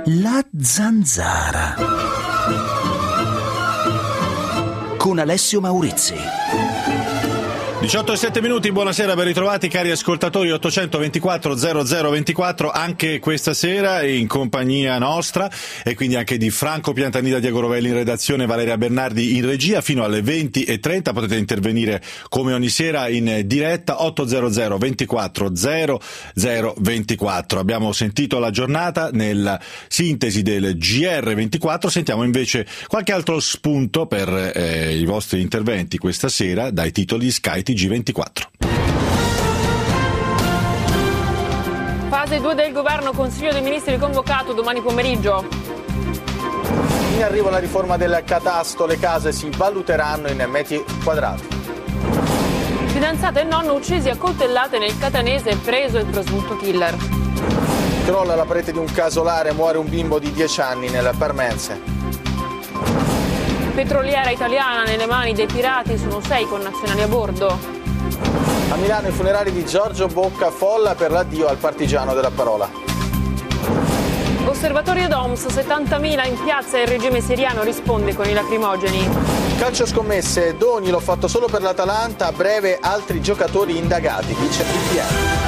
La zanzara con Alessio Maurizzi. 18:07, buonasera, ben ritrovati cari ascoltatori. 824 0024 anche questa sera in compagnia nostra e quindi anche di Franco Piantanida, Diego Rovelli in redazione, Valeria Bernardi in regia fino alle 20:30. Potete intervenire come ogni sera in diretta 800 24 0024. Abbiamo sentito la giornata nella sintesi del GR24, sentiamo invece qualche altro spunto per i vostri interventi questa sera dai titoli Sky TG24. Fase 2 del governo, Consiglio dei Ministri convocato domani pomeriggio. In arrivo la riforma del catasto, le case si valuteranno in metri quadrati. Fidanzata e nonno uccisi a coltellate nel catanese, preso il presunto killer. Crolla la parete di un casolare, muore un bimbo di 10 anni nel Parmense. Petroliera italiana nelle mani dei pirati, sono 6 connazionali a bordo. A Milano i funerali di Giorgio Bocca, folla per l'addio al partigiano della parola. Osservatorio Doms, 70.000 in piazza e il regime siriano risponde con i lacrimogeni. Calcio scommesse, Doni l'ho fatto solo per l'Atalanta, a breve altri giocatori indagati, dice il PM.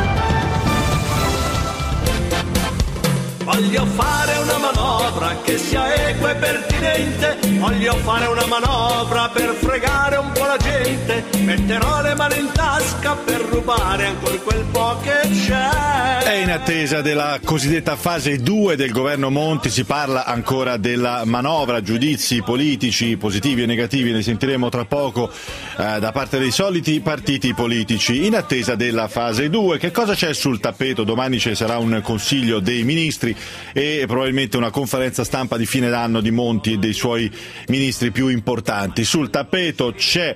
Voglio fare una manovra che sia equa e pertinente, voglio fare una manovra per fregare un po' la gente, metterò le mani in tasca per rubare ancora quel po' che c'è. È in attesa della cosiddetta fase 2 del governo Monti, si parla ancora della manovra, giudizi politici positivi e negativi, ne sentiremo tra poco da parte dei soliti partiti politici. In attesa della fase 2, che cosa c'è sul tappeto? Domani ci sarà un Consiglio dei Ministri e probabilmente una conferenza stampa di fine d'anno di Monti e dei suoi ministri più importanti. Sul tappeto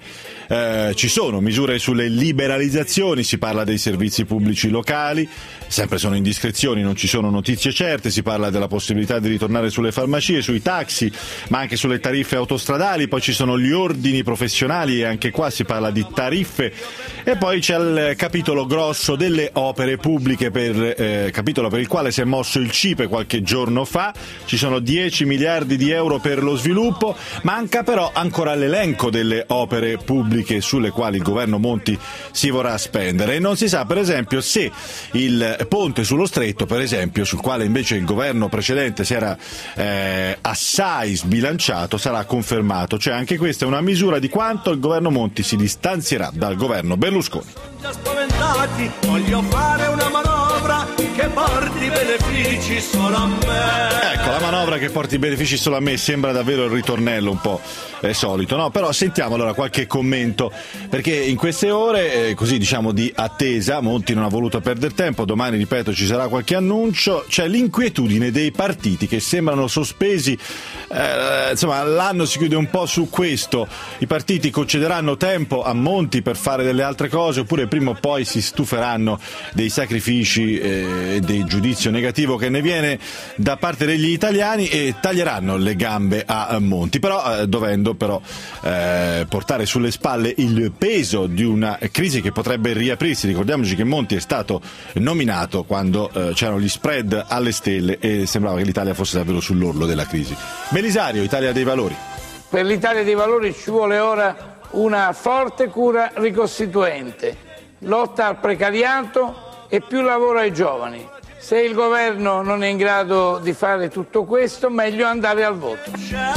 ci sono misure sulle liberalizzazioni, si parla dei servizi pubblici locali, sempre sono indiscrezioni, non ci sono notizie certe, si parla della possibilità di ritornare sulle farmacie, sui taxi, ma anche sulle tariffe autostradali, poi ci sono gli ordini professionali e anche qua si parla di tariffe e poi c'è il capitolo grosso delle opere pubbliche, capitolo per il quale si è mosso il CIPE qualche giorno fa, ci sono 10 miliardi di euro per lo sviluppo, manca però ancora l'elenco delle opere pubbliche sulle quali il governo Monti si vorrà spendere e non si sa per esempio se il ponte sullo stretto, per esempio, sul quale invece il governo precedente si era assai sbilanciato, sarà confermato. Cioè anche questa è una misura di quanto il governo Monti si distanzierà dal governo Berlusconi. Spaventati, voglio fare una manovra che porti benefici solo a me. Ecco, la manovra che porti benefici solo a me sembra davvero il ritornello un po' solito, no? Però sentiamo allora qualche commento, perché in queste ore così diciamo di attesa, Monti non ha voluto perdere tempo, domani ripeto ci sarà qualche annuncio, c'è l'inquietudine dei partiti che sembrano sospesi, insomma l'anno si chiude un po' su questo, i partiti concederanno tempo a Monti per fare delle altre cose oppure prima o poi si stuferanno dei sacrifici e del giudizio negativo che ne viene da parte degli italiani e taglieranno le gambe a Monti, però dovendo portare sulle spalle il peso di una crisi che potrebbe riaprirsi. Ricordiamoci che Monti è stato nominato quando c'erano gli spread alle stelle e sembrava che l'Italia fosse davvero sull'orlo della crisi. Belisario, Italia dei Valori. Per l'Italia dei Valori ci vuole ora una forte cura ricostituente, lotta al precariato e più lavoro ai giovani. Se il governo non è in grado di fare tutto questo, meglio andare al voto.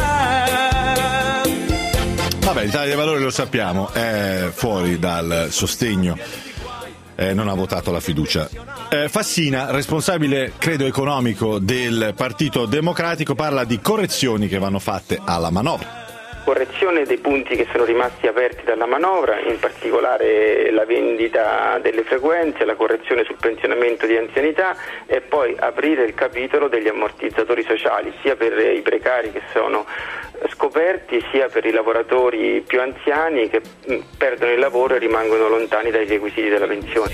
Vabbè, l'Italia dei Valori lo sappiamo, è fuori dal sostegno, non ha votato la fiducia. Fassina, responsabile credo economico del Partito Democratico, parla di correzioni che vanno fatte alla manovra. Correzione dei punti che sono rimasti aperti dalla manovra, in particolare la vendita delle frequenze, la correzione sul pensionamento di anzianità e poi aprire il capitolo degli ammortizzatori sociali, sia per i precari che sono scoperti, sia per i lavoratori più anziani che perdono il lavoro e rimangono lontani dai requisiti della pensione.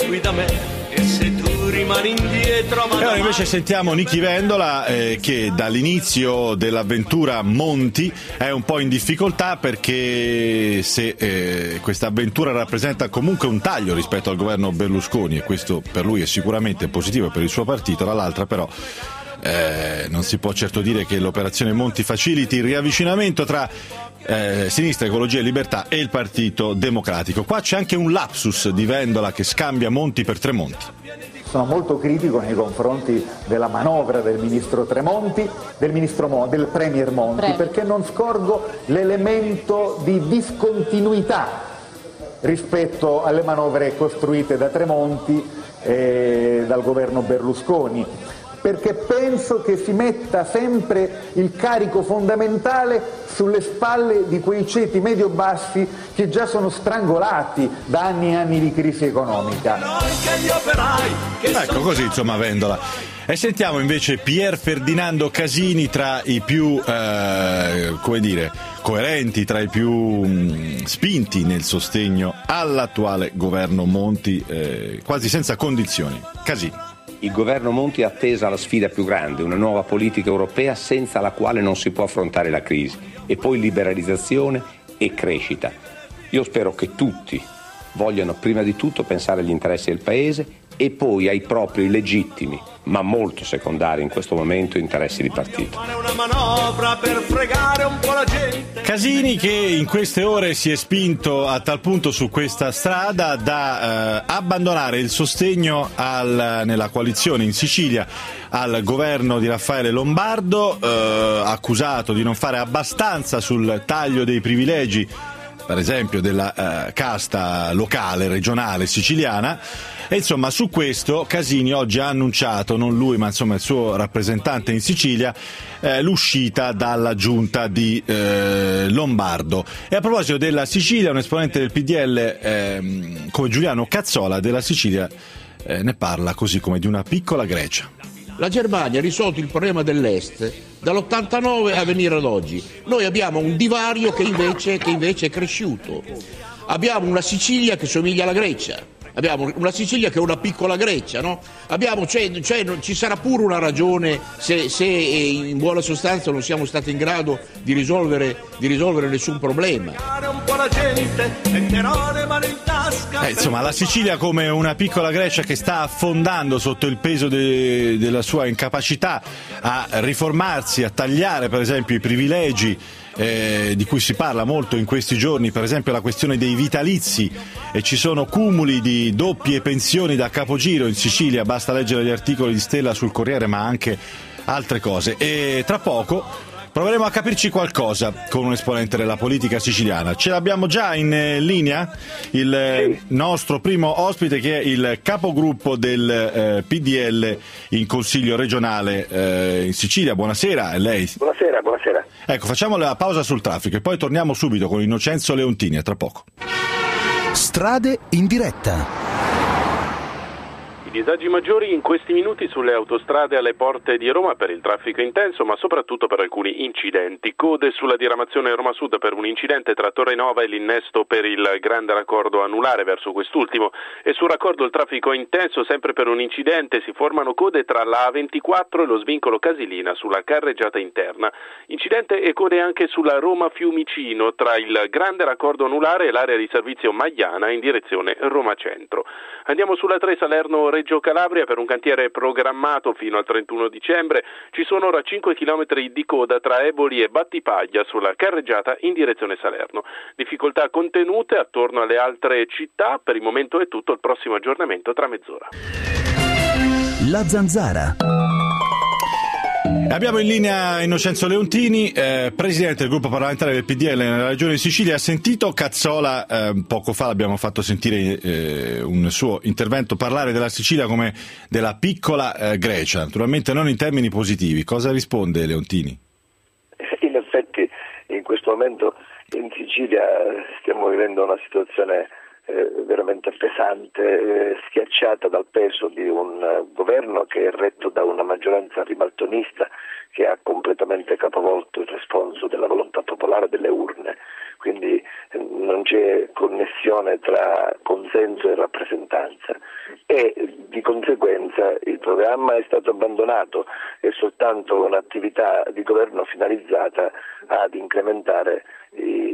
E ora invece sentiamo Nichi Vendola che dall'inizio dell'avventura Monti è un po' in difficoltà perché se questa avventura rappresenta comunque un taglio rispetto al governo Berlusconi e questo per lui è sicuramente positivo per il suo partito, dall'altra però non si può certo dire che l'operazione Monti faciliti il riavvicinamento tra Sinistra, Ecologia e Libertà e il Partito Democratico. Qua c'è anche un lapsus di Vendola che scambia Monti per Tremonti. Sono molto critico nei confronti della manovra del ministro Tremonti, del premier Monti, perché non scorgo l'elemento di discontinuità rispetto alle manovre costruite da Tremonti e dal governo Berlusconi, perché penso che si metta sempre il carico fondamentale sulle spalle di quei ceti medio-bassi che già sono strangolati da anni e anni di crisi economica. Ecco, così insomma Vendola. E sentiamo invece Pier Ferdinando Casini, tra i più coerenti, tra i più spinti nel sostegno all'attuale governo Monti, quasi senza condizioni. Casini. Il governo Monti attesa la sfida più grande, una nuova politica europea senza la quale non si può affrontare la crisi, e poi liberalizzazione e crescita. Io spero che tutti vogliano prima di tutto pensare agli interessi del Paese e poi ai propri legittimi, ma molto secondari in questo momento, interessi di partito. Casini, che in queste ore si è spinto a tal punto su questa strada da abbandonare il sostegno nella coalizione in Sicilia al governo di Raffaele Lombardo, accusato di non fare abbastanza sul taglio dei privilegi, per esempio della casta locale, regionale siciliana. E insomma, su questo Casini oggi ha annunciato, non lui ma insomma il suo rappresentante in Sicilia, l'uscita dalla giunta di Lombardo. E a proposito della Sicilia, un esponente del PDL come Giuliano Cazzola della Sicilia ne parla così come di una piccola Grecia. La Germania ha risolto il problema dell'Est dall'89 a venire ad oggi. Noi abbiamo un divario che invece è cresciuto. Abbiamo una Sicilia che somiglia alla Grecia. Abbiamo una Sicilia che è una piccola Grecia, no? Ci sarà pure una ragione se in buona sostanza non siamo stati in grado di risolvere nessun problema. Insomma, la Sicilia come una piccola Grecia che sta affondando sotto il peso della sua incapacità a riformarsi, a tagliare per esempio i privilegi di cui si parla molto in questi giorni, per esempio la questione dei vitalizi, e ci sono cumuli di doppie pensioni da capogiro in Sicilia, basta leggere gli articoli di Stella sul Corriere, ma anche altre cose. E tra poco proveremo a capirci qualcosa con un esponente della politica siciliana. Ce l'abbiamo già in linea il nostro primo ospite, che è il capogruppo del PDL in Consiglio regionale in Sicilia. Buonasera, è lei? Buonasera. Ecco, facciamo la pausa sul traffico e poi torniamo subito con Innocenzo Leontini, a tra poco. Strade in diretta. I disagi maggiori in questi minuti sulle autostrade alle porte di Roma per il traffico intenso, ma soprattutto per alcuni incidenti. Code sulla diramazione Roma Sud per un incidente tra Torre Nova e l'innesto per il grande raccordo anulare verso quest'ultimo, e sul raccordo il traffico è intenso sempre per un incidente. Si formano code tra la A24 e lo svincolo Casilina sulla carreggiata interna. Incidente e code anche sulla Roma Fiumicino tra il grande raccordo anulare e l'area di servizio Magliana in direzione Roma Centro. Andiamo sulla 3 Salerno-Reggio Calabria per un cantiere programmato fino al 31 dicembre. Ci sono ora 5 km di coda tra Eboli e Battipaglia sulla carreggiata in direzione Salerno. Difficoltà contenute attorno alle altre città. Per il momento è tutto, il prossimo aggiornamento tra mezz'ora. La Zanzara. Abbiamo in linea Innocenzo Leontini, presidente del gruppo parlamentare del PDL nella regione Sicilia. Ha sentito Cazzola, poco fa l'abbiamo fatto sentire un suo intervento, parlare della Sicilia come della piccola Grecia, naturalmente non in termini positivi. Cosa risponde Leontini? In effetti in questo momento in Sicilia stiamo vivendo una situazione veramente pesante, schiacciata dal peso di un governo che è retto da una maggioranza ribaltonista che ha completamente capovolto il responso della volontà popolare delle urne, quindi non c'è connessione tra consenso e rappresentanza e di conseguenza il programma è stato abbandonato, è soltanto un'attività di governo finalizzata ad incrementare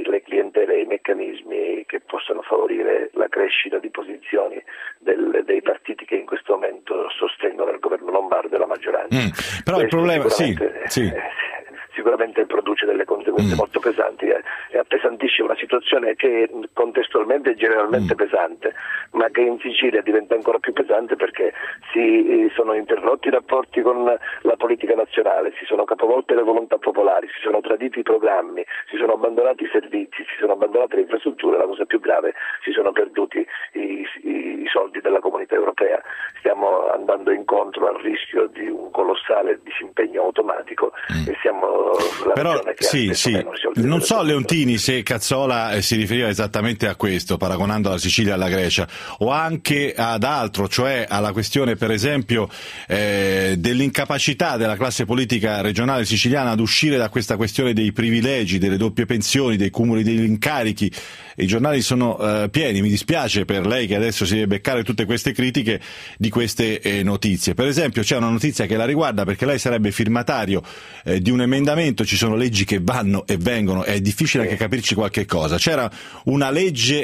le clientele e i meccanismi che possono favorire la crescita di posizioni dei partiti che in questo momento sostengono il governo lombardo e la maggioranza. Però il problema sicuramente produce delle conseguenze molto pesanti e appesantisce una situazione che contestualmente è generalmente pesante, ma che in Sicilia diventa ancora più pesante perché si sono interrotti i rapporti con la politica nazionale, si sono capovolte le volontà popolari, si sono traditi i programmi, si sono abbandonati i servizi, si sono abbandonate le infrastrutture, la cosa più grave, si sono perduti i soldi della Comunità Europea. Stiamo andando incontro al rischio di un colossale disimpegno automatico e siamo però non so Leontini se Cazzola si riferiva esattamente a questo, paragonando la Sicilia alla Grecia, o anche ad altro, cioè alla questione per esempio dell'incapacità della classe politica regionale siciliana ad uscire da questa questione dei privilegi, delle doppie pensioni, dei cumuli degli incarichi. I giornali sono pieni, mi dispiace per lei che adesso si deve beccare tutte queste critiche di queste notizie. Per esempio c'è una notizia che la riguarda perché lei sarebbe firmatario di un emendamento, ci sono leggi che vanno e vengono, è difficile anche capirci qualche cosa. C'era una legge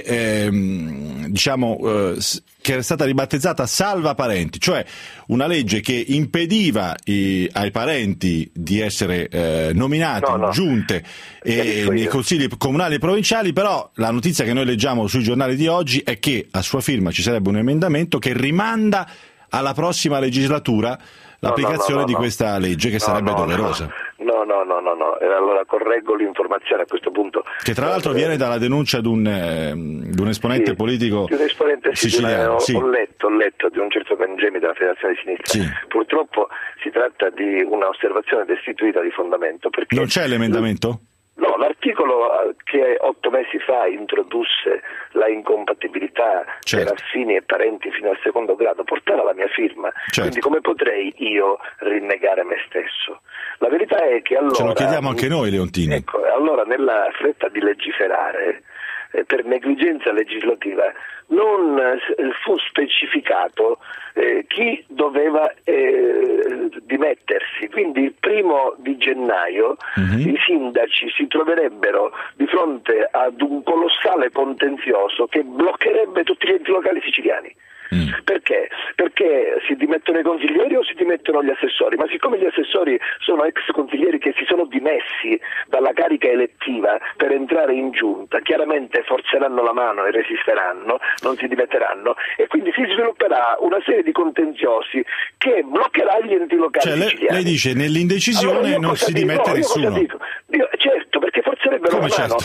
che era stata ribattezzata Salva Parenti, cioè una legge che impediva ai parenti di essere nominati in giunte e nei consigli comunali e provinciali, però la notizia che noi leggiamo sui giornali di oggi è che a sua firma ci sarebbe un emendamento che rimanda alla prossima legislatura l'applicazione di questa legge, che sarebbe doverosa. No, allora correggo l'informazione a questo punto. Che tra l'altro viene dalla denuncia di un esponente politico siciliano. Ho letto di un certo Cangemi della Federazione di Sinistra. Purtroppo si tratta di una osservazione destituita di fondamento. Perché non c'è l'emendamento? No, l'articolo che 8 mesi fa introdusse la incompatibilità per affini e parenti fino al secondo grado portava la mia firma, quindi come potrei io rinnegare me stesso? La verità è che allora... Ce lo chiediamo anche noi, Leontini. Ecco, allora nella fretta di legiferare, per negligenza legislativa, non fu specificato chi doveva dimettersi, quindi il 1° di gennaio i sindaci si troverebbero di fronte ad un colossale contenzioso che bloccherebbe tutti gli enti locali siciliani. Perché? Perché si dimettono i consiglieri o si dimettono gli assessori? Ma siccome gli assessori sono ex consiglieri che si sono dimessi dalla carica elettiva per entrare in giunta, chiaramente forzeranno la mano e resisteranno, non si dimetteranno, e quindi si svilupperà una serie di contenziosi che bloccherà gli enti locali siciliani. Lei dice nell'indecisione allora non si dimette nessuno. Certo, perché forzerebbero la mano,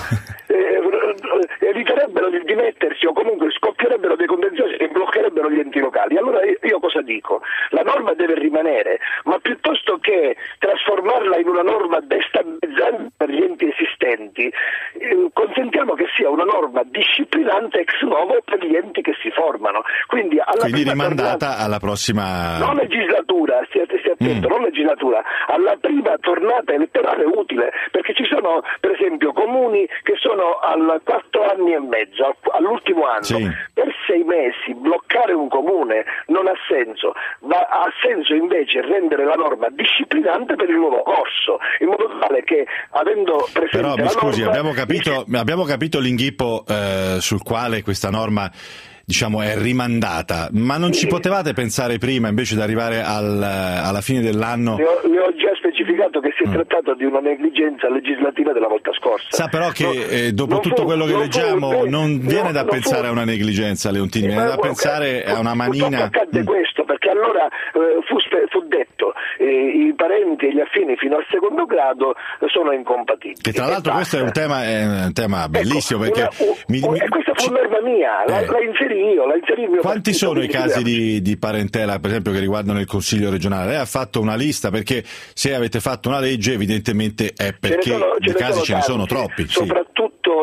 eviterebbero di dimettersi o comunque scoppierebbero dei contenziosi e bloccherebbero gli enti locali. Allora io cosa dico? La norma deve rimanere, ma piuttosto che trasformarla in una norma destabilizzante per gli enti esistenti, consentiamo che sia una norma disciplinante ex novo per gli enti che si formano. Quindi rimandata alla prossima... Non legislatura, stia attento, non legislatura, alla prima tornata elettorale utile, perché ci sono per esempio comuni che sono al 4 anni e mezzo, all'ultimo anno. Per 6 mesi bloccare un comune non ha senso, ha senso invece rendere la norma disciplinante per il nuovo corso, in modo tale che avendo presente però mi scusi, norma, abbiamo capito l'inghippo sul quale questa norma è rimandata, ma non ci potevate pensare prima invece di arrivare alla fine dell'anno? Le ho già specificato che si è trattato di una negligenza legislativa della volta scorsa. Sa però che dopo tutto quello che leggiamo non viene da pensare a una negligenza, Leontini, viene da pensare a una manina. Accadde questo perché allora fu detto i parenti e gli affini fino al secondo grado sono incompatibili. Che tra l'altro questo è un tema bellissimo, perché questa fu norma mia, la inserì io. Quanti sono i casi di parentela, per esempio, che riguardano il Consiglio regionale? Lei ha fatto una lista, perché se avete fatto una legge evidentemente è perché i casi ce ne sono troppi. Soprattutto negli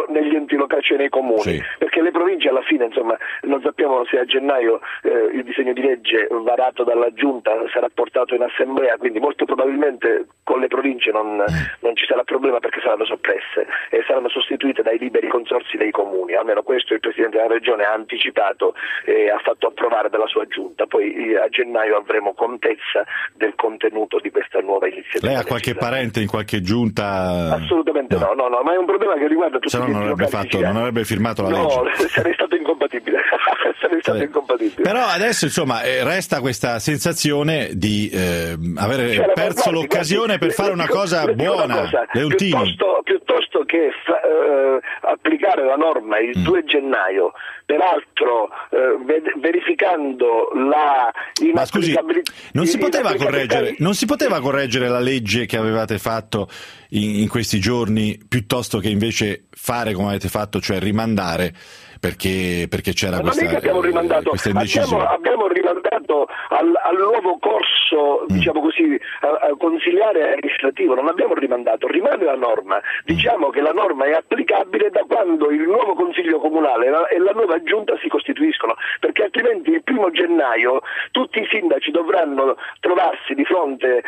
enti locali, cioè nei comuni, perché le province alla fine, insomma, non sappiamo se a gennaio il disegno di legge varato dalla Giunta sarà portato in assemblea, quindi molto probabilmente con le province non ci sarà problema, perché saranno soppresse e saranno sostituite dai liberi consorzi dei comuni. Almeno questo il Presidente della Regione ha anticipato e ha fatto approvare dalla sua Giunta. Poi a gennaio avremo contezza del contenuto di questa nuova iniziativa. Lei ha qualche parente in qualche giunta? Assolutamente no, ma è un problema che riguarda tutti gli enti locali. Non avrebbe firmato la legge. No, sarei stato incompatibile. Però adesso, insomma, resta questa sensazione di avere perso l'occasione per fare una cosa buona. Leontini. Piuttosto che applicare la norma il 2 gennaio, peraltro verificando la inapplicabilità. Ma scusi, non si poteva correggere la legge che avevate fatto in questi giorni, piuttosto che invece fare come avete fatto, cioè rimandare, perché c'era questa indecisione. Abbiamo rimandato al nuovo corso, diciamo così, consiliare amministrativo, non abbiamo rimandato, rimane la norma, diciamo che la norma è applicabile da quando il nuovo consiglio comunale e la nuova giunta si costituiscono, perché altrimenti il 1 gennaio tutti i sindaci dovranno trovarsi di fronte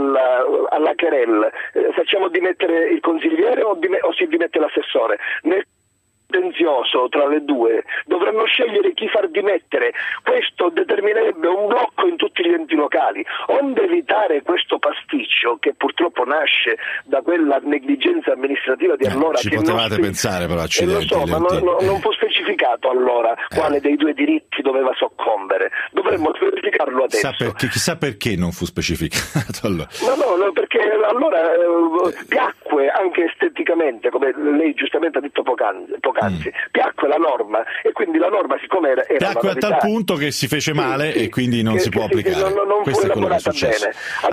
alla querelle, facciamo dimettere il consigliere o si dimette l'assessore. Nel contenzioso tra le due dovranno scegliere chi far dimettere. Questo determinerebbe un blocco in tutti gli enti locali. Onde evitare questo pasticcio che purtroppo nasce da quella negligenza amministrativa di allora, ci potevate pensare, però accidenti, lo so, ma non fu specificato allora quale dei due diritti doveva soccombere. Dovremmo verificarlo adesso. Chissà perché non fu specificato allora. No, perché allora piacque anche esteticamente, come lei giustamente ha detto poc'anzi, piacque la norma, e quindi la norma, siccome era piacque a tal punto che si fece male e quindi non si può applicare. Questo è quello che è successo.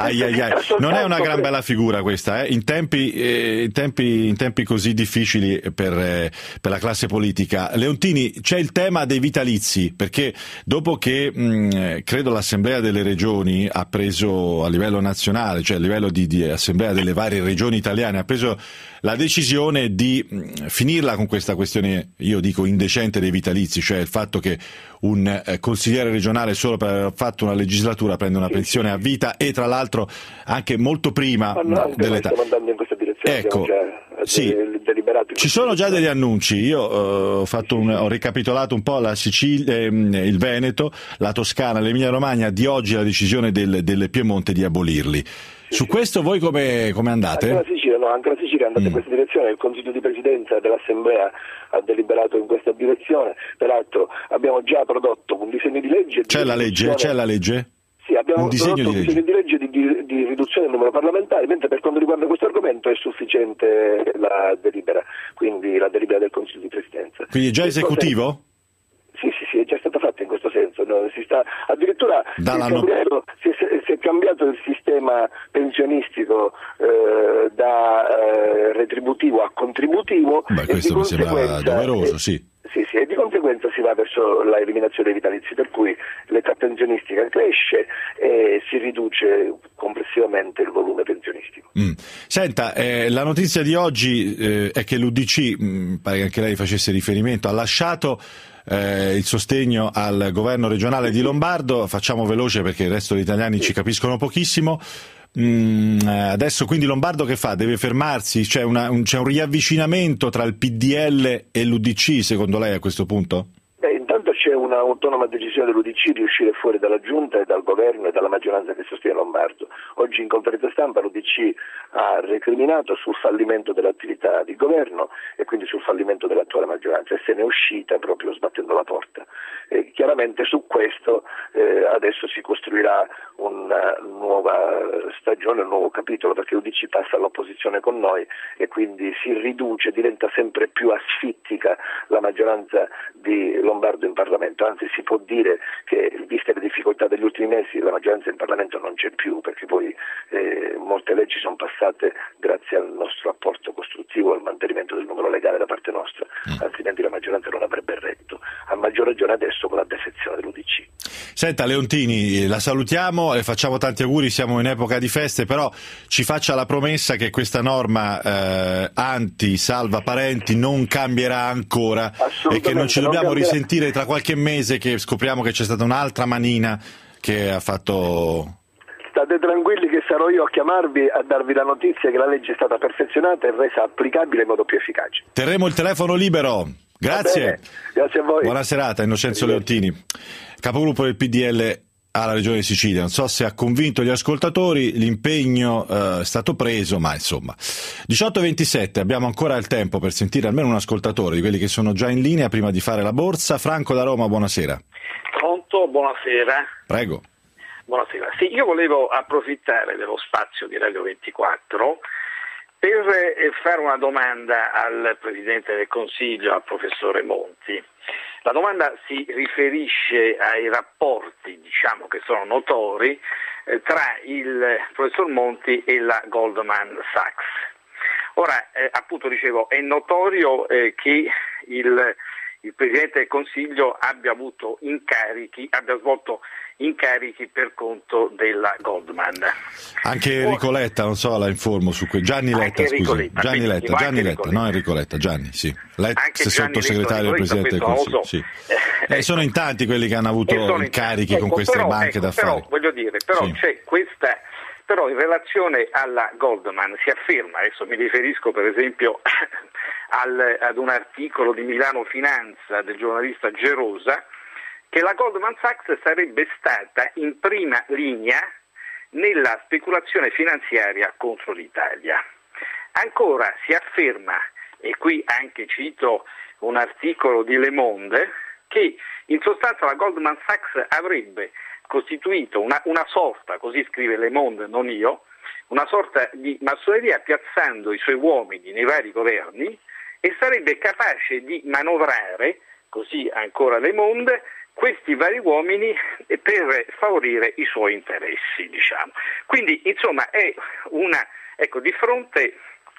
Non è una gran bella figura questa, in tempi così difficili per la classe politica. Leontini, c'è il tema dei vitalizi, perché dopo che credo l'Assemblea delle Regioni ha preso a livello nazionale, cioè a livello di Assemblea delle varie regioni italiane, ha preso la decisione di finirla con questa questione, io dico indecente, dei vitalizi, cioè il fatto che un consigliere regionale solo per aver fatto una legislatura prende una pensione a vita, e tra l'altro anche molto prima dell'età. Stiamo andando in questa direzione, ecco, ci sono già degli annunci. Io ho ricapitolato un po' la Sicilia, il Veneto, la Toscana, l'Emilia Romagna, di oggi la decisione del Piemonte di abolirli. Su questo voi come andate? Anche la Sicilia è andata in questa direzione, il Consiglio di Presidenza dell'Assemblea ha deliberato in questa direzione, peraltro abbiamo già prodotto un disegno di legge. C'è la legge? Sì, abbiamo prodotto un disegno di legge di riduzione del numero parlamentare, mentre per quanto riguarda questo argomento è sufficiente la delibera, quindi la delibera del Consiglio di Presidenza. Quindi è già esecutivo? Sì, è già stata fatta in questo senso, addirittura si è cambiato il sistema pensionistico da retributivo a contributivo. Questo mi sembra doveroso, sì. Sì, e di conseguenza si va verso la eliminazione dei vitalizi, per cui l'età pensionistica cresce e si riduce complessivamente il volume pensionistico. Senta, la notizia di oggi è che l'UDC, pare che anche lei facesse riferimento, ha lasciato il sostegno al governo regionale di Lombardo. Facciamo veloce perché il resto degli italiani ci capiscono pochissimo. Adesso quindi Lombardo che fa? Deve fermarsi? C'è un riavvicinamento tra il PDL e l'UDC, secondo lei, a questo punto? Intanto c'è un'autonoma decisione dell'UDC di uscire fuori dalla Giunta e dal governo e dalla maggioranza che sostiene Lombardo. Oggi in conferenza stampa l'UDC ha recriminato sul fallimento dell'attività di governo e quindi sul fallimento dell'attuale maggioranza, e se ne è uscita proprio sbattendo la porta. Chiaramente su questo adesso si costruirà una nuova stagione, un nuovo capitolo, perché l'UDC passa all'opposizione con noi e quindi si riduce, diventa sempre più asfittica la maggioranza di Lombardo in Parlamento. Anzi, si può dire che, viste le difficoltà degli ultimi mesi, la maggioranza in Parlamento non c'è più, perché poi molte leggi sono passate grazie al nostro apporto costruttivo, al mantenimento del numero legale da parte nostra, altrimenti la maggioranza non avrebbe retto, a maggior ragione adesso con la defezione dell'UDC. Senta Leontini, la salutiamo, le facciamo tanti auguri, siamo in epoca di feste, però ci faccia la promessa che questa norma anti-salva parenti non cambierà ancora e che non ci dobbiamo risentire tra qualche mese che scopriamo che c'è stata un'altra manina che ha fatto... State tranquilli che sarò io a chiamarvi a darvi la notizia che la legge è stata perfezionata e resa applicabile in modo più efficace. Terremo il telefono libero. Grazie. Grazie a voi. Buona serata, Innocenzo Leontini, capogruppo del PDL alla Regione Sicilia. Non so se ha convinto gli ascoltatori, l'impegno è stato preso, ma insomma. 18:27, abbiamo ancora il tempo per sentire almeno un ascoltatore di quelli che sono già in linea prima di fare la borsa. Franco da Roma, buonasera. Pronto, buonasera. Prego. Buonasera. Sì, io volevo approfittare dello spazio di Radio 24 per fare una domanda al Presidente del Consiglio, al Professore Monti. La domanda si riferisce ai rapporti, diciamo, che sono notori tra il Professor Monti e la Goldman Sachs. Ora, appunto dicevo, è notorio che il Presidente del Consiglio abbia svolto incarichi per conto della Goldman. Anche Enrico Letta, non so, la informo su questo. Gianni Letta, scusi. Gianni Letta, no Enrico Letta, Gianni, sì. Letta è sottosegretario del Presidente del Consiglio. Sì. Sono in tanti quelli che hanno avuto incarichi con queste banche d'affari. Però, voglio dire, sì. C'è questa... Però in relazione alla Goldman si afferma, adesso mi riferisco per esempio ad un articolo di Milano Finanza del giornalista Gerosa, che la Goldman Sachs sarebbe stata in prima linea nella speculazione finanziaria contro l'Italia. Ancora si afferma, e qui anche cito un articolo di Le Monde, che in sostanza la Goldman Sachs avrebbe costituito una sorta, così scrive Le Monde, non io, una sorta di massoneria piazzando i suoi uomini nei vari governi e sarebbe capace di manovrare, così ancora Le Monde, questi vari uomini per favorire i suoi interessi, diciamo. Quindi, insomma, è di fronte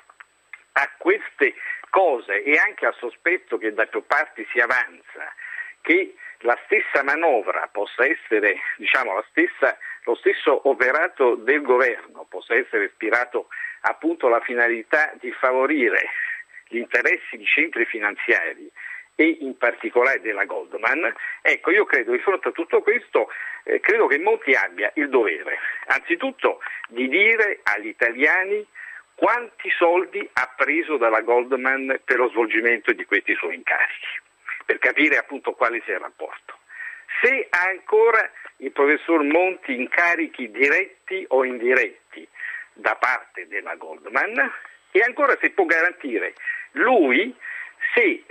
a queste cose e anche al sospetto che da più parti si avanza che la stessa manovra possa essere, diciamo, lo stesso operato del governo possa essere ispirato appunto alla finalità di favorire gli interessi di centri finanziari e in particolare della Goldman, ecco, io credo di fronte a tutto questo, credo che Monti abbia il dovere, anzitutto, di dire agli italiani quanti soldi ha preso dalla Goldman per lo svolgimento di questi suoi incarichi, per capire appunto quale sia il rapporto. Se ha ancora il professor Monti incarichi diretti o indiretti da parte della Goldman e ancora se può garantire lui, se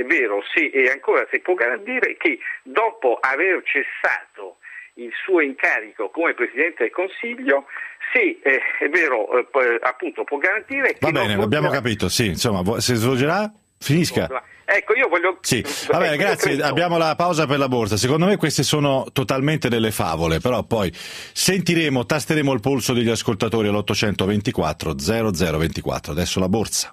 può garantire che dopo aver cessato il suo incarico come Presidente del Consiglio, se appunto può garantire che... Va bene, l'abbiamo capito, sì, insomma, se svolgerà, finisca. Ecco, io voglio... Sì, va bene, grazie, abbiamo la pausa per la borsa. Secondo me queste sono totalmente delle favole, però poi tasteremo il polso degli ascoltatori all'824 0024. Adesso la borsa.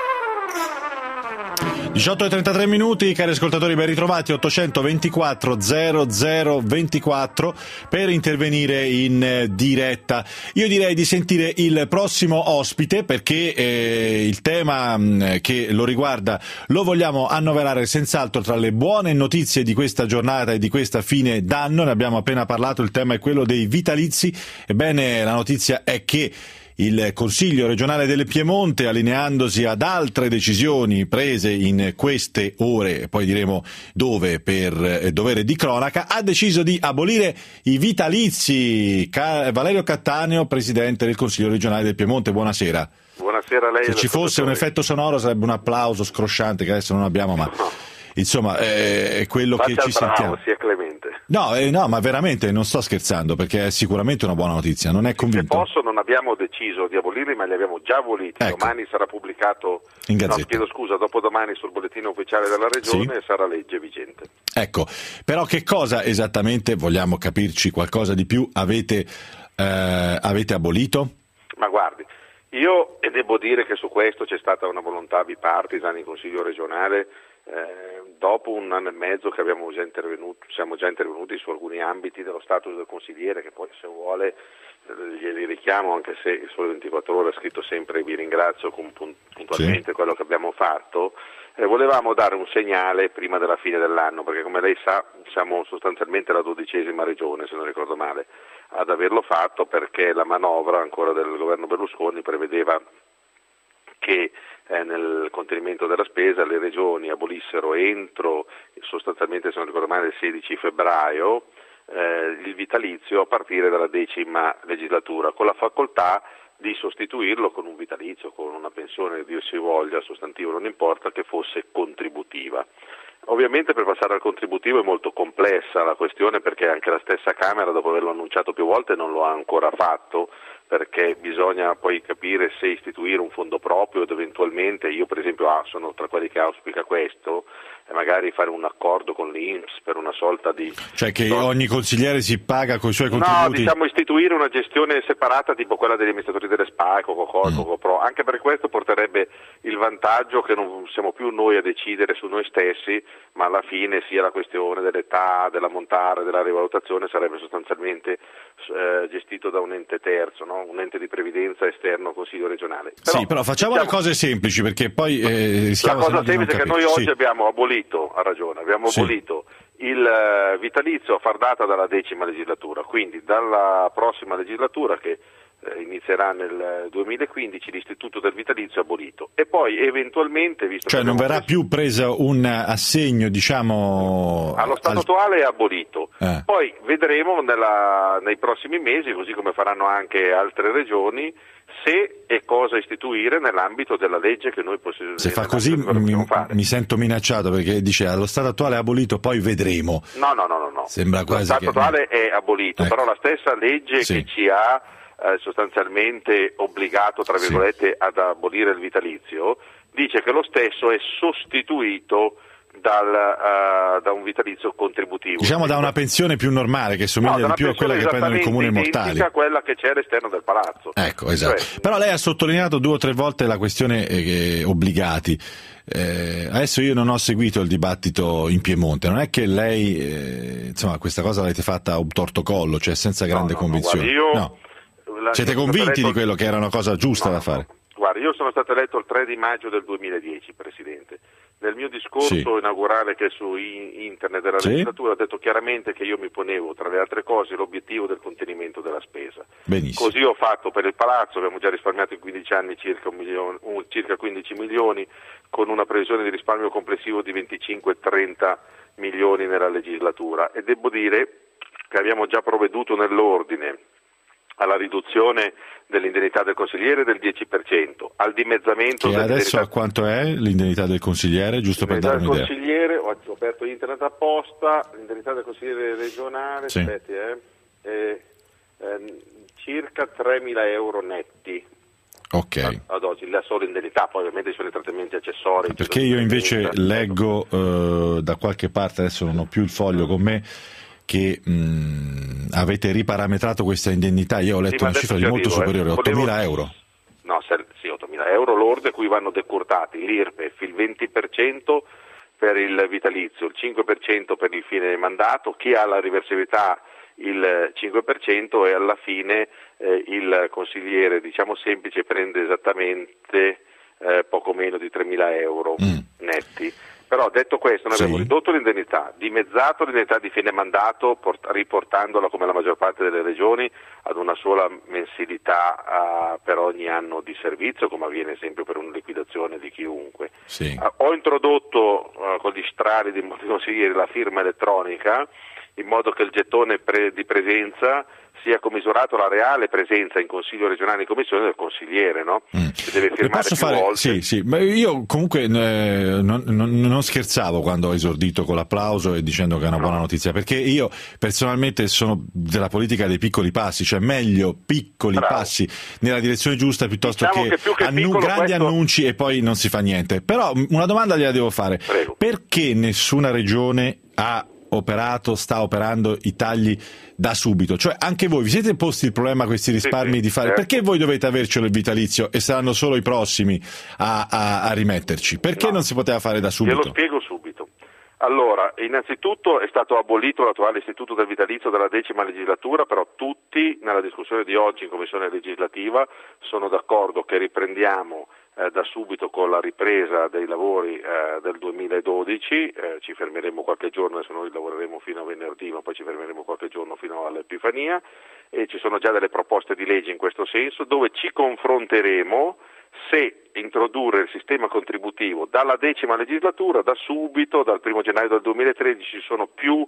18:33 minuti, cari ascoltatori, ben ritrovati, 824 0024 per intervenire in diretta. Io direi di sentire il prossimo ospite perché il tema che lo riguarda lo vogliamo annoverare senz'altro tra le buone notizie di questa giornata e di questa fine d'anno. Ne abbiamo appena parlato, il tema è quello dei vitalizi. Ebbene, la notizia è che il Consiglio regionale del Piemonte, allineandosi ad altre decisioni prese in queste ore, poi diremo dove per dovere di cronaca, ha deciso di abolire i vitalizi. Valerio Cattaneo, Presidente del Consiglio regionale del Piemonte, buonasera. Buonasera a lei. Se ci fosse un effetto sonoro sarebbe un applauso scrosciante che adesso non abbiamo, ma insomma è quello che ci sentiamo. Sia clemente. No, ma veramente non sto scherzando, perché è sicuramente una buona notizia, non è convinto? Se non abbiamo deciso di abolirli, ma li abbiamo già aboliti. Ecco. Domani sarà pubblicato, in Gazzetta. Dopodomani sul bollettino ufficiale della Regione, e sarà legge vigente. Ecco, però che cosa esattamente, vogliamo capirci qualcosa di più, avete abolito? Ma guardi, io devo dire che su questo c'è stata una volontà bipartisan in Consiglio regionale dopo un anno e mezzo che siamo già intervenuti su alcuni ambiti dello status del consigliere, che poi se vuole glieli richiamo, anche se il Sole 24 Ore ha scritto sempre vi ringrazio puntualmente quello che abbiamo fatto. Volevamo dare un segnale prima della fine dell'anno, perché come lei sa siamo sostanzialmente la 12ª regione, se non ricordo male, ad averlo fatto, perché la manovra ancora del governo Berlusconi prevedeva che nel contenimento della spesa le regioni abolissero entro, sostanzialmente se non ricordo male, il 16 febbraio il vitalizio a partire dalla 10ª legislatura, con la facoltà di sostituirlo con un vitalizio, con una pensione, Dio si voglia, sostantivo non importa, che fosse contributiva. Ovviamente per passare al contributivo è molto complessa la questione, perché anche la stessa Camera, dopo averlo annunciato più volte, non lo ha ancora fatto, perché bisogna poi capire se istituire un fondo proprio ed eventualmente, io per esempio sono tra quelli che auspica questo, e magari fare un accordo con l'INPS per una sorta di... Cioè che ogni consigliere si paga con i suoi contributi? No, diciamo istituire una gestione separata tipo quella degli amministratori delle SPA, Cocopro, anche per questo porterebbe il vantaggio che non siamo più noi a decidere su noi stessi, ma alla fine sia la questione dell'età, dell'ammontare, della rivalutazione sarebbe sostanzialmente gestito da un ente terzo, no? Un ente di previdenza esterno al Consiglio regionale. Però facciamo le cose semplici, perché poi la cosa semplice è che noi oggi abbiamo abolito, ha ragione, abbiamo abolito il vitalizio a far data dalla 10ª legislatura, quindi dalla prossima legislatura che inizierà nel 2015 l'istituto del vitalizio abolito, e poi eventualmente, visto cioè non verrà più preso un assegno, diciamo, allo stato attuale è abolito, poi vedremo nei prossimi mesi, così come faranno anche altre regioni, se e cosa istituire nell'ambito della legge che noi possiamo fare. Se fa così mi sento minacciato, perché dice allo stato attuale è abolito, poi vedremo. No. Sembra quasi lo stato attuale è abolito, però la stessa legge che ci ha sostanzialmente obbligato, tra virgolette, ad abolire il vitalizio, dice che lo stesso è sostituito da un vitalizio contributivo. Diciamo da una pensione più normale, che somiglia di più a quella che prendono i comuni mortali. A quella che c'è all'esterno del palazzo. Ecco, esatto. Però lei ha sottolineato 2 o 3 volte la questione obbligati. Adesso io non ho seguito il dibattito in Piemonte, non è che lei insomma questa cosa l'avete fatta a un tortocollo, cioè senza grande convinzione. Siete convinti di quello che era una cosa giusta da fare? Guarda, io sono stato eletto il 3 di maggio del 2010, Presidente. Nel mio discorso inaugurale che è su internet della legislatura ho detto chiaramente che io mi ponevo, tra le altre cose, l'obiettivo del contenimento della spesa. Benissimo. Così ho fatto per il Palazzo, abbiamo già risparmiato in 15 anni circa 15 milioni, con una previsione di risparmio complessivo di 25-30 milioni nella legislatura, e devo dire che abbiamo già provveduto nell'ordine alla riduzione dell'indennità del consigliere del 10%, al dimezzamento che adesso a quanto è l'indennità del consigliere, giusto per dare un'idea? Consigliere, ho aperto internet apposta, l'indennità del consigliere regionale, circa 3.000 euro netti. Ok. Ad oggi la sola indennità, poi ovviamente ci sono i trattamenti accessori. Perché io invece leggo da qualche parte, adesso non ho più il foglio con me, che avete riparametrato questa indennità. Io ho letto una cifra di molto superiore, 8.000 euro. No, 8.000 euro lorde, cui vanno decurtati l'IRPEF, il 20% per il vitalizio, il 5% per il fine mandato, chi ha la reversibilità il 5%, e alla fine il consigliere, diciamo semplice, prende esattamente poco meno di 3.000 euro netti. Però detto questo, noi abbiamo ridotto l'indennità, dimezzato l'indennità di fine mandato, riportandola, come la maggior parte delle regioni, ad una sola mensilità per ogni anno di servizio, come avviene sempre per una liquidazione di chiunque. Ho introdotto con gli strali di molti consiglieri la firma elettronica, in modo che il gettone di presenza sia commisurato alla reale presenza in consiglio regionale, in commissione, del consigliere, no? Che deve firmare più volte. Sì, ma io comunque non scherzavo quando ho esordito con l'applauso e dicendo che è una buona notizia, perché io personalmente sono della politica dei piccoli passi, cioè meglio piccoli passi nella direzione giusta piuttosto che grandi annunci e poi non si fa niente. Però una domanda gliela devo fare. Prego. Perché nessuna regione sta operando i tagli da subito? Cioè anche voi vi siete posti il problema, questi risparmi, di fare perché voi dovete avercelo il vitalizio e saranno solo i prossimi a rimetterci? Perché non si poteva fare da subito? Ve lo spiego subito. Allora, innanzitutto è stato abolito l'attuale istituto del vitalizio dalla 10ª legislatura, però tutti nella discussione di oggi in Commissione legislativa sono d'accordo che riprendiamo da subito con la ripresa dei lavori del 2012, ci fermeremo qualche giorno, se noi lavoreremo fino a venerdì, ma poi ci fermeremo qualche giorno fino all'Epifania, e ci sono già delle proposte di legge in questo senso, dove ci confronteremo se introdurre il sistema contributivo dalla 10ª legislatura, da subito, dal 1 gennaio del 2013, ci sono più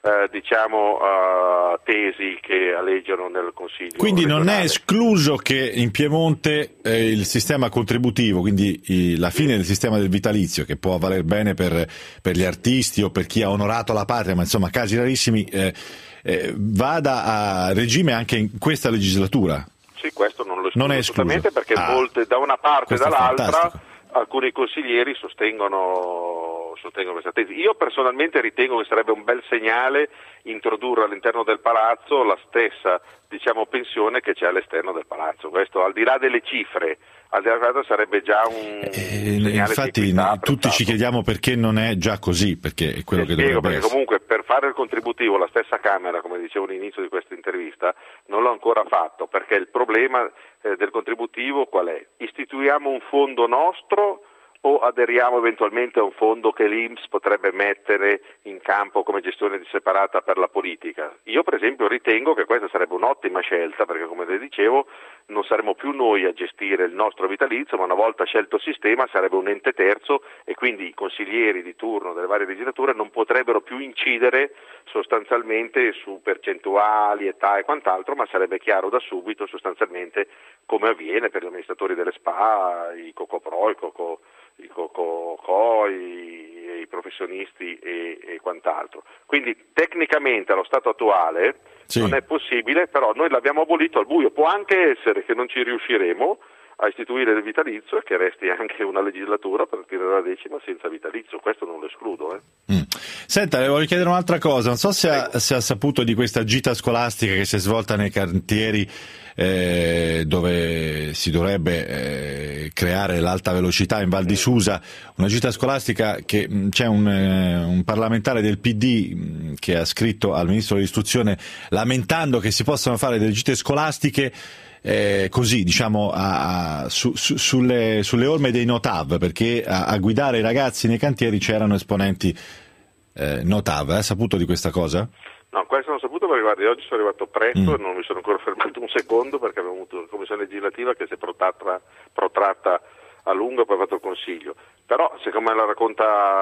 tesi che aleggiano nel Consiglio. Quindi regionale. Non è escluso che in Piemonte il sistema contributivo, quindi la fine del sistema del vitalizio, che può valer bene per gli artisti o per chi ha onorato la patria, ma insomma casi rarissimi, vada a regime anche in questa legislatura. Sì, questo non lo Non è assolutamente, escluso. perché molte, da una parte e questo è dall'altra, fantastico. alcuni consiglieri sostengono questa tesi. Io personalmente ritengo che sarebbe un bel segnale introdurre all'interno del palazzo la stessa, pensione che c'è all'esterno del palazzo. Questo, al di là delle cifre, sarebbe già un segnale. Infatti tutti ci chiediamo perché non è già così, perché è quello che dovrebbe perché essere. comunque per fare il contributivo la stessa Camera, come dicevo all'inizio di questa intervista, non l'ha ancora fatto, perché il problema del contributivo qual è? Istituiamo un fondo nostro o aderiamo eventualmente a un fondo che l'INPS potrebbe mettere in campo come gestione separata per la politica? Io per esempio ritengo che questa sarebbe un'ottima scelta, perché come le dicevo non saremo più noi a gestire il nostro vitalizio, ma una volta scelto il sistema sarebbe un ente terzo, e quindi i consiglieri di turno delle varie legislature non potrebbero più incidere sostanzialmente su percentuali, età e quant'altro, ma sarebbe chiaro da subito sostanzialmente come avviene per gli amministratori delle SPA, i Cocopro, i COCO, i professionisti e quant'altro. Quindi tecnicamente allo stato attuale non è possibile, però noi l'abbiamo abolito al buio. Può anche essere che non ci riusciremo a istituire il vitalizio e che resti anche una legislatura a partire dalla 10ª senza vitalizio, questo non lo escludo. Senta, le voglio chiedere un'altra cosa, non so se ha saputo di questa gita scolastica che si è svolta nei cantieri dove si dovrebbe creare l'alta velocità in Val di Susa, una gita scolastica che c'è un parlamentare del PD che ha scritto al Ministro dell'Istruzione lamentando che si possano fare delle gite scolastiche così, sulle orme dei Notav, perché a guidare i ragazzi nei cantieri c'erano esponenti Notav. Ha saputo di questa cosa? No, questo non ho saputo perché guardi, oggi sono arrivato presto e non mi sono ancora fermato un secondo, perché abbiamo avuto una commissione legislativa che si è protratta a lungo e poi ha fatto il consiglio. Però, siccome la racconta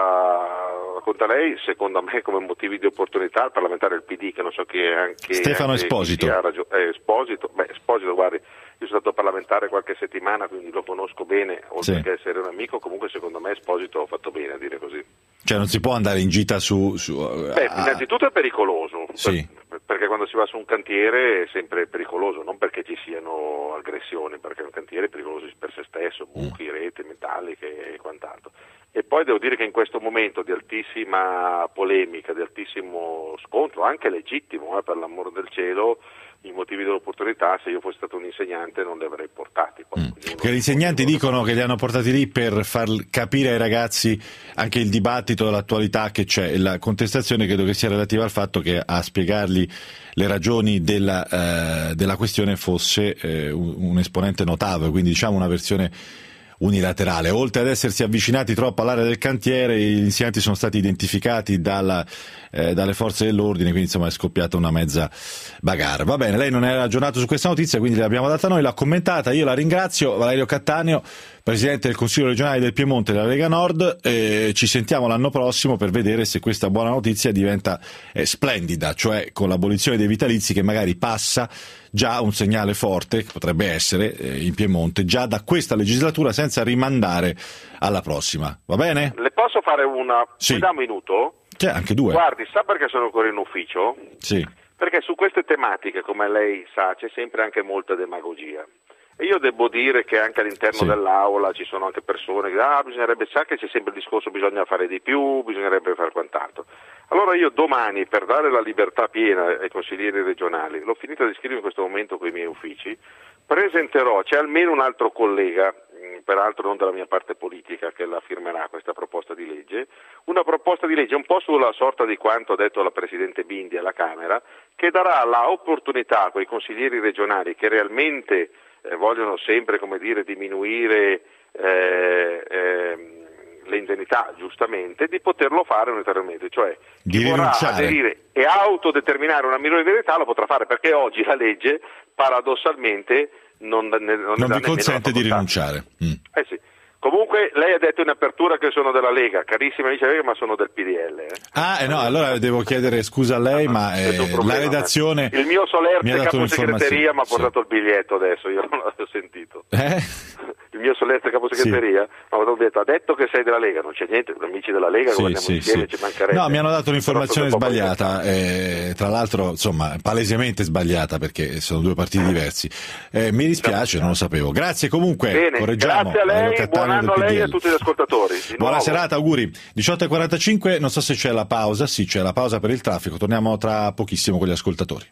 lei, secondo me come motivi di opportunità il parlamentare del PD, che non so chi è, anche Stefano Esposito. Esposito, guardi, io sono stato parlamentare qualche settimana, quindi lo conosco bene, oltre che essere un amico, comunque secondo me Esposito ha fatto bene a dire così. Cioè non si può andare in gita innanzitutto è pericoloso, perché quando si va su un cantiere è sempre pericoloso, non perché ci siano aggressioni, perché un cantiere è pericoloso per se stesso, buchi, rete, metalliche e quant'altro. E poi devo dire che in questo momento di altissima polemica, di altissimo scontro, anche legittimo, per l'amor del cielo, i motivi dell'opportunità, se io fossi stato un insegnante non li avrei portati. Che gli insegnanti dicono che li hanno portati lì per far capire ai ragazzi anche il dibattito dell'attualità che c'è, e la contestazione credo che sia relativa al fatto che a spiegargli le ragioni della questione fosse un esponente Notav, quindi una versione unilaterale. Oltre ad essersi avvicinati troppo all'area del cantiere, gli insegnanti sono stati identificati dalle forze dell'ordine, quindi insomma è scoppiata una mezza bagarre. Va bene, lei non era aggiornato su questa notizia, quindi l'abbiamo data noi, l'ha commentata, io la ringrazio. Valerio Cattaneo, Presidente del Consiglio regionale del Piemonte della Lega Nord, ci sentiamo l'anno prossimo per vedere se questa buona notizia diventa splendida, cioè con l'abolizione dei vitalizi, che magari passa già un segnale forte, che potrebbe essere in Piemonte, già da questa legislatura, senza rimandare alla prossima. Va bene? Le posso fare una... Sì. Mi dà un minuto? C'è anche due. Guardi, sa perché sono ancora in ufficio? Sì. Perché su queste tematiche, come lei sa, c'è sempre anche molta demagogia. E io devo dire che anche all'interno dell'aula ci sono anche persone che bisognerebbe, sa che c'è sempre il discorso bisogna fare di più, bisognerebbe fare quant'altro. Allora io domani, per dare la libertà piena ai consiglieri regionali, l'ho finita di scrivere in questo momento con i miei uffici, presenterò, c'è almeno un altro collega peraltro non dalla mia parte politica che la firmerà questa proposta di legge, una proposta di legge un po' sulla sorta di quanto ha detto la Presidente Bindi alla Camera, che darà l'opportunità a quei consiglieri regionali che realmente vogliono sempre, come dire, diminuire le indennità, giustamente, di poterlo fare unitariamente, cioè chi vorrà aderire e autodeterminare una minore indennità lo potrà fare, perché oggi la legge paradossalmente non vi consente di rinunciare. Sì. Comunque lei ha detto in apertura che sono della Lega, carissima amici della Lega, ma sono del PDL. No, allora devo chiedere scusa a lei, ma la redazione... Il mio Solerte caposegreteria mi ha portato il biglietto adesso, io non l'avevo sentito. Il mio Solerte caposegreteria mi ha portato il biglietto, ha detto che sei della Lega, non c'è niente, amici della Lega, governiamo insieme, ci mancherebbe. No, mi hanno dato un'informazione sbagliata, tra l'altro, insomma, palesemente sbagliata, perché sono due partiti diversi. Mi dispiace, non lo sapevo. Grazie comunque, bene, correggiamo. Grazie a lei, buon anno a lei e a tutti gli ascoltatori. Buona serata, auguri. 18:45, non so se c'è la pausa, sì, c'è la pausa per il traffico, torniamo tra pochissimo con gli ascoltatori.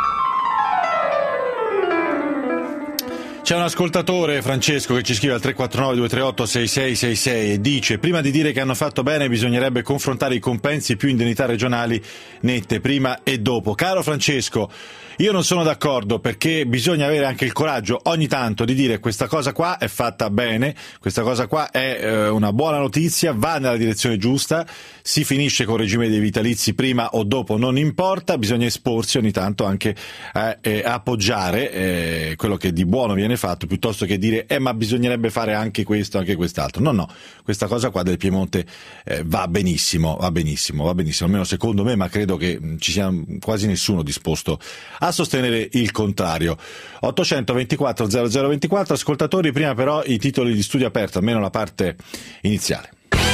C'è un ascoltatore, Francesco, che ci scrive al 349-238-6666 e dice: prima di dire che hanno fatto bene bisognerebbe confrontare i compensi più indennità regionali nette prima e dopo. Caro Francesco, io non sono d'accordo, perché bisogna avere anche il coraggio ogni tanto di dire questa cosa qua è fatta bene, questa cosa qua è una buona notizia, va nella direzione giusta, si finisce con il regime dei vitalizi prima o dopo, non importa, bisogna esporsi ogni tanto anche a appoggiare quello che di buono viene fatto, piuttosto che dire ma bisognerebbe fare anche questo, anche quest'altro. No, questa cosa qua del Piemonte va benissimo, almeno secondo me, ma credo che ci sia quasi nessuno disposto a sostenere il contrario. 824 0024, ascoltatori, prima però i titoli di Studio Aperto, almeno la parte iniziale.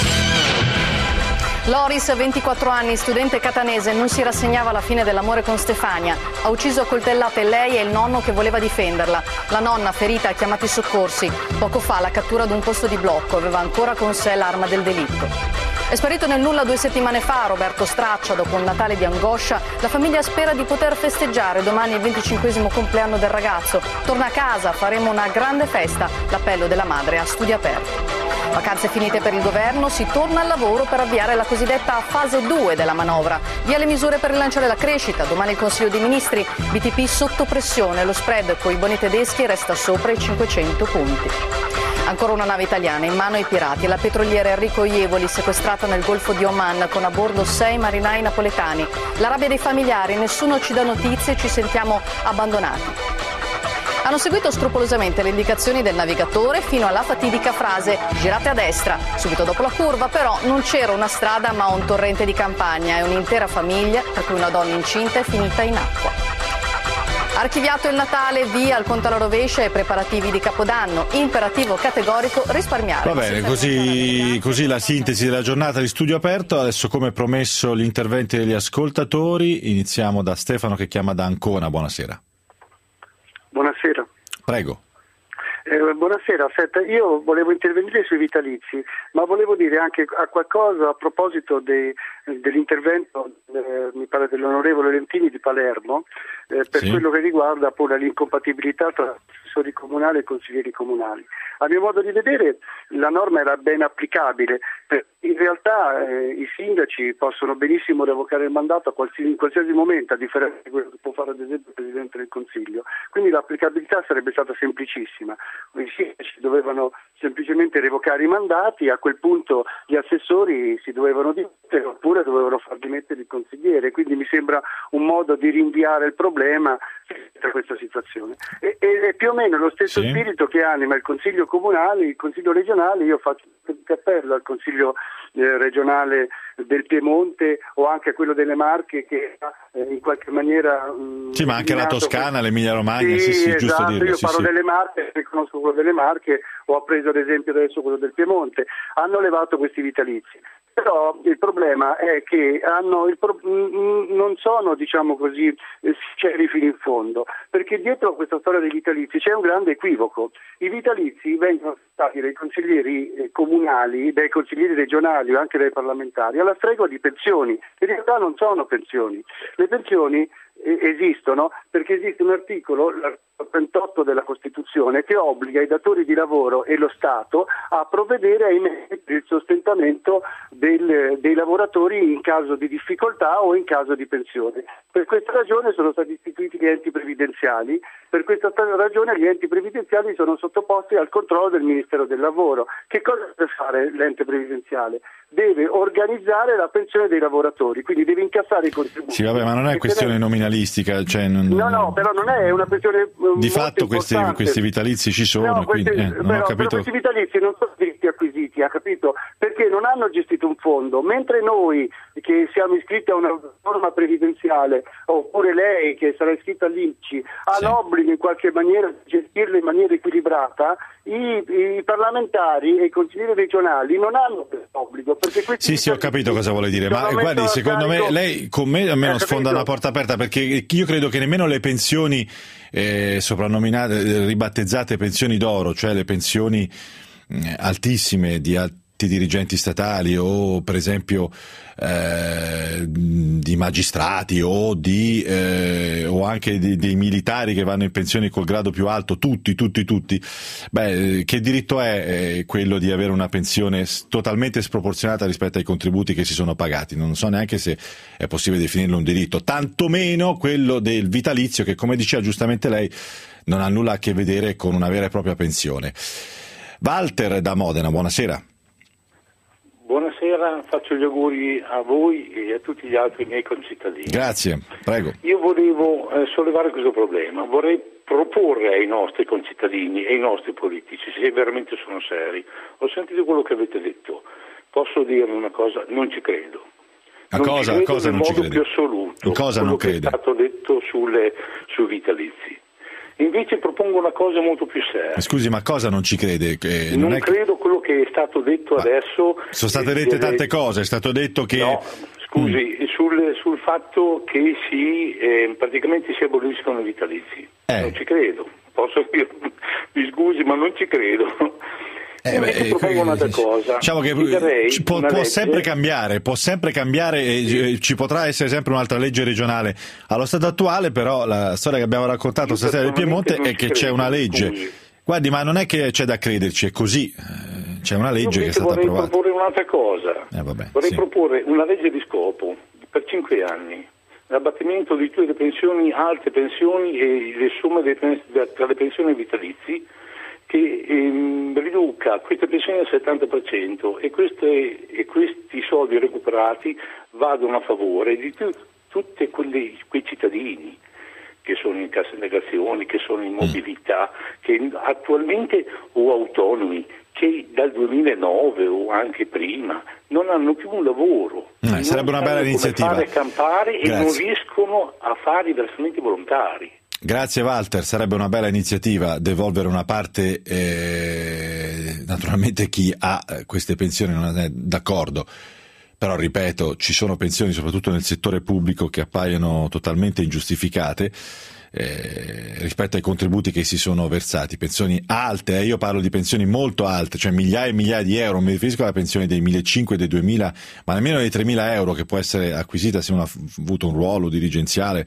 Loris, 24 anni, studente catanese, non si rassegnava alla fine dell'amore con Stefania. Ha ucciso a coltellate lei e il nonno che voleva difenderla. La nonna, ferita, ha chiamato i soccorsi. Poco fa la cattura ad un posto di blocco, aveva ancora con sé l'arma del delitto. È sparito nel nulla 2 settimane fa Roberto Straccia. Dopo un Natale di angoscia, la famiglia spera di poter festeggiare domani il 25° compleanno del ragazzo. Torna a casa, faremo una grande festa. L'appello della madre a Studio Aperto. Vacanze finite per il governo, si torna al lavoro per avviare la cosiddetta fase 2 della manovra. Via le misure per rilanciare la crescita, domani il Consiglio dei Ministri, BTP sotto pressione, lo spread coi boni tedeschi resta sopra i 500 punti. Ancora una nave italiana in mano ai pirati, la petroliera Enrico Jevoli sequestrata nel Golfo di Oman con a bordo 6 marinai napoletani. La rabbia dei familiari, nessuno ci dà notizie, ci sentiamo abbandonati. Hanno seguito scrupolosamente le indicazioni del navigatore fino alla fatidica frase «girate a destra». Subito dopo la curva però non c'era una strada ma un torrente di campagna e un'intera famiglia, tra cui una donna incinta, è finita in acqua. Archiviato il Natale, via al conto alla rovescia e preparativi di Capodanno. Imperativo categorico: risparmiare. Va bene, così la sintesi della giornata di Studio Aperto. Adesso, come promesso, gli interventi degli ascoltatori. Iniziamo da Stefano che chiama da Ancona. Buonasera. Buonasera. Prego. Buonasera, io volevo intervenire sui vitalizi, ma volevo dire anche a qualcosa a proposito dell'intervento, mi pare dell'onorevole Lentini di Palermo, per quello che riguarda pure l'incompatibilità tra assessori comunali e consiglieri comunali. A mio modo di vedere la norma era ben applicabile, in realtà i sindaci possono benissimo revocare il mandato in qualsiasi momento, a differenza di quello che può fare ad esempio il Presidente del Consiglio, quindi l'applicabilità sarebbe stata semplicissima. I sindaci dovevano semplicemente revocare i mandati, a quel punto gli assessori si dovevano dimettere oppure dovevano far dimettere il consigliere, quindi mi sembra un modo di rinviare il problema da questa situazione. E più o meno lo stesso spirito che anima il Consiglio comunale, il Consiglio regionale. Io faccio un cappello al Consiglio regionale del Piemonte o anche a quello delle Marche, che in qualche maniera sì, ma anche la Toscana, l'Emilia Romagna, sì, esatto, giusto dirlo. Io parlo delle Marche, riconosco quello delle Marche, ho appreso ad esempio adesso quello del Piemonte, hanno levato questi vitalizi. Però il problema è che non sono, diciamo così, sinceri fino in fondo, perché dietro a questa storia dei vitalizi c'è un grande equivoco. I vitalizi vengono stati dai consiglieri comunali, dai consiglieri regionali o anche dai parlamentari alla stregua di pensioni, che in realtà non sono pensioni. Le pensioni esistono perché esiste un articolo, 38 della Costituzione, che obbliga i datori di lavoro e lo Stato a provvedere ai mezzi per il sostentamento dei lavoratori in caso di difficoltà o in caso di pensione. Per questa ragione sono stati istituiti gli enti previdenziali, per questa ragione gli enti previdenziali sono sottoposti al controllo del Ministero del Lavoro. Che cosa deve fare l'ente previdenziale? Deve organizzare la pensione dei lavoratori, quindi deve incassare i contributi. Sì, vabbè, ma non è questione nominalistica, cioè No, però non è una questione di fatto questi vitalizi ci sono, no, quindi non ho capito. Però questi vitalizi non sono diritti acquisiti, ha capito? Perché non hanno gestito un fondo, mentre noi che siamo iscritti a una norma previdenziale, oppure lei che sarà iscritta all'INPS, ha l'obbligo in qualche maniera di gestirle in maniera equilibrata, i parlamentari e i consiglieri regionali non hanno questo obbligo. Sì, ho capito cosa vuole dire, ma guardi, secondo me lei con me almeno sfonda una porta aperta, perché io credo che nemmeno le pensioni soprannominate, ribattezzate pensioni d'oro, cioè le pensioni altissime di alti dirigenti statali o per esempio di magistrati o anche dei militari che vanno in pensione col grado più alto, tutti, che diritto è quello di avere una pensione totalmente sproporzionata rispetto ai contributi che si sono pagati? Non so neanche se è possibile definirlo un diritto, tantomeno quello del vitalizio, che come diceva giustamente lei non ha nulla a che vedere con una vera e propria pensione. Walter da Modena, buonasera. Buonasera, faccio gli auguri a voi e a tutti gli altri miei concittadini. Grazie, prego. Io volevo sollevare questo problema, vorrei proporre ai nostri concittadini e ai nostri politici, se veramente sono seri. Ho sentito quello che avete detto, posso dirvi una cosa, non ci credo. A cosa non ci crede? Più assoluto. In cosa non crede? Che è stato detto sui vitalizi. Invece propongo una cosa molto più seria. Scusi, ma cosa non ci crede? Non credo quello che è stato detto adesso. Sono state dette tante cose, è stato detto che... No, scusi, sul fatto che praticamente si aboliscono i vitalizi. Non ci credo. Mi scusi, ma non ci credo. Propongo un'altra cosa. Diciamo che può sempre cambiare, e ci potrà essere sempre un'altra legge regionale. Allo stato attuale però la storia che abbiamo raccontato stasera del Piemonte è che c'è una legge. Guardi, ma non è che c'è da crederci, è così. C'è una legge che è stata approvata. Vorrei proporre un'altra cosa. Vorrei proporre una legge di scopo per 5 anni. L'abbattimento di tutte le pensioni, alte pensioni e le somme tra le pensioni e i vitalizi, che riduca queste pensioni al 70% e questi soldi recuperati vadano a favore di tutti quei cittadini che sono in cassa integrazione, che sono in mobilità, che attualmente o autonomi, che dal 2009 o anche prima non hanno più un lavoro. Sarebbe una bella iniziativa. Fare campare e non riescono a fare i versamenti volontari. Grazie Walter, sarebbe una bella iniziativa devolvere una parte, naturalmente chi ha queste pensioni non è d'accordo, però ripeto, ci sono pensioni soprattutto nel settore pubblico che appaiono totalmente ingiustificate rispetto ai contributi che si sono versati, pensioni alte, io parlo di pensioni molto alte, cioè migliaia e migliaia di euro, non mi riferisco alla pensione dei 1.500 e dei 2.000, ma nemmeno dei 3.000 euro che può essere acquisita se uno ha avuto un ruolo dirigenziale.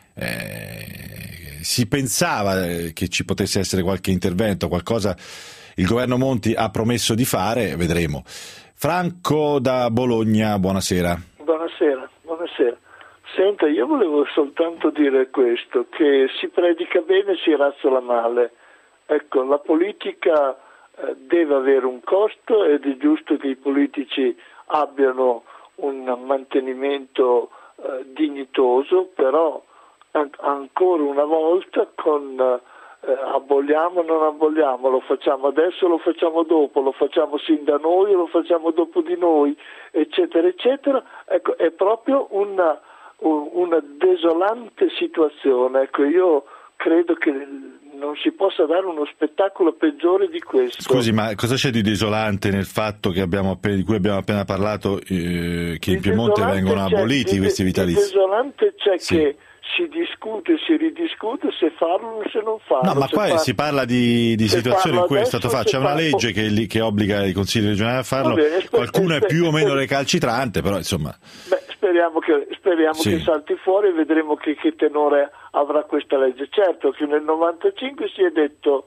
Si pensava che ci potesse essere qualche intervento, qualcosa il governo Monti ha promesso di fare, vedremo. Franco da Bologna, buonasera. Buonasera. Senta, io volevo soltanto dire questo, che si predica bene e si razzola male. Ecco, la politica deve avere un costo ed è giusto che i politici abbiano un mantenimento dignitoso, però ancora una volta con aboliamo o non aboliamo, lo facciamo adesso, lo facciamo dopo, lo facciamo sin da noi o lo facciamo dopo di noi, eccetera eccetera. Ecco, è proprio una desolante situazione. Ecco, io credo che non si possa dare uno spettacolo peggiore di questo. Scusi, ma cosa c'è di desolante nel fatto che di cui abbiamo appena parlato, che in Piemonte vengono aboliti questi vitalizi? Il desolante c'è che si discute, si ridiscute se farlo o se non farlo. No, ma qua si parla di situazioni in cui è stato fatto. C'è una legge che obbliga i consigli regionali a farlo. Bene, qualcuno è più o meno recalcitrante, però insomma. speriamo che salti fuori e vedremo che tenore avrà questa legge. Certo che nel 95 si è detto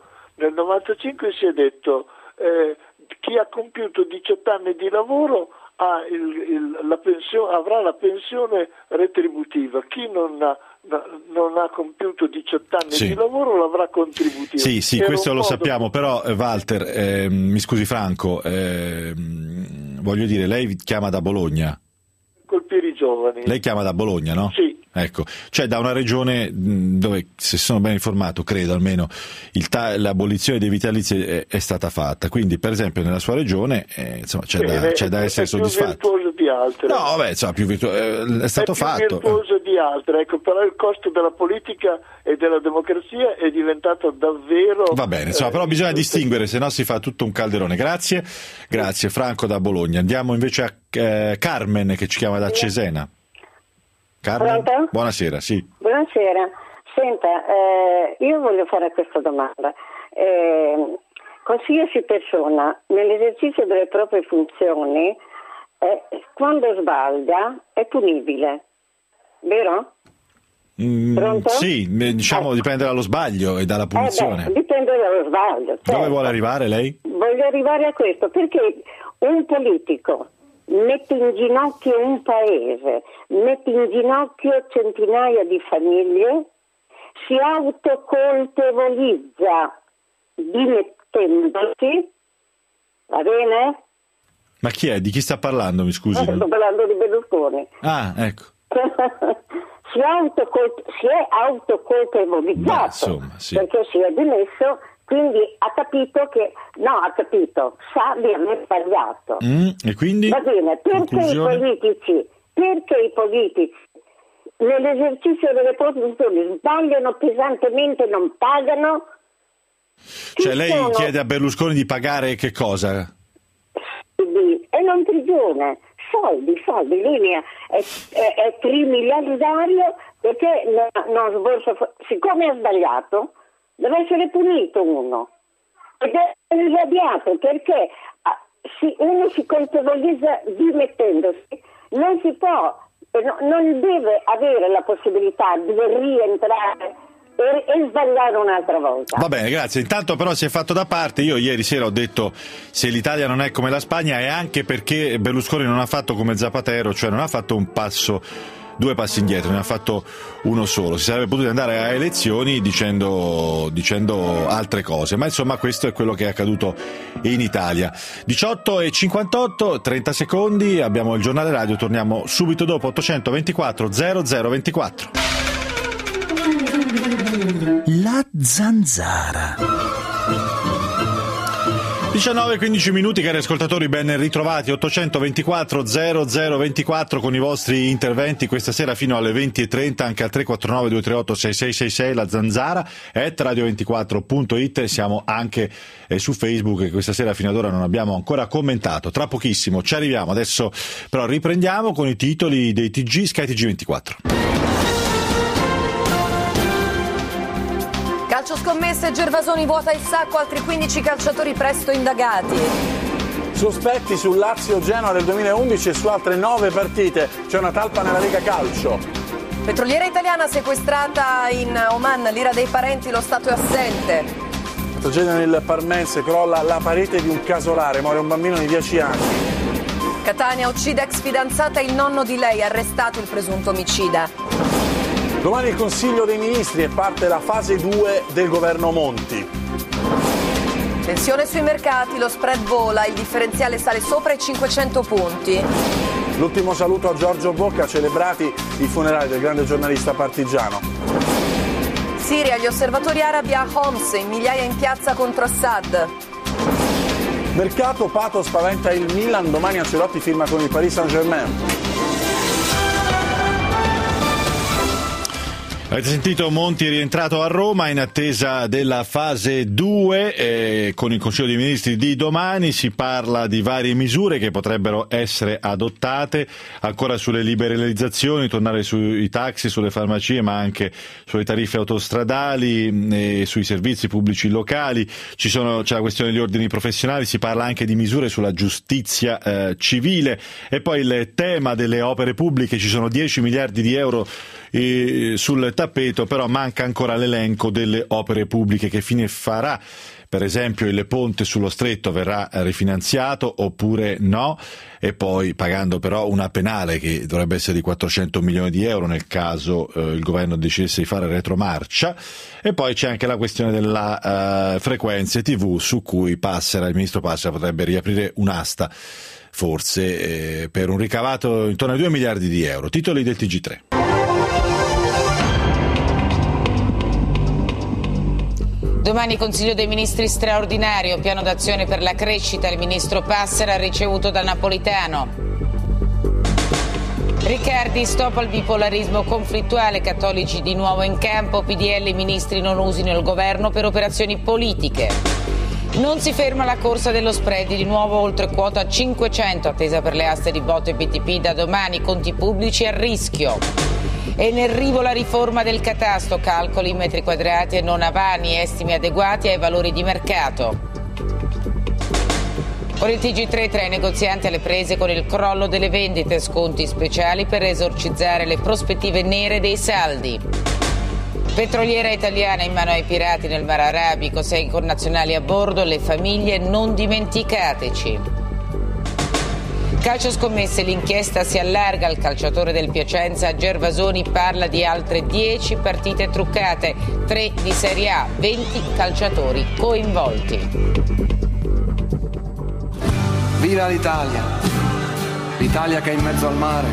chi ha compiuto 18 anni di lavoro avrà la pensione retributiva, chi non ha compiuto 18 anni di lavoro l'avrà contributiva. Sì, questo lo sappiamo, però Walter, mi scusi Franco, voglio dire, lei chiama da Bologna? Colpire i giovani. Lei chiama da Bologna, no? Sì. Ecco, cioè da una regione dove, se sono ben informato, credo almeno, l'abolizione dei vitalizi è stata fatta, quindi per esempio nella sua regione insomma, c'è da essere soddisfatti. Più virtuoso di altre. No, vabbè, insomma, è stato fatto. Più virtuoso di altre, ecco, però il costo della politica e della democrazia è diventato davvero... Va bene, insomma, però bisogna distinguere, se no si fa tutto un calderone. Grazie Franco da Bologna. Andiamo invece a Carmen che ci chiama da Cesena. Carmen? Pronto? Buonasera, sì. Buonasera. Senta, io voglio fare questa domanda. Qualsiasi persona nell'esercizio delle proprie funzioni, quando sbaglia, è punibile, vero? Pronto? Sì, diciamo dipende dallo sbaglio e dalla punizione. Dipende dallo sbaglio. Certo. Dove vuole arrivare lei? Voglio arrivare a questo, perché un politico mette in ginocchio un paese, mette in ginocchio centinaia di famiglie, si autocolpevolizza dimettendosi, va bene? Ma chi è? Di chi sta parlando, mi scusi? Sto parlando di Berlusconi. Ah, ecco. Si è autocolpevolizzato, perché si è dimesso, quindi ha capito sa di aver sbagliato. E quindi? Va bene, perché i politici nell'esercizio delle proprie funzioni sbagliano pesantemente, non pagano? Cioè lei chiede a Berlusconi di pagare che cosa? E non prigione, soldi, linea, è trimiliardario perché non sborsa, siccome ha sbagliato, deve essere punito uno ed è irradiato perché uno si colpevolizza dimettendosi, non si può, non deve avere la possibilità di rientrare e sbagliare un'altra volta. Va bene, grazie. Intanto però si è fatto da parte. Io ieri sera ho detto se l'Italia non è come la Spagna è anche perché Berlusconi non ha fatto come Zapatero, cioè non ha fatto due passi indietro, ne ha fatto uno solo. Si sarebbe potuto andare a elezioni dicendo altre cose, ma insomma questo è quello che è accaduto in Italia. 18:58, 30 secondi, abbiamo il giornale radio, torniamo subito dopo. 824 0024. La Zanzara. 19:15 minuti, cari ascoltatori, ben ritrovati. 824 0024 con i vostri interventi questa sera fino alle 20:30, anche al 349 238 6666, la Zanzara @radio24.it. Siamo anche su Facebook, che questa sera fino ad ora non abbiamo ancora commentato. Tra pochissimo ci arriviamo. Adesso però riprendiamo con i titoli dei TG Sky TG24. Calcio scommesse, Gervasoni vuota il sacco, altri 15 calciatori presto indagati. Sospetti sul Lazio-Genoa del 2011 e su altre 9 partite. C'è una talpa nella Lega Calcio. Petroliera italiana sequestrata in Oman, l'ira dei parenti, lo Stato è assente. Tragedia nel Parmense, crolla la parete di un casolare, muore un bambino di 10 anni. Catania uccide ex fidanzata e il nonno di lei, arrestato il presunto omicida. Domani il Consiglio dei Ministri e parte la fase 2 del governo Monti. Tensione sui mercati, lo spread vola, il differenziale sale sopra i 500 punti. L'ultimo saluto a Giorgio Bocca, celebrati i funerali del grande giornalista partigiano. Siria, gli osservatori arabi a Homs, in migliaia in piazza contro Assad. Mercato, Pato spaventa il Milan, domani Ancelotti firma con il Paris Saint-Germain. Avete sentito, Monti è rientrato a Roma in attesa della fase 2 con il Consiglio dei Ministri di domani. Si parla di varie misure che potrebbero essere adottate, ancora sulle liberalizzazioni, tornare sui taxi, sulle farmacie, ma anche sulle tariffe autostradali e sui servizi pubblici locali. C'è la questione degli ordini professionali, si parla anche di misure sulla giustizia civile e poi il tema delle opere pubbliche. Ci sono 10 miliardi di euro sul tappeto, però manca ancora l'elenco delle opere pubbliche. Che fine farà? Per esempio il ponte sullo stretto verrà rifinanziato oppure no? E poi pagando però una penale che dovrebbe essere di 400 milioni di euro nel caso il governo decidesse di fare retromarcia. E poi c'è anche la questione della frequenze TV, su cui il ministro Passera potrebbe riaprire un'asta forse per un ricavato intorno ai 2 miliardi di euro. Titoli del TG3. Domani Consiglio dei Ministri straordinario, piano d'azione per la crescita. Il ministro Passera ricevuto da Napolitano. Riccardi, stop al bipolarismo conflittuale, cattolici di nuovo in campo, PDL i ministri non usino il governo per operazioni politiche. Non si ferma la corsa dello spread, di nuovo oltre quota 500, attesa per le aste di Botte BTP da domani, conti pubblici a rischio. E nel arrivo la riforma del catasto, calcoli metri quadrati e non a vani, estimi adeguati ai valori di mercato. Con il TG3 tra i negozianti alle prese con il crollo delle vendite, sconti speciali per esorcizzare le prospettive nere dei saldi. Petroliera italiana in mano ai pirati nel Mar Arabico, 6 connazionali a bordo, le famiglie non dimenticateci. Calcio scommesse, l'inchiesta si allarga, il calciatore del Piacenza Gervasoni parla di altre 10 partite truccate, 3 di Serie A, 20 calciatori coinvolti. Viva l'Italia, l'Italia che è in mezzo al mare,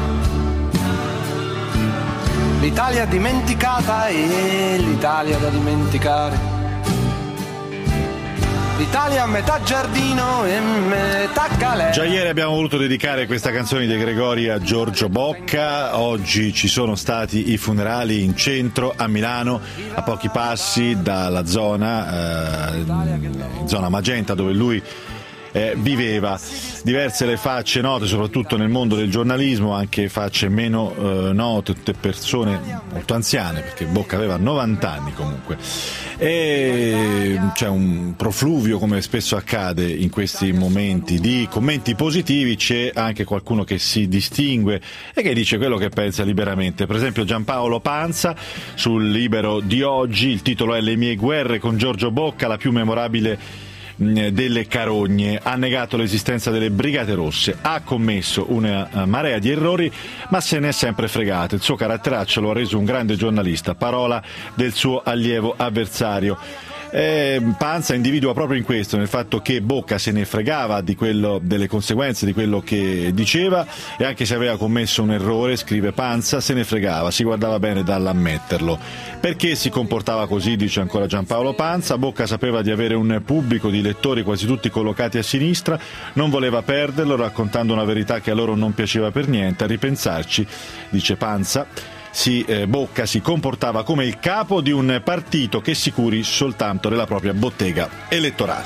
l'Italia dimenticata e l'Italia da dimenticare. L'Italia a metà giardino e metà galera. Già ieri abbiamo voluto dedicare questa canzone di De Gregori a Giorgio Bocca. Oggi ci sono stati i funerali in centro a Milano, a pochi passi dalla zona Magenta dove lui viveva. Diverse le facce note, soprattutto nel mondo del giornalismo, anche facce meno note, tutte persone molto anziane, perché Bocca aveva 90 anni comunque. E c'è un profluvio, come spesso accade in questi momenti, di commenti positivi. C'è anche qualcuno che si distingue e che dice quello che pensa liberamente. Per esempio Giampaolo Panza sul Libero di oggi, il titolo è "Le mie guerre con Giorgio Bocca, la più memorabile delle carogne". Ha negato l'esistenza delle Brigate Rosse, ha commesso una marea di errori, ma se ne è sempre fregato. Il suo caratteraccio lo ha reso un grande giornalista, parola del suo allievo avversario. Panza individua proprio in questo, nel fatto che Bocca se ne fregava delle conseguenze di quello che diceva, e anche se aveva commesso un errore, scrive Panza, se ne fregava, si guardava bene dall'ammetterlo. Perché si comportava così, dice ancora Giampaolo Panza. Bocca sapeva di avere un pubblico di lettori quasi tutti collocati a sinistra, non voleva perderlo, raccontando una verità che a loro non piaceva per niente. A ripensarci, dice Panza, Bocca si comportava come il capo di un partito che si curi soltanto della propria bottega elettorale.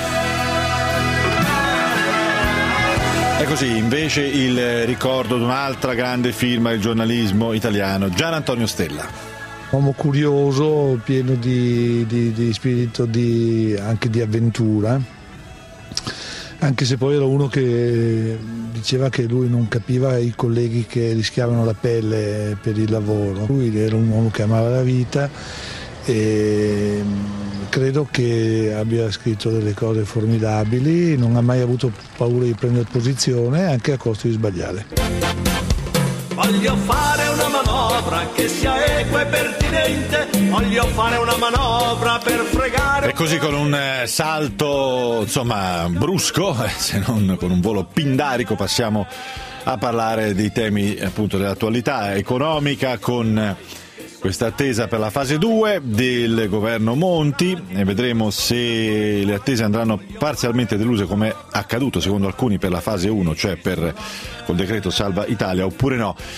E così invece il ricordo di un'altra grande firma del giornalismo italiano, Gian Antonio Stella. Uomo curioso, pieno di spirito anche di avventura, anche se poi era uno che diceva che lui non capiva i colleghi che rischiavano la pelle per il lavoro. Lui era un uomo che amava la vita e credo che abbia scritto delle cose formidabili, non ha mai avuto paura di prendere posizione, anche a costo di sbagliare. Voglio fare una manovra che sia equa e pertinente, voglio fare una manovra per fregare. E così con un salto, insomma, brusco, se non con un volo pindarico, passiamo a parlare dei temi appunto dell'attualità economica, con questa attesa per la fase 2 del governo Monti, e vedremo se le attese andranno parzialmente deluse, come è accaduto secondo alcuni per la fase 1, col decreto Salva Italia, oppure no.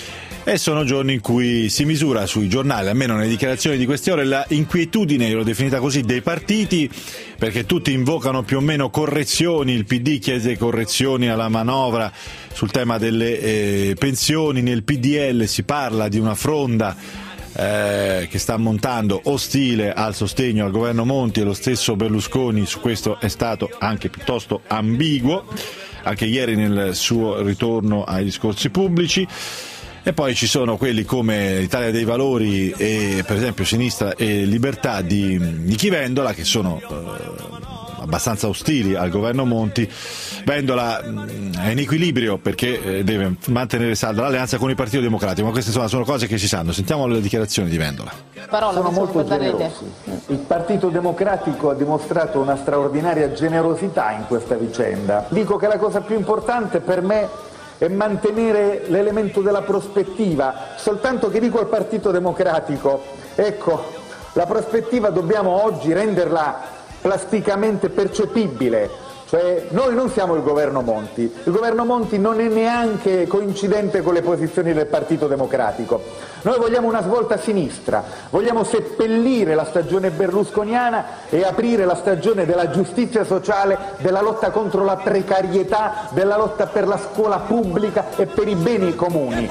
E sono giorni in cui si misura sui giornali, almeno nelle dichiarazioni di queste ore, la inquietudine, l'ho definita così, dei partiti, perché tutti invocano più o meno correzioni. Il PD chiede correzioni alla manovra sul tema delle pensioni, nel PDL si parla di una fronda che sta montando ostile al sostegno al governo Monti, e lo stesso Berlusconi su questo è stato anche piuttosto ambiguo, anche ieri nel suo ritorno ai discorsi pubblici. E poi ci sono quelli come l'Italia dei Valori e per esempio Sinistra e Libertà di Chi Vendola, che sono abbastanza ostili al governo Monti. Vendola è in equilibrio perché deve mantenere salda l'alleanza con il Partito Democratico, ma queste sono cose che si sanno. Sentiamo le dichiarazioni di Vendola. Sono molto generosi. Il Partito Democratico ha dimostrato una straordinaria generosità in questa vicenda. Dico che la cosa più importante per me è mantenere l'elemento della prospettiva, soltanto che dico al Partito Democratico, ecco, la prospettiva dobbiamo oggi renderla plasticamente percepibile, cioè noi non siamo il governo Monti, il governo Monti non è neanche coincidente con le posizioni del Partito Democratico, noi vogliamo una svolta a sinistra, vogliamo seppellire la stagione berlusconiana e aprire la stagione della giustizia sociale, della lotta contro la precarietà, della lotta per la scuola pubblica e per i beni comuni.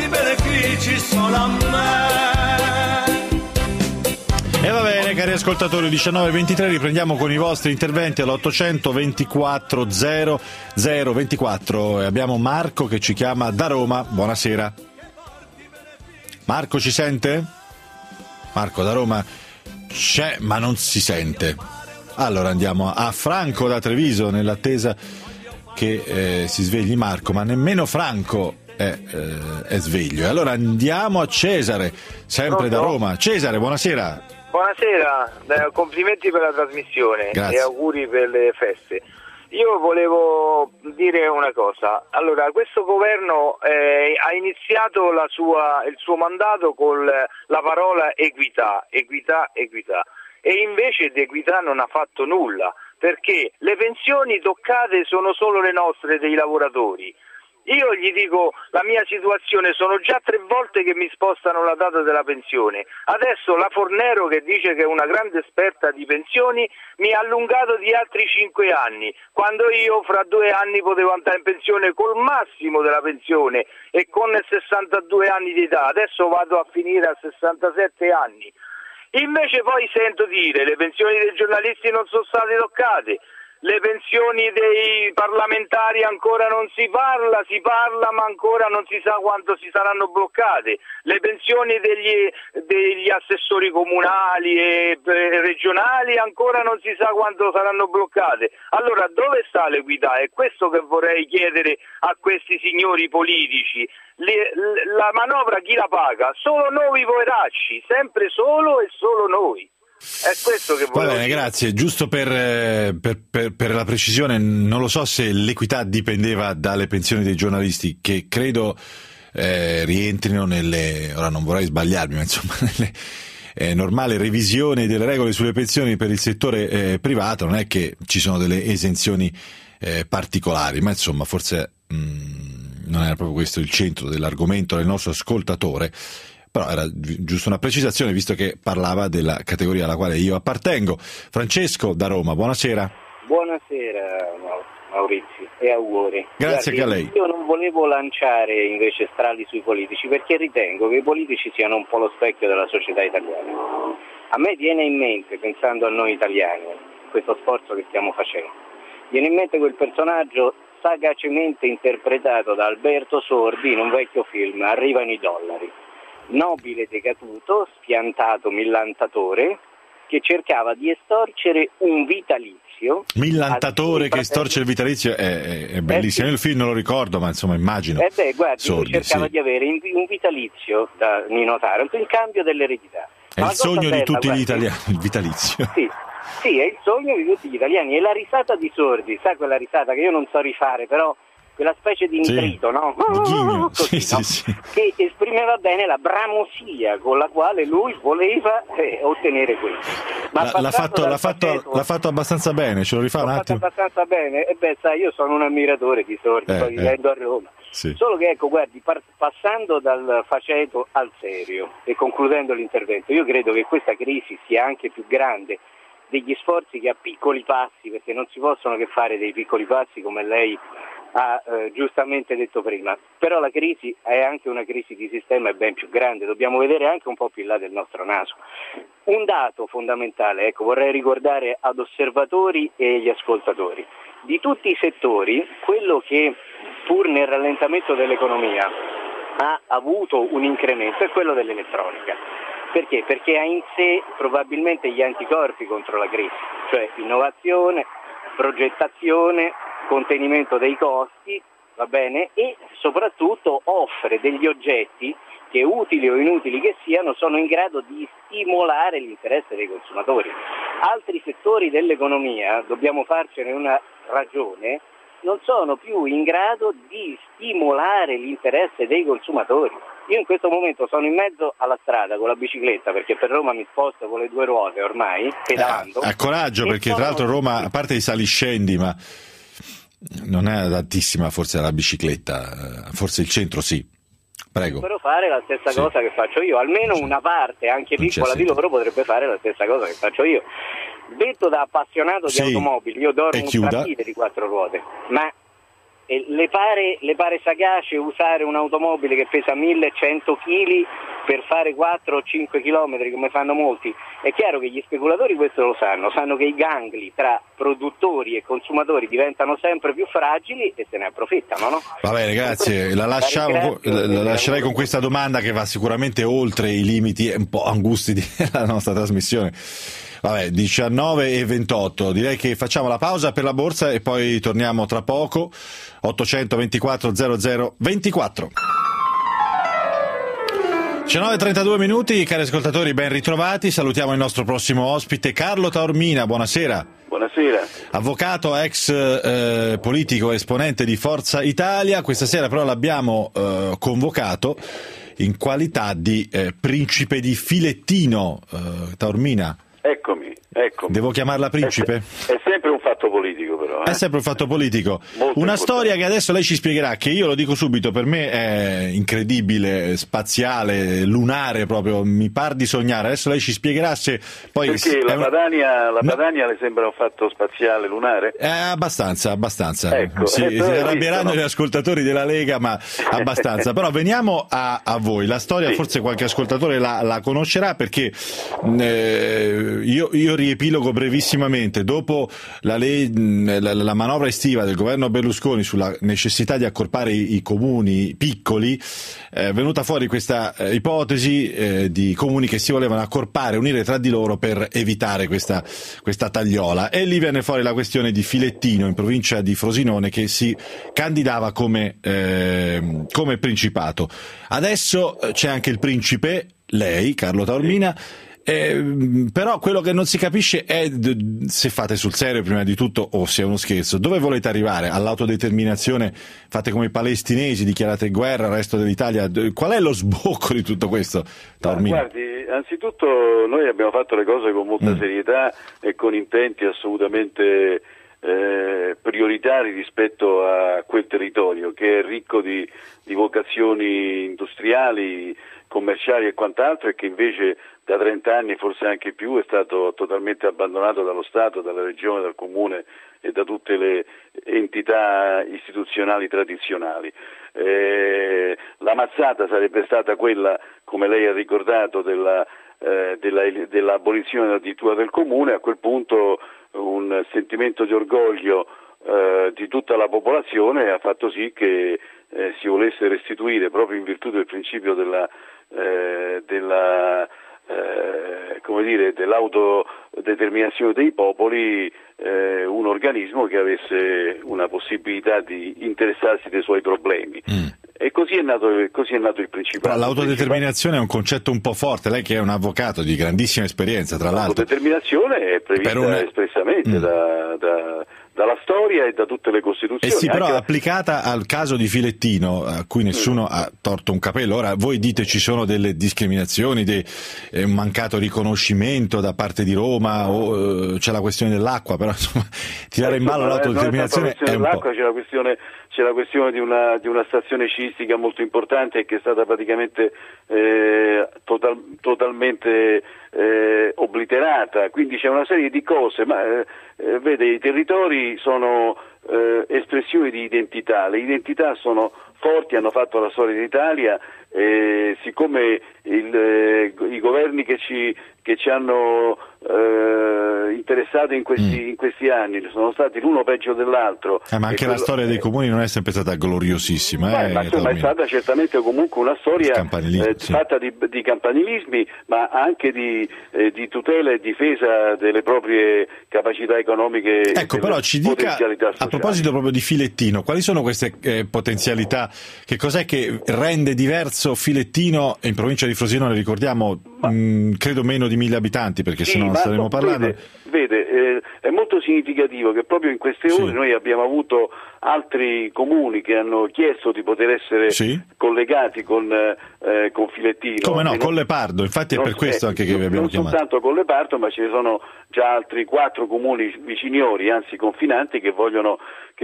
E va bene, cari ascoltatori, 19:23, riprendiamo con i vostri interventi all'800 24 0024 e abbiamo Marco che ci chiama da Roma. Buonasera. Marco, ci sente? Marco da Roma c'è ma non si sente. Allora andiamo a Franco da Treviso nell'attesa che si svegli Marco, ma nemmeno Franco è sveglio. E allora andiamo a Cesare, sempre da Roma. Cesare, buonasera. Buonasera, complimenti per la trasmissione. Grazie. E auguri per le feste. Io volevo dire una cosa. Allora, questo governo ha iniziato il suo mandato con la parola equità. E invece di equità non ha fatto nulla, perché le pensioni toccate sono solo le nostre, dei lavoratori. Io gli dico la mia situazione, sono già 3 volte che mi spostano la data della pensione, adesso la Fornero, che dice che è una grande esperta di pensioni, mi ha allungato di altri 5 anni, quando io fra 2 anni potevo andare in pensione col massimo della pensione e con 62 anni di età, adesso vado a finire a 67 anni. Invece poi sento dire le pensioni dei giornalisti non sono state toccate, le pensioni dei parlamentari ancora non si parla, ma ancora non si sa quanto si saranno bloccate, le pensioni degli assessori comunali e regionali ancora non si sa quanto saranno bloccate. Allora dove sta l'equità? È questo che vorrei chiedere a questi signori politici. La manovra chi la paga? Solo noi poveracci, sempre solo e solo noi. È questo che volevo dire. Grazie. Giusto per la precisione, non lo so se l'equità dipendeva dalle pensioni dei giornalisti, che credo rientrino nelle, ora non vorrei sbagliarmi, ma insomma nelle normale revisione delle regole sulle pensioni per il settore privato. Non è che ci sono delle esenzioni particolari, ma insomma forse non era proprio questo il centro dell'argomento del nostro ascoltatore. Però era giusto una precisazione, visto che parlava della categoria alla quale io appartengo. Francesco da Roma, buonasera. Buonasera Maurizio e auguri. Grazie. Guardi, anche a lei. Io non volevo lanciare invece strali sui politici, perché ritengo che i politici siano un po' lo specchio della società italiana. A me viene in mente, pensando a noi italiani, questo sforzo che stiamo facendo, viene in mente quel personaggio sagacemente interpretato da Alberto Sordi in un vecchio film, Arrivano i dollari. Nobile decaduto, spiantato millantatore, che cercava di estorcere un vitalizio. Millantatore che estorce il vitalizio è bellissimo. Io il film non lo ricordo, ma insomma immagino. Guardi, Sordi, cercava di avere un vitalizio da Nino Taranto in cambio dell'eredità. È il sogno di tutti gli italiani, il vitalizio. Sì, è il sogno di tutti gli italiani. E la risata di Sordi, sa quella risata che io non so rifare, però quella specie di intrito, no? Così, sì. Che esprimeva bene la bramosia con la quale lui voleva ottenere questo. Ma l'ha fatto abbastanza bene, ce lo rifà un attimo? L'ha fatto abbastanza bene, sai, io sono un ammiratore di Sordi, poi vivendo a Roma. Sì. Solo che ecco, guardi, passando dal faceto al serio e concludendo l'intervento, io credo che questa crisi sia anche più grande degli sforzi che a piccoli passi, perché non si possono che fare dei piccoli passi come lei ha giustamente detto prima, però la crisi è anche una crisi di sistema e ben più grande, dobbiamo vedere anche un po' più in là del nostro naso. Un dato fondamentale, ecco, vorrei ricordare ad osservatori e agli ascoltatori, di tutti i settori, quello che pur nel rallentamento dell'economia ha avuto un incremento è quello dell'elettronica. Perché? Perché ha in sé probabilmente gli anticorpi contro la crisi, cioè innovazione, progettazione, contenimento dei costi, va bene? E soprattutto offre degli oggetti che, utili o inutili che siano, sono in grado di stimolare l'interesse dei consumatori. Altri settori dell'economia, dobbiamo farcene una ragione, non sono più in grado di stimolare l'interesse dei consumatori. Io in questo momento sono in mezzo alla strada con la bicicletta, perché per Roma mi sposto con le 2 ruote ormai, pedalando. Coraggio, perché tra l'altro Roma, a parte i saliscendi, ma non è adattissima forse alla bicicletta, forse il centro sì. Prego. Potrebbero fare la stessa cosa che faccio io, almeno una parte anche piccola di loro potrebbe fare la stessa cosa che faccio io. Detto da appassionato di automobili, io dormo un trapite di 4 ruote, ma le pare sagace usare un'automobile che pesa 1100 kg per fare 4 o 5 km come fanno molti? È chiaro che gli speculatori questo lo sanno che i gangli tra produttori e consumatori diventano sempre più fragili e se ne approfittano, no? Va bene, grazie. La lascerei con questa domanda che va sicuramente oltre i limiti un po' angusti della nostra trasmissione. Vabbè, 19:28, direi che facciamo la pausa per la borsa e poi torniamo tra poco. 824 00 24. 19:32 minuti, cari ascoltatori, ben ritrovati. Salutiamo il nostro prossimo ospite, Carlo Taormina. Buonasera. Buonasera. Avvocato, ex politico, esponente di Forza Italia. Questa sera però l'abbiamo convocato in qualità di principe di filettino. Taormina. Eccomi. Devo chiamarla principe? È sempre un fatto politico però. È sempre un fatto politico. Molto una importante. Storia che adesso lei ci spiegherà, che io lo dico subito, per me è incredibile, spaziale, lunare proprio, mi par di sognare. Adesso lei ci spiegherà se poi... Perché la Padania le sembra un fatto spaziale, lunare? Abbastanza. Ecco, si arrabbieranno gli ascoltatori della Lega, ma abbastanza. Però veniamo a voi. La storia forse qualche ascoltatore la conoscerà, perché io riepilogo brevissimamente. Dopo la manovra estiva del governo Berlusconi sulla necessità di accorpare i comuni piccoli, è venuta fuori questa ipotesi di comuni che si volevano accorpare, unire tra di loro per evitare questa tagliola, e lì venne fuori la questione di Filettino in provincia di Frosinone, che si candidava come principato. Adesso c'è anche il principe, lei, Carlo Taormina. Però quello che non si capisce è se fate sul serio prima di tutto o se è uno scherzo. Dove volete arrivare? All'autodeterminazione? Fate come i palestinesi, dichiarate guerra al resto dell'Italia? Qual è lo sbocco di tutto questo, Taormina? Guardi, anzitutto noi abbiamo fatto le cose con molta serietà e con intenti assolutamente prioritari rispetto a quel territorio che è ricco di vocazioni industriali, commerciali e quant'altro, e che invece da 30 anni, forse anche più, è stato totalmente abbandonato dallo Stato, dalla Regione, dal Comune e da tutte le entità istituzionali tradizionali. La mazzata sarebbe stata quella, come lei ha ricordato, dell'abolizione addirittura del Comune. A quel punto un sentimento di orgoglio di tutta la popolazione ha fatto sì che si volesse restituire, proprio in virtù del principio dell'autodeterminazione dei popoli, un organismo che avesse una possibilità di interessarsi dei suoi problemi. E così è nato il Principato. L'autodeterminazione è un concetto un po' forte, lei che è un avvocato di grandissima esperienza, tra l'altro. L'autodeterminazione è prevista espressamente da dalla storia e da tutte le Costituzioni. Sì, però applicata al caso di Filettino, a cui nessuno ha torto un capello. Ora voi dite ci sono delle discriminazioni, un mancato riconoscimento da parte di Roma, o c'è la questione dell'acqua, però insomma tirare in ballo l'autodeterminazione è un po'. C'è la questione di una stazione sciistica molto importante che è stata praticamente totalmente obliterata, quindi c'è una serie di cose, ma vede, i territori sono espressioni di identità, le identità sono forti, hanno fatto la storia d'Italia, siccome i governi che ci hanno interessato in questi anni sono stati l'uno peggio dell'altro. Ma anche la storia dei comuni non è sempre stata gloriosissima. Ma insomma è stata certamente comunque una storia fatta di campanilismi, ma anche di tutela e difesa delle proprie capacità economiche. Ecco, però ci dica, a proposito proprio di Filettino, quali sono queste potenzialità? Che cos'è che rende diverso Filettino, in provincia di Frosinone, ricordiamo, credo meno di 1000 abitanti, perché se no staremo parlando. Vede, è molto significativo che proprio in queste ore noi abbiamo avuto altri comuni che hanno chiesto di poter essere collegati con Filettino. Come no, con Lepardo, infatti è per questo anche che vi abbiamo chiamato. Non soltanto con Lepardo, ma ce ne sono già altri 4 comuni viciniori, anzi confinanti, che vogliono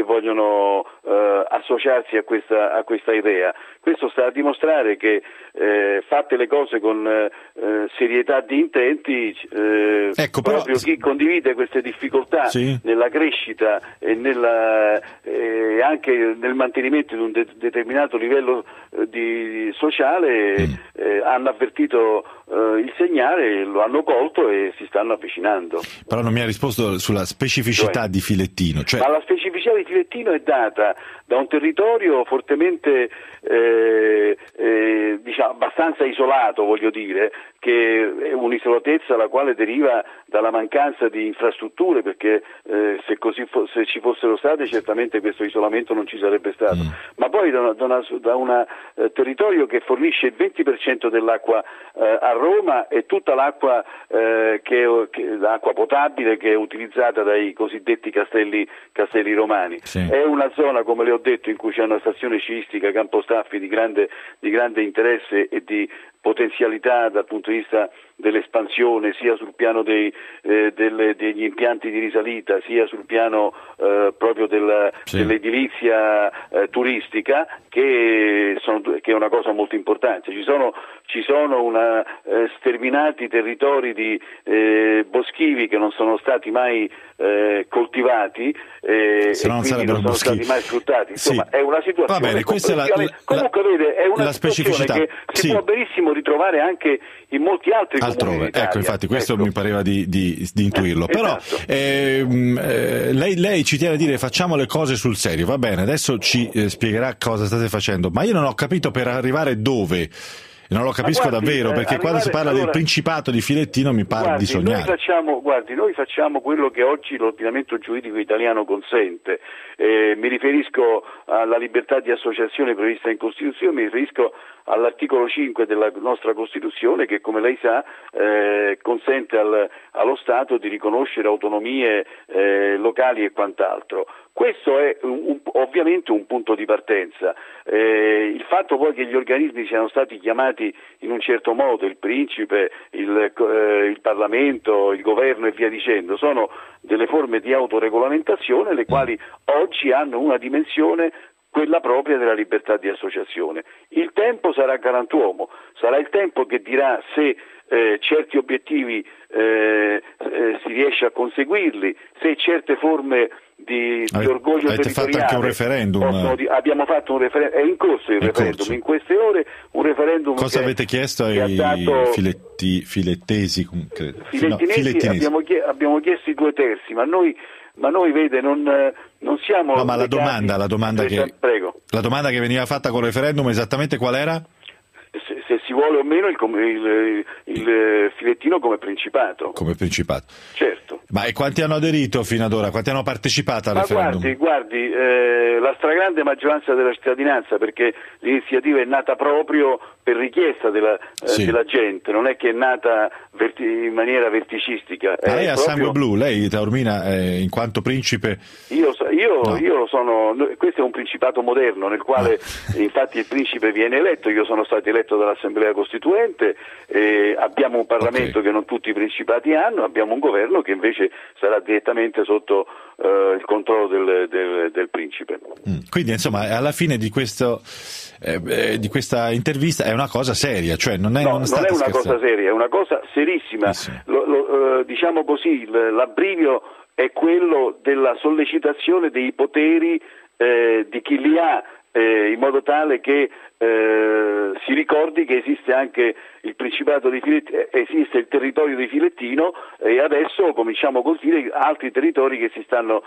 associarsi a questa idea. Questo sta a dimostrare che fatte le cose con serietà di intenti, proprio chi condivide queste difficoltà nella crescita e anche nel mantenimento di un determinato livello sociale hanno avvertito il segnale, lo hanno colto e si stanno avvicinando. Però non mi ha risposto sulla specificità di Filettino. Ma la specificità di Filettino è data da un territorio fortemente abbastanza isolato, voglio dire, che è un'isolatezza la quale deriva dalla mancanza di infrastrutture, perché se ci fossero state certamente questo isolamento non ci sarebbe stato, ma poi da un territorio che fornisce il 20% dell'acqua a Roma e tutta l'acqua l'acqua potabile che è utilizzata dai cosiddetti castelli romani. È una zona, come le ho detto, in cui c'è una stazione sciistica, Campo Staffi, di grande interesse e di potenzialità dal punto di vista dell'espansione, sia sul piano degli impianti di risalita, sia sul piano proprio dell'edilizia turistica, che è una cosa molto importante. Ci sono sterminati territori di boschivi che non sono stati mai coltivati e quindi non sono stati mai sfruttati. Insomma, è una situazione. Va bene, questa comunque vede, è una specificità che si può benissimo ritrovare anche in molti altri altrove. Ecco, infatti questo mi pareva di intuirlo. Però lei ci tiene a dire facciamo le cose sul serio, va bene, adesso ci spiegherà cosa state facendo, ma io non ho capito per arrivare dove. Non lo capisco davvero, perché quando si parla del Principato di Filettino mi pare di sognare. Noi facciamo quello che oggi l'ordinamento giuridico italiano consente. Mi riferisco alla libertà di associazione prevista in Costituzione, mi riferisco all'articolo 5 della nostra Costituzione che, come lei sa, consente allo Stato di riconoscere autonomie locali e quant'altro. Questo è ovviamente un punto di partenza. Il fatto poi che gli organismi siano stati chiamati in un certo modo, il principe, il Parlamento, il governo e via dicendo, sono delle forme di autoregolamentazione le quali oggi hanno una dimensione, quella propria della libertà di associazione. Il tempo sarà galantuomo, sarà il tempo che dirà se certi obiettivi si riesce a conseguirli, se certe forme di orgoglio avete territoriale. Fatto anche un referendum. Abbiamo fatto un referendum, è in corso il referendum, in queste ore un referendum. Cosa avete chiesto ai filettinesi? Abbiamo chiesto i 2/3, ma noi vede, non siamo. No, ma la domanda che veniva fatta col referendum esattamente qual era? Se si vuole o meno il Filettino come Principato. Come Principato. Certo. Ma e quanti hanno aderito fino ad ora? Quanti hanno partecipato al referendum? Guardi, la stragrande maggioranza della cittadinanza, perché l'iniziativa è nata proprio per richiesta della gente, non è che è nata in maniera verticistica. Lei ha sangue blu, lei Taormina in quanto principe? Io sono, questo è un principato moderno nel quale infatti il principe viene eletto, io sono stato eletto dall'Assemblea Costituente, abbiamo un Parlamento che non tutti i principati hanno, abbiamo un governo che invece sarà direttamente sotto il controllo del principe. Quindi insomma alla fine di questa intervista è una cosa seria, cioè non è una cosa seria, è una cosa serissima. Diciamo così, l'abbrivio è quello della sollecitazione dei poteri di chi li ha, in modo tale che si ricordi che esiste anche il Principato di Filettino, esiste il territorio di Filettino, e adesso cominciamo a colpire altri territori che si stanno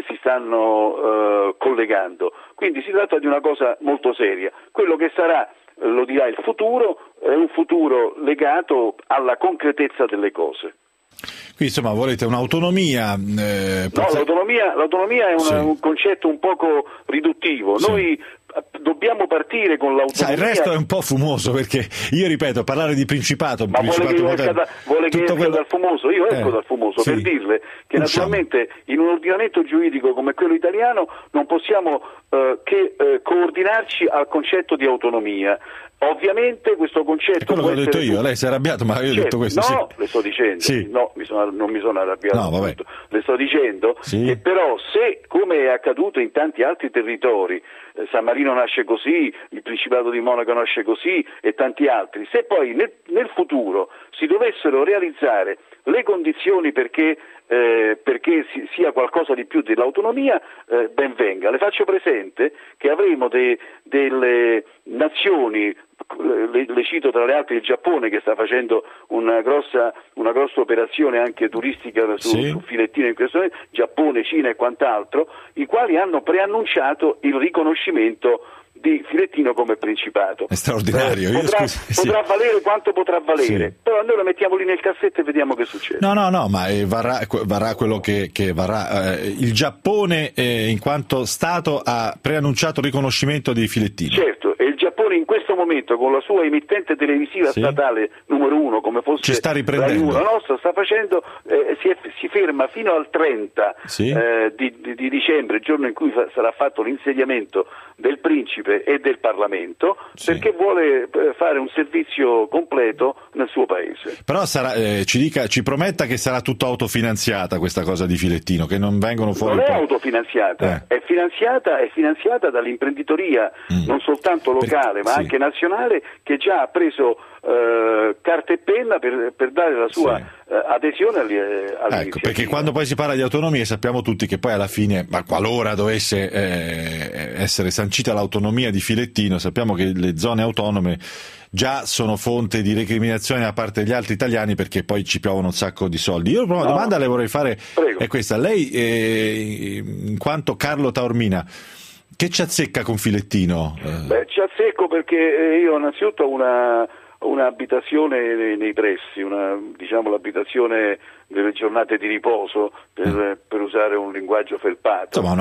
collegando. Quindi si tratta di una cosa molto seria. Quello che sarà, lo dirà il futuro, è un futuro legato alla concretezza delle cose. Qui insomma volete un'autonomia? L'autonomia è un concetto un poco riduttivo. Sì. Noi dobbiamo partire con l'autonomia. Il resto è un po' fumoso, perché io ripeto, parlare di principato, vuole che esca dal fumoso? Io esco dal fumoso per dirle che naturalmente in un ordinamento giuridico come quello italiano non possiamo che coordinarci al concetto di autonomia. Ovviamente questo concetto è quello che ho detto io, lei si è arrabbiato, ma io ho detto questo. No, le sto dicendo, non mi sono arrabbiato, le sto dicendo che però se, come è accaduto in tanti altri territori, San Marino nasce così, il Principato di Monaco nasce così e tanti altri, se poi nel futuro si dovessero realizzare le condizioni perché sia qualcosa di più dell'autonomia, ben venga. Le faccio presente che avremo delle nazioni, le cito tra le altre il Giappone, che sta facendo una grossa operazione anche turistica su Filettino in questo momento, Giappone, Cina e quant'altro, i quali hanno preannunciato il riconoscimento di Filettino come principato. È straordinario. Potrà valere quanto potrà valere, però noi lo mettiamo lì nel cassetto e vediamo che succede. No, ma varrà quello che varrà. Il Giappone in quanto Stato ha preannunciato il riconoscimento di Filettino. Certo, e il Giappone in questo momento con la sua emittente televisiva statale numero 1, come fosse ci sta riprendendo. la nostra, sta facendo, si ferma fino al 30 di dicembre, il giorno in cui sarà fatto l'insediamento del principe e del Parlamento, perché vuole fare un servizio completo nel suo paese. Però ci prometta che sarà tutto autofinanziata questa cosa di Filettino, che non vengono fuori. Non è autofinanziata, è finanziata dall'imprenditoria non soltanto locale ma anche nazionale, che già ha preso carta e penna per dare la sua adesione all'iniziativa. Ecco, perché quando poi si parla di autonomie sappiamo tutti che poi alla fine, ma qualora dovesse essere sancita l'autonomia di Filettino, sappiamo che le zone autonome già sono fonte di recriminazione da parte degli altri italiani, perché poi ci piovono un sacco di soldi. Io una domanda le vorrei fare, è questa: lei in quanto Carlo Taormina, che ci azzecca con Filettino? Ci azzecco perché io innanzitutto ho una abitazione nei pressi, l'abitazione delle giornate di riposo, per usare un linguaggio felpato. Insomma,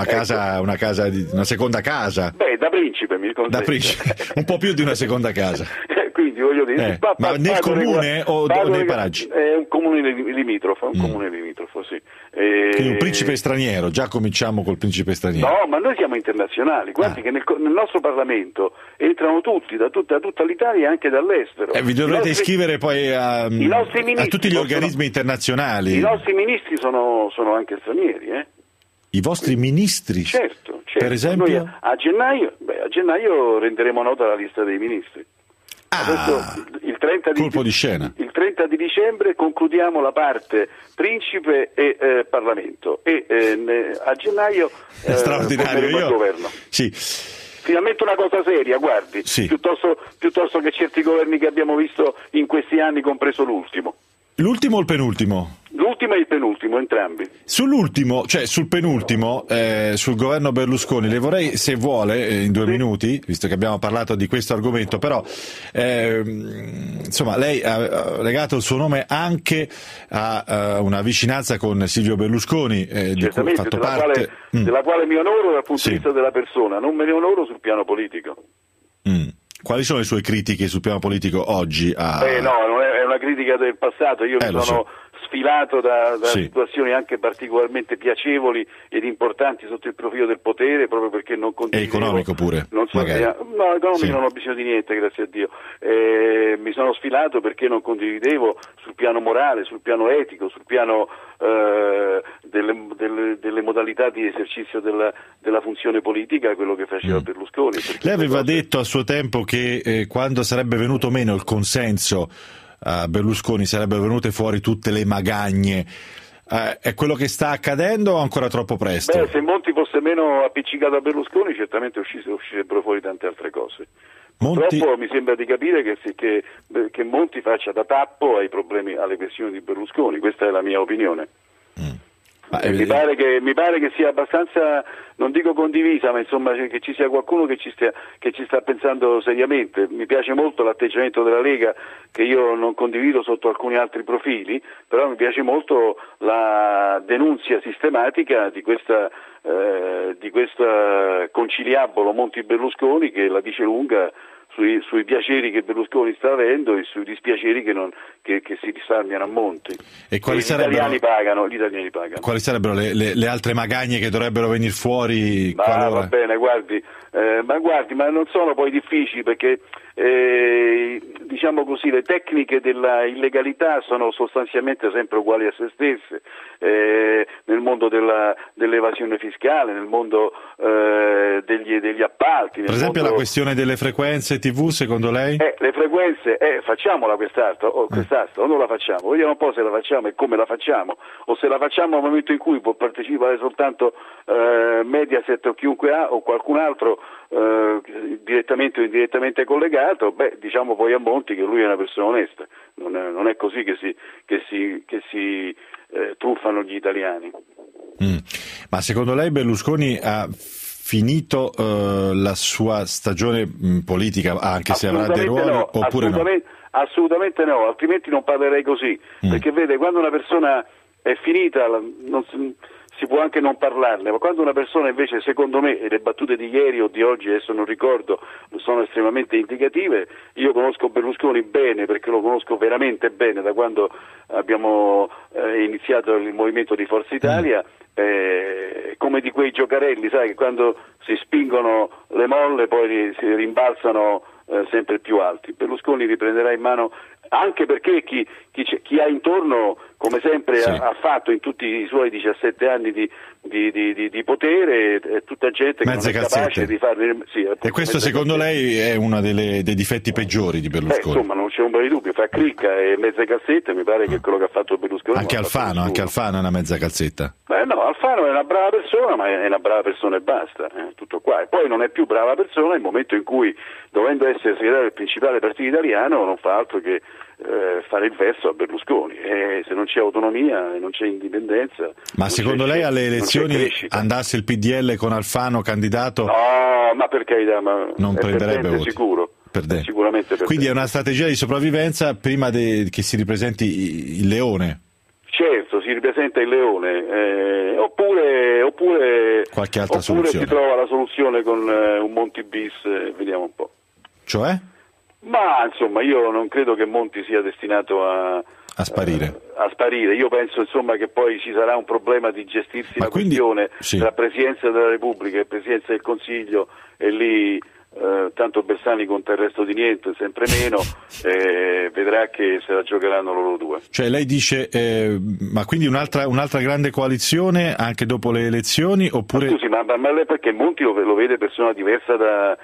una seconda casa. Da principe, mi consente. Da principe, un po' più di una seconda casa. Quindi voglio dire, ma nel comune o nei paraggi? È un comune limitrofo, sì. Quindi un principe straniero, già cominciamo col principe straniero. No, ma noi siamo internazionali, guardi che nel nostro Parlamento entrano tutti, da tutta l'Italia e anche dall'estero. Vi dovrete iscrivere poi a tutti gli organismi internazionali. I nostri ministri sono anche stranieri, I vostri ministri? Certo. Per esempio? Noi a gennaio renderemo nota la lista dei ministri. Adesso il 30 colpo di scena. Il 30 di dicembre concludiamo la parte principe e Parlamento e a gennaio straordinario il governo. Sì. Finalmente una cosa seria, guardi, piuttosto che certi governi che abbiamo visto in questi anni, compreso l'ultimo. L'ultimo o il penultimo? l'ultimo e il penultimo, entrambi. Sull'ultimo, cioè sul penultimo, sul governo Berlusconi, le vorrei, se vuole, in 2 minuti, visto che abbiamo parlato di questo argomento, però insomma lei ha legato il suo nome anche a una vicinanza con Silvio Berlusconi, di cui ha fatto parte. Della quale mi onoro dal punto di vista della persona, non me ne onoro sul piano politico. Quali sono le sue critiche sul piano politico oggi? No, non è una critica del passato, io mi sono sfilato da situazioni anche particolarmente piacevoli ed importanti sotto il profilo del potere, proprio perché non condividevo. E economico pure? No, economico non ho bisogno di niente, grazie a Dio. Mi sono sfilato perché non condividevo sul piano morale, sul piano etico, sul piano delle modalità di esercizio della funzione politica, quello che faceva Berlusconi. Lei aveva detto a suo tempo che quando sarebbe venuto meno il consenso a Berlusconi sarebbero venute fuori tutte le magagne. È quello che sta accadendo o ancora troppo presto? Se Monti fosse meno appiccicato a Berlusconi certamente uscirebbero fuori tante altre cose. Purtroppo mi sembra di capire che Monti faccia da tappo ai problemi, alle questioni di Berlusconi, questa è la mia opinione. Mi pare che sia abbastanza, non dico condivisa, ma insomma che ci sia qualcuno che ci sta pensando seriamente. Mi piace molto l'atteggiamento della Lega, che io non condivido sotto alcuni altri profili, però mi piace molto la denunzia sistematica di questa conciliabolo Monti-Berlusconi, che la dice lunga sui piaceri che Berlusconi sta avendo e sui dispiaceri che si risparmiano a Monti. E quali sarebbero, gli italiani pagano. Quali sarebbero le altre magagne che dovrebbero venire fuori? Va bene, ma non sono poi difficili, perché diciamo così, le tecniche della illegalità sono sostanzialmente sempre uguali a se stesse, nel mondo dell'evasione fiscale, nel mondo degli appalti. Per esempio la questione delle frequenze TV, secondo lei? Le frequenze, facciamola quest'asta o non la facciamo, vediamo un po' se la facciamo e come la facciamo, o se la facciamo al momento in cui può partecipare soltanto Mediaset o chiunque o qualcun altro direttamente o indirettamente collegato. Diciamo poi a Monti che lui è una persona onesta, non è così che si truffano gli italiani. Ma secondo lei Berlusconi ha finito la sua stagione politica, anche se avrà dei ruoli, oppure no? Assolutamente no, altrimenti non parlerei così, perché vede, quando una persona è finita si può anche non parlarne, ma quando una persona invece, secondo me, e le battute di ieri o di oggi, adesso non ricordo, sono estremamente indicative. Io conosco Berlusconi bene, perché lo conosco veramente bene da quando abbiamo iniziato il movimento di Forza Italia, come di quei giocarelli, sai, che quando si spingono le molle poi si rimbalzano sempre più alti. Berlusconi riprenderà in mano, anche perché chi ha intorno, come sempre ha fatto in tutti i suoi 17 anni di potere, è tutta gente che non è capace di fare. E questo secondo lei è uno dei difetti peggiori di Berlusconi? Insomma, non c'è ombra di dubbio, fa cricca e mezza calzetta, mi pare che quello che ha fatto Berlusconi. Anche Alfano è una mezza calzetta. No, Alfano è una brava persona, ma è una brava persona e basta, tutto qua. E poi non è più brava persona nel momento in cui, dovendo essere segretario del principale partito italiano, non fa altro che fare il verso a Berlusconi, e se non c'è autonomia e non c'è indipendenza. Ma secondo lei alle elezioni andasse il PDL con Alfano candidato? No, ma per carità, non prenderebbe voti. Sicuro. Sicuramente perdente. Quindi è una strategia di sopravvivenza prima che si ripresenti il leone? Certo, si ripresenta il leone, oppure qualche altra soluzione. Si trova la soluzione con un Monti bis, vediamo un po'. Cioè? Ma insomma, io non credo che Monti sia destinato a sparire. Io penso insomma che poi ci sarà un problema di gestirsi la questione tra Presidenza della Repubblica e Presidenza del Consiglio, e lì tanto Bersani conta il resto di niente, sempre meno, vedrà che se la giocheranno loro due. Cioè lei dice, ma quindi un'altra grande coalizione anche dopo le elezioni, oppure? Ma scusi, ma lei perché Monti lo vede persona diversa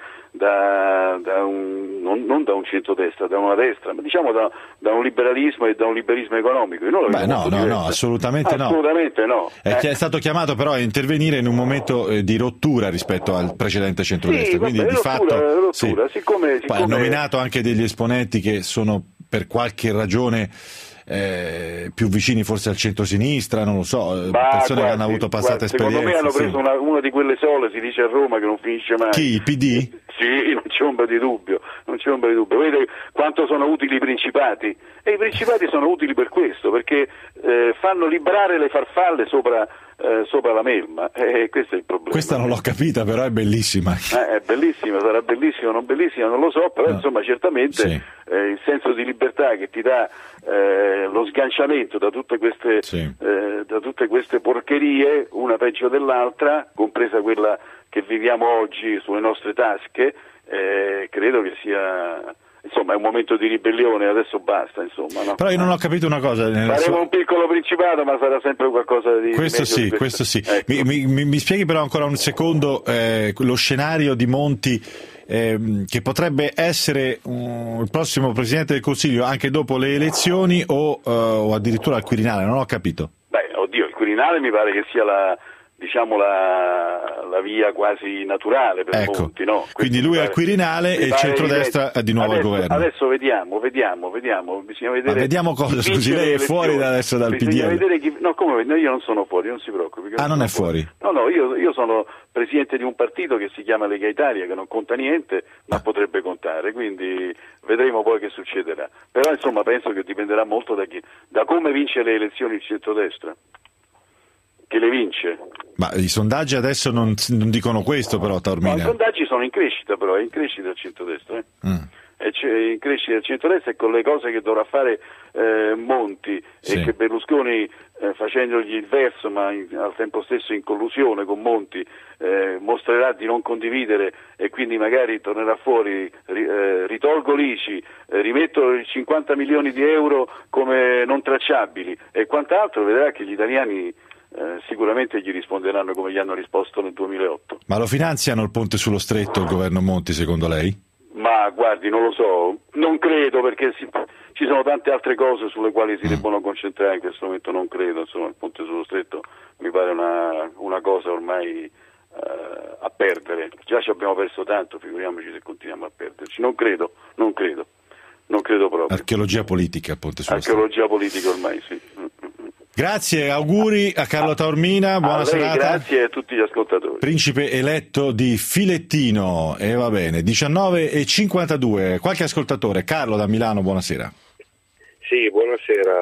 non da un centrodestra, da una destra, ma diciamo da un liberalismo e da un liberismo economico. No, assolutamente no. È stato chiamato però a intervenire in un momento di rottura rispetto al precedente centrodestra, quindi di fatto siccome ha nominato anche degli esponenti che sono per qualche ragione più vicini forse al centro-sinistra, non lo so, persone che hanno avuto passate esperienze. Secondo me hanno preso una di quelle sole, si dice a Roma, che non finisce mai. Chi? Il PD? Sì, non c'è ombra di dubbio. Vedete quanto sono utili i principati? E i principati sono utili per questo, perché fanno librare le farfalle sopra la melma, questo è il problema. Questa non l'ho capita, però è bellissima. È bellissima, sarà bellissima o non bellissima, non lo so, però no. Insomma certamente sì. Il senso di libertà che ti dà lo sganciamento da tutte queste porcherie, una peggio dell'altra, compresa quella che viviamo oggi sulle nostre tasche, credo che sia... Insomma, è un momento di ribellione, adesso basta, insomma. No? Però io non ho capito una cosa. Faremo un piccolo principato, ma sarà sempre qualcosa di... Questo sì, questo sì. Ecco. Mi spieghi però ancora un secondo lo scenario di Monti, che potrebbe essere il prossimo Presidente del Consiglio anche dopo le elezioni o addirittura al Quirinale, non ho capito. Beh, oddio, il Quirinale mi pare che sia la via quasi naturale per Monti, no? Quindi lui al Quirinale e il centrodestra di nuovo al governo. Adesso vediamo, bisogna vedere. Ma vediamo cosa, scusi, lei è fuori adesso dal PDL. Vedere no, come io non sono fuori, non si preoccupi. Non è fuori? No, io sono presidente di un partito che si chiama Lega Italia, che non conta niente, ma potrebbe contare, quindi vedremo poi che succederà. Però insomma penso che dipenderà molto da come vince le elezioni il centrodestra. Che le vince. Ma i sondaggi adesso non dicono questo, però, Taormina. No, i sondaggi sono in crescita, però è in crescita il centrodestra. È in crescita il centrodestra, e con le cose che dovrà fare Monti e che Berlusconi, facendogli il verso, ma al tempo stesso in collusione con Monti, mostrerà di non condividere, e quindi magari tornerà fuori, ritolgo l'ICI, rimetto i 50 milioni di euro come non tracciabili e quant'altro, vedrà che gli italiani sicuramente gli risponderanno come gli hanno risposto nel 2008. Ma lo finanziano il ponte sullo stretto il governo Monti, secondo lei? Ma guardi, non lo so, non credo, perché ci sono tante altre cose sulle quali si debbono concentrare, in questo momento non credo, insomma il ponte sullo stretto mi pare una cosa ormai a perdere, già ci abbiamo perso tanto, figuriamoci se continuiamo a perderci, non credo proprio. Archeologia politica, il ponte sullo stretto. Archeologia politica ormai, sì. Grazie, auguri a Carlo Taormina, buona serata. Grazie a tutti gli ascoltatori. Principe eletto di Filettino, e va bene, 19:52, qualche ascoltatore. Carlo da Milano, buonasera. Sì, buonasera.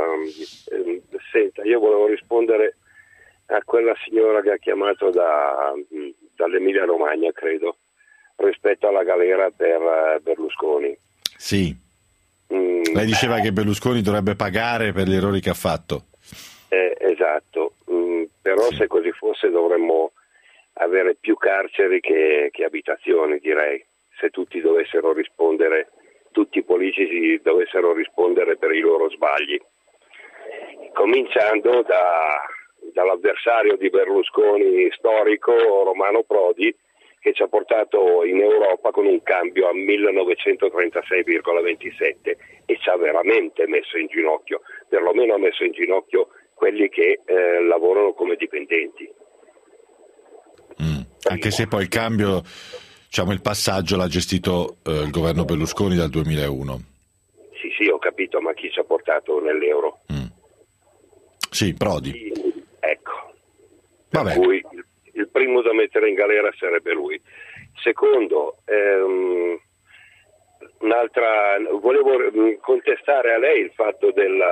Senta, io volevo rispondere a quella signora che ha chiamato dall'Emilia Romagna, credo, rispetto alla galera per Berlusconi. Sì. Lei diceva che Berlusconi dovrebbe pagare per gli errori che ha fatto. Esatto, però sì. Se così fosse dovremmo avere più carceri che abitazioni, direi, se tutti dovessero rispondere, tutti i politici dovessero rispondere per i loro sbagli, cominciando dall'avversario di Berlusconi storico, Romano Prodi, che ci ha portato in Europa con un cambio a 1936,27 e ci ha veramente messo in ginocchio, perlomeno ha messo in ginocchio quelli che lavorano come dipendenti. Anche se poi il cambio, diciamo il passaggio l'ha gestito il governo Berlusconi dal 2001. Sì, ho capito, ma chi ci ha portato nell'euro? Sì, Prodi. Sì, ecco. Va bene. Cui il primo da mettere in galera sarebbe lui. Secondo, volevo contestare a lei il fatto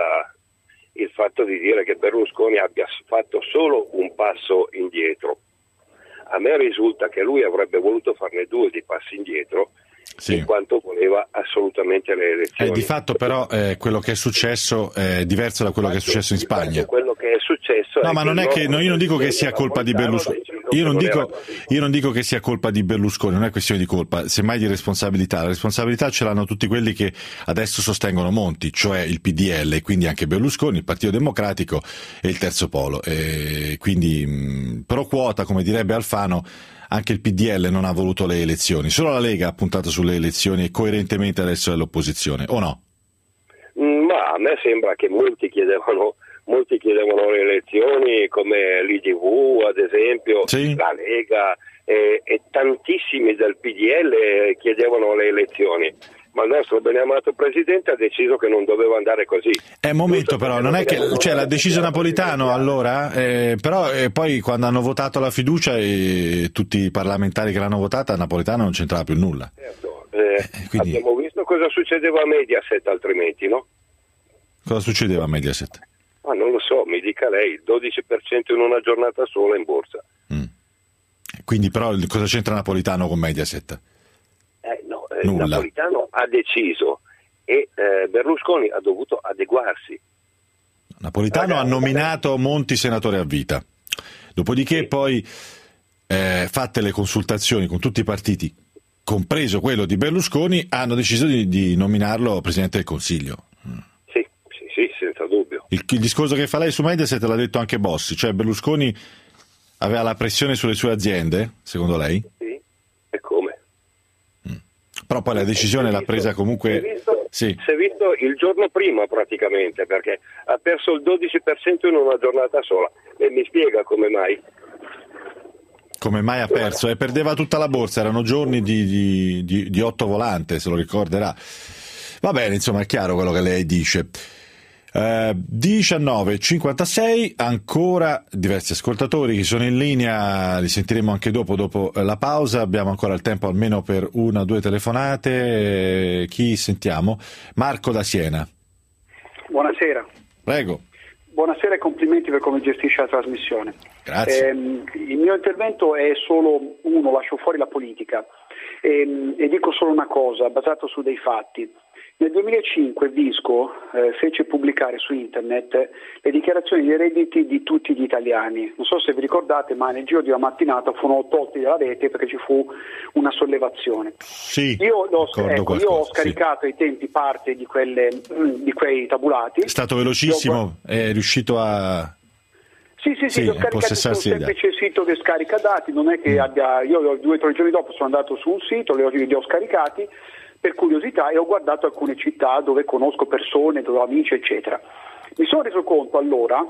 di dire che Berlusconi abbia fatto solo un passo indietro. A me risulta che lui avrebbe voluto farne 2 di passi indietro, sì, in quanto voleva assolutamente le elezioni. Di fatto però quello che è successo è diverso da quello che è successo in Spagna. Quello che è successo no, ma non è che io non dico che sia colpa di Berlusconi. Io non dico che sia colpa di Berlusconi, non è questione di colpa, semmai di responsabilità. La responsabilità ce l'hanno tutti quelli che adesso sostengono Monti, cioè il PDL, e quindi anche Berlusconi, il Partito Democratico e il Terzo Polo. E quindi pro quota, come direbbe Alfano, anche il PDL non ha voluto le elezioni, solo la Lega ha puntato sulle elezioni e coerentemente adesso è all'opposizione, o no? Ma a me sembra che molti chiedevano le elezioni, come l'IDV ad esempio, sì, la Lega e tantissimi del PDL chiedevano le elezioni. ma il nostro beneamato presidente ha deciso che non doveva andare così. È un momento però, non è che l'ha deciso Napolitano allora, però poi quando hanno votato la fiducia tutti i parlamentari che l'hanno votata, Napolitano non c'entrava più nulla. Certo, quindi... abbiamo visto cosa succedeva a Mediaset altrimenti, no? Cosa succedeva a Mediaset? Ah, non lo so, mi dica lei, il 12% in una giornata sola in borsa. Quindi però cosa c'entra Napolitano con Mediaset? Nulla. Napolitano ha deciso e Berlusconi ha dovuto adeguarsi. Napolitano ha nominato Monti senatore a vita, dopodiché poi fatte le consultazioni con tutti i partiti, compreso quello di Berlusconi, hanno deciso di nominarlo Presidente del Consiglio. Sì, senza dubbio. Il discorso che fa lei su Mediaset l'ha detto anche Bossi, cioè Berlusconi aveva la pressione sulle sue aziende, secondo lei? Sì, e come? Però poi la decisione l'ha presa comunque... Si è visto il giorno prima praticamente, perché ha perso il 12% in una giornata sola. E mi spiega come mai? Come mai ha perso? Perdeva tutta la borsa, erano giorni di 8 volante, se lo ricorderà. Va bene, insomma, è chiaro quello che lei dice. 19:56, ancora diversi ascoltatori che sono in linea, li sentiremo anche dopo la pausa, abbiamo ancora il tempo almeno per 1 o 2 telefonate. Chi sentiamo? Marco da Siena. Buonasera. Prego. Buonasera e complimenti per come gestisce la trasmissione. Grazie. Il mio intervento è solo uno, lascio fuori la politica e dico solo una cosa, basato su dei fatti. Nel 2005 Visco fece pubblicare su internet le dichiarazioni dei redditi di tutti gli italiani. Non so se vi ricordate, ma nel giro di una mattinata furono tolti dalla rete perché ci fu una sollevazione. Sì, io ho scaricato ai tempi parte di quei tabulati. È stato velocissimo, è riuscito a... Sì, l'ho scaricato su un semplice sito che scarica dati, non è che io 2 o 3 giorni dopo sono andato su un sito, li ho scaricati per curiosità e ho guardato alcune città dove conosco persone, dove ho amici, eccetera. Mi sono reso conto allora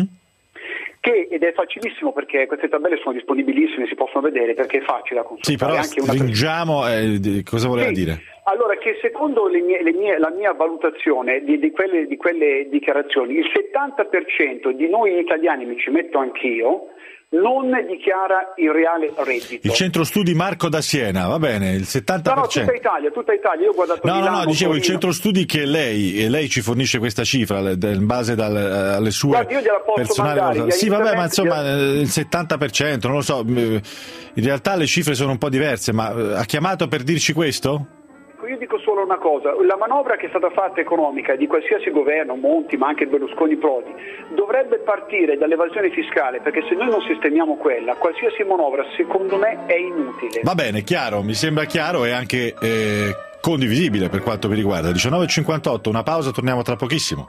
che, ed è facilissimo perché queste tabelle sono disponibilissime, si possono vedere perché è facile da consultare. Sì, però stringiamo, cosa voleva dire? Allora, che secondo la mia valutazione di quelle dichiarazioni, il 70% di noi italiani, mi ci metto anch'io, non dichiara il reale reddito. Il centro studi Marco da Siena, va bene, il 70%. No, tutta Italia, io ho guardato Milano, dicevo Torino. Il centro studi che lei ci fornisce questa cifra in base alle sue... Guarda, io gliela posso mandare. Sì, vabbè, ma insomma il 70%, non lo so, in realtà le cifre sono un po' diverse, ma ha chiamato per dirci questo? Io dico solo una cosa, la manovra che è stata fatta economica di qualsiasi governo, Monti ma anche Berlusconi, Prodi, dovrebbe partire dall'evasione fiscale, perché se noi non sistemiamo quella, qualsiasi manovra secondo me è inutile. Va bene, chiaro, mi sembra chiaro e anche condivisibile per quanto mi riguarda. 19:58, una pausa, torniamo tra pochissimo.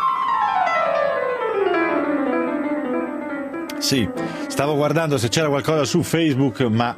Sì, stavo guardando se c'era qualcosa su Facebook, ma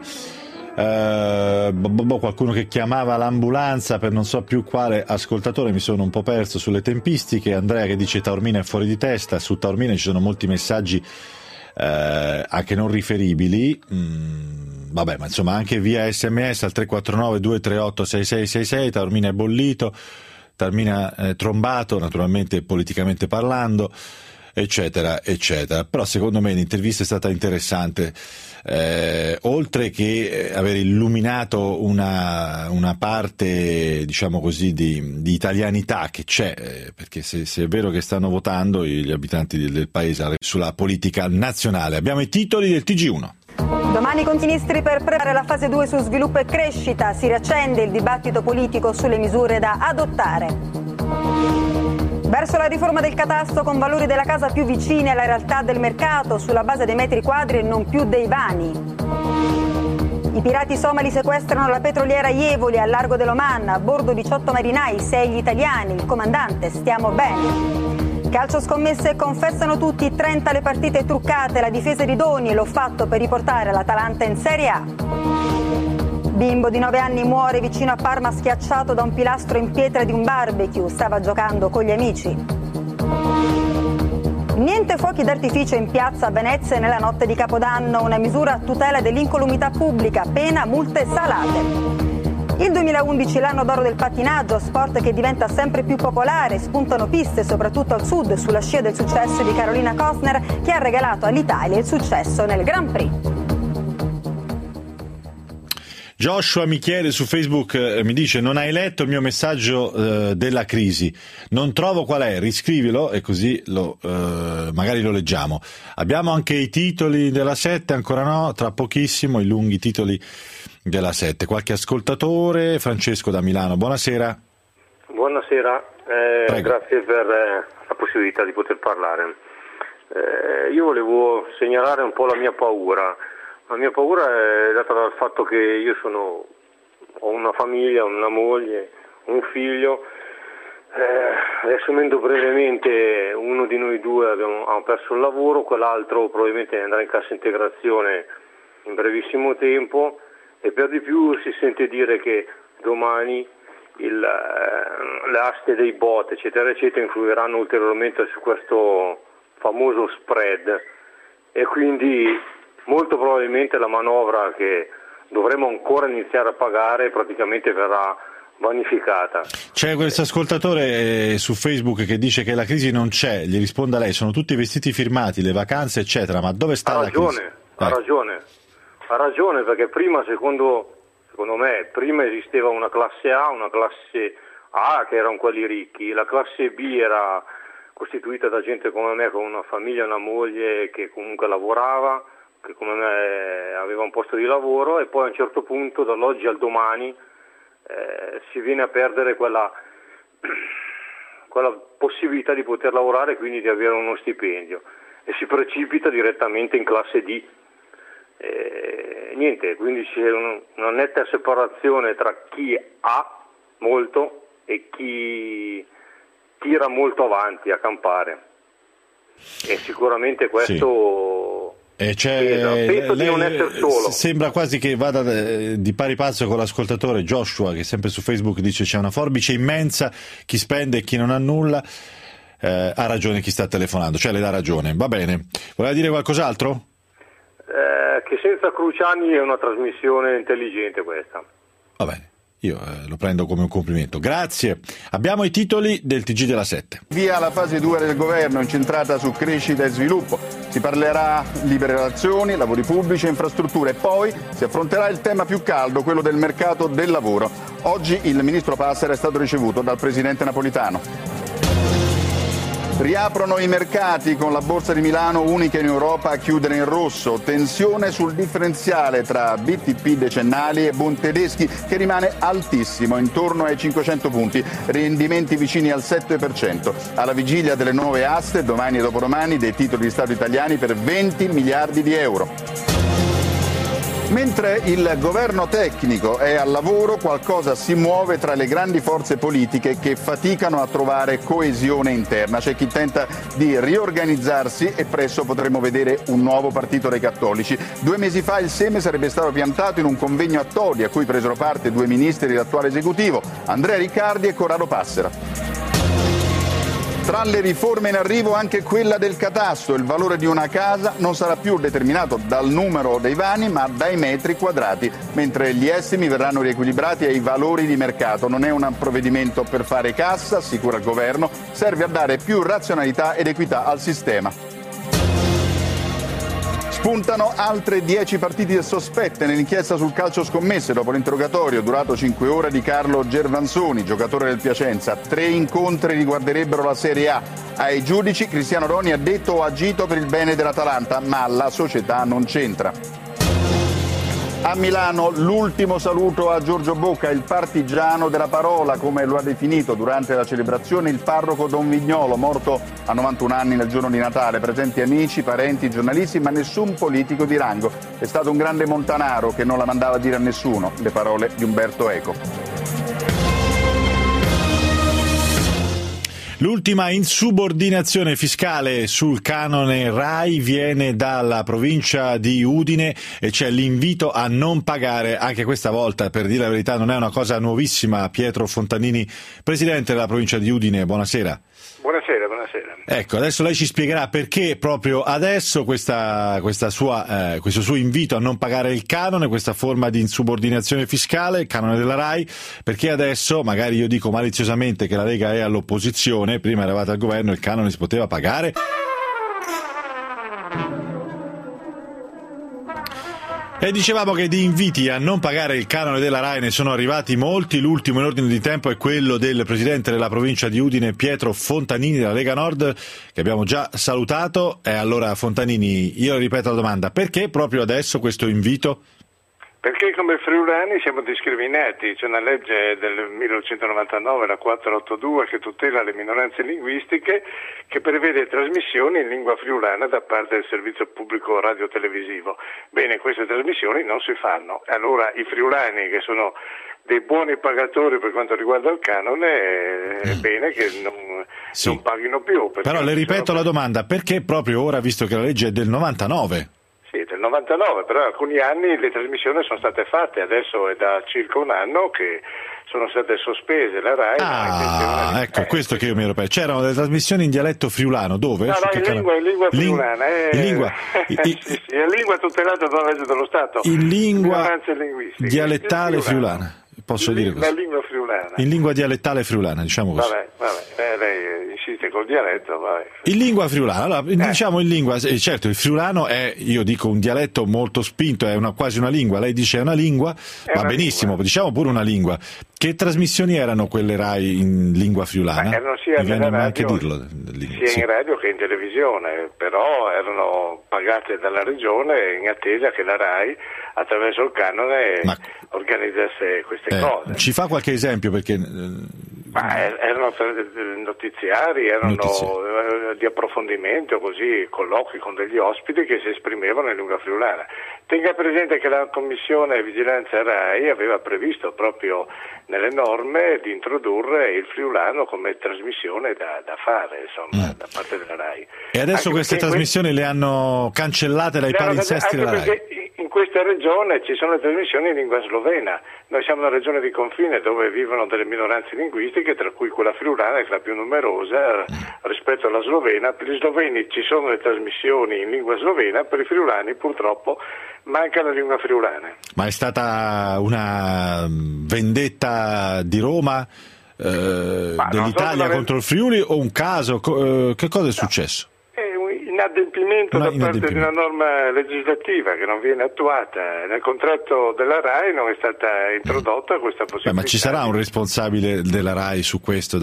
qualcuno che chiamava l'ambulanza per non so più quale ascoltatore, mi sono un po' perso sulle tempistiche. Andrea che dice Taormina è fuori di testa, su Taormina ci sono molti messaggi anche non riferibili, vabbè, ma insomma anche via SMS al 349 238 6666. Taormina è bollito, Taormina è trombato, naturalmente politicamente parlando, eccetera eccetera. Però secondo me l'intervista è stata interessante, oltre che aver illuminato una parte, diciamo così, di italianità che c'è, perché se è vero che stanno votando gli abitanti del paese sulla politica nazionale. Abbiamo i titoli del TG1. Domani con i ministri per preparare la fase 2 su sviluppo e crescita, si riaccende il dibattito politico sulle misure da adottare. Verso la riforma del catasto con valori della casa più vicini alla realtà del mercato, sulla base dei metri quadri e non più dei vani. I pirati somali sequestrano la petroliera Jevoli al largo dell'Oman, a bordo 18 marinai, 6 gli italiani, il comandante, stiamo bene. Calcio scommesse, confessano tutti, 30 le partite truccate, la difesa di Doni, l'ho fatto per riportare l'Atalanta in Serie A. Bimbo di 9 anni muore vicino a Parma schiacciato da un pilastro in pietra di un barbecue, stava giocando con gli amici. Niente fuochi d'artificio in piazza a Venezia nella notte di Capodanno, una misura a tutela dell'incolumità pubblica, pena multe salate. Il 2011 l'anno d'oro del pattinaggio, sport che diventa sempre più popolare, spuntano piste soprattutto al sud sulla scia del successo di Carolina Kostner, che ha regalato all'Italia il successo nel Grand Prix. Joshua mi chiede su Facebook, mi dice: non hai letto il mio messaggio della crisi, non trovo qual è, riscrivilo e così magari lo leggiamo. Abbiamo anche i titoli della 7, ancora no, tra pochissimo i lunghi titoli della 7. Qualche ascoltatore, Francesco da Milano, buonasera. Buonasera, grazie per la possibilità di poter parlare. Io volevo segnalare un po' la mia paura. La mia paura è data dal fatto che io ho una famiglia, una moglie, un figlio. Riassumendo brevemente, uno di noi due ha perso il lavoro, quell'altro probabilmente andrà in cassa integrazione in brevissimo tempo, e per di più si sente dire che domani le aste dei bot eccetera eccetera influiranno ulteriormente su questo famoso spread, e quindi molto probabilmente la manovra che dovremo ancora iniziare a pagare praticamente verrà vanificata. C'è questo ascoltatore su Facebook che dice che la crisi non c'è, gli risponde a lei: sono tutti vestiti firmati, le vacanze eccetera, ma dove sta la crisi? Ha ragione, perché prima secondo me prima esisteva una classe A che erano quelli ricchi, la classe B era costituita da gente come me, con una famiglia, una moglie che comunque lavorava, che come me aveva un posto di lavoro, e poi a un certo punto dall'oggi al domani si viene a perdere quella possibilità di poter lavorare e quindi di avere uno stipendio, e si precipita direttamente in classe D. Niente, quindi c'è una netta separazione tra chi ha molto e chi tira molto avanti a campare, e sicuramente questo penso di non essere solo. Sembra quasi che vada di pari passo con l'ascoltatore Joshua, che sempre su Facebook dice: c'è una forbice immensa, chi spende e chi non ha nulla. Ha ragione chi sta telefonando, cioè le dà ragione. Va bene, voleva dire qualcos'altro? Che senza Cruciani è una trasmissione intelligente questa. Va bene, io lo prendo come un complimento. Grazie. Abbiamo i titoli del TG della 7. Via la fase 2 del governo, incentrata su crescita e sviluppo. Si parlerà libere relazioni, lavori pubblici e infrastrutture, e poi si affronterà il tema più caldo, quello del mercato del lavoro. Oggi il ministro Passera è stato ricevuto dal presidente Napolitano. Riaprono i mercati, con la Borsa di Milano unica in Europa a chiudere in rosso. Tensione sul differenziale tra BTP decennali e Bund tedeschi, che rimane altissimo, intorno ai 500 punti, rendimenti vicini al 7%. Alla vigilia delle nuove aste, domani e dopodomani, dei titoli di Stato italiani per 20 miliardi di euro. Mentre il governo tecnico è al lavoro, qualcosa si muove tra le grandi forze politiche che faticano a trovare coesione interna. C'è chi tenta di riorganizzarsi e presto potremo vedere un nuovo partito dei cattolici. 2 mesi fa il seme sarebbe stato piantato in un convegno a Todi, a cui presero parte 2 ministri dell'attuale esecutivo, Andrea Riccardi e Corrado Passera. Tra le riforme in arrivo anche quella del catasto. Il valore di una casa non sarà più determinato dal numero dei vani, ma dai metri quadrati, mentre gli estimi verranno riequilibrati ai valori di mercato. Non è un provvedimento per fare cassa, assicura il governo, serve a dare più razionalità ed equità al sistema. Spuntano altre 10 partite sospette nell'inchiesta sul calcio scommesse dopo l'interrogatorio durato 5 ore di Carlo Gervansoni, giocatore del Piacenza. 3 incontri riguarderebbero la Serie A. Ai giudici Cristiano Roni ha detto o agito per il bene dell'Atalanta, ma la società non c'entra. A Milano l'ultimo saluto a Giorgio Bocca, il partigiano della parola, come lo ha definito durante la celebrazione il parroco Don Vignolo, morto a 91 anni nel giorno di Natale. Presenti amici, parenti, giornalisti, ma nessun politico di rango. È stato un grande montanaro che non la mandava a dire a nessuno, le parole di Umberto Eco. L'ultima insubordinazione fiscale sul canone RAI viene dalla provincia di Udine e c'è l'invito a non pagare anche questa volta. Per dire la verità non è una cosa nuovissima. Pietro Fontanini, presidente della provincia di Udine, buonasera. Buonasera. Ecco, adesso lei ci spiegherà perché proprio adesso questo suo invito a non pagare il canone, questa forma di insubordinazione fiscale, il canone della RAI, perché adesso, magari io dico maliziosamente che la Lega è all'opposizione, prima eravate al governo, il canone si poteva pagare. E dicevamo che di inviti a non pagare il canone della RAI ne sono arrivati molti, l'ultimo in ordine di tempo è quello del presidente della provincia di Udine, Pietro Fontanini della Lega Nord, che abbiamo già salutato. E allora Fontanini, io ripeto la domanda, perché proprio adesso questo invito? Perché come friulani siamo discriminati, c'è una legge del 1999, la 482, che tutela le minoranze linguistiche, che prevede trasmissioni in lingua friulana da parte del servizio pubblico radiotelevisivo. Bene, queste trasmissioni non si fanno, allora i friulani, che sono dei buoni pagatori per quanto riguarda il canone, è bene che non paghino più. Però le ripeto la domanda, perché proprio ora, visto che la legge è del 99? Sì, del 99, però alcuni anni le trasmissioni sono state fatte, adesso è da circa un anno che sono state sospese la RAI. Ecco, questo che io mi ero perso. C'erano delle trasmissioni in dialetto friulano, dove? No, in lingua friulana. Sì, è lingua tutelata dalla legge dello Stato. In lingua dialettale friulana. Posso dire così? La lingua friulana. In lingua dialettale friulana, diciamo così. Vabbè, lei insiste col dialetto, vabbè. In lingua friulana, allora, diciamo in lingua, certo il friulano è, io dico, un dialetto molto spinto, è quasi una lingua, lei dice è una lingua, va benissimo, lingua. Diciamo pure una lingua. Che trasmissioni erano quelle RAI in lingua friulana? Erano sia nella radio, anche dirlo, sia in radio che in televisione, però erano pagate dalla regione in attesa che la RAI attraverso il canone organizzasse queste cose. Ci fa qualche esempio, perché erano notiziari, erano di approfondimento, così colloqui con degli ospiti che si esprimevano in lingua friulana. Tenga presente che la Commissione Vigilanza RAI aveva previsto proprio nelle norme di introdurre il friulano come trasmissione da fare, insomma, da parte della RAI. E adesso queste trasmissioni le hanno cancellate dai palinsesti della RAI? Perché in questa regione ci sono le trasmissioni in lingua slovena. Noi siamo una regione di confine dove vivono delle minoranze linguistiche, tra cui quella friulana, che è la più numerosa rispetto alla slovena. Per gli sloveni ci sono le trasmissioni in lingua slovena, per i friulani purtroppo manca la lingua friulana. Ma è stata una vendetta di Roma, dell'Italia contro il Friuli, o un caso? Che cosa è successo? Inadempimento da parte di una norma legislativa che non viene attuata. Nel contratto della RAI non è stata introdotta questa possibilità. Ma ci sarà un responsabile della RAI su questo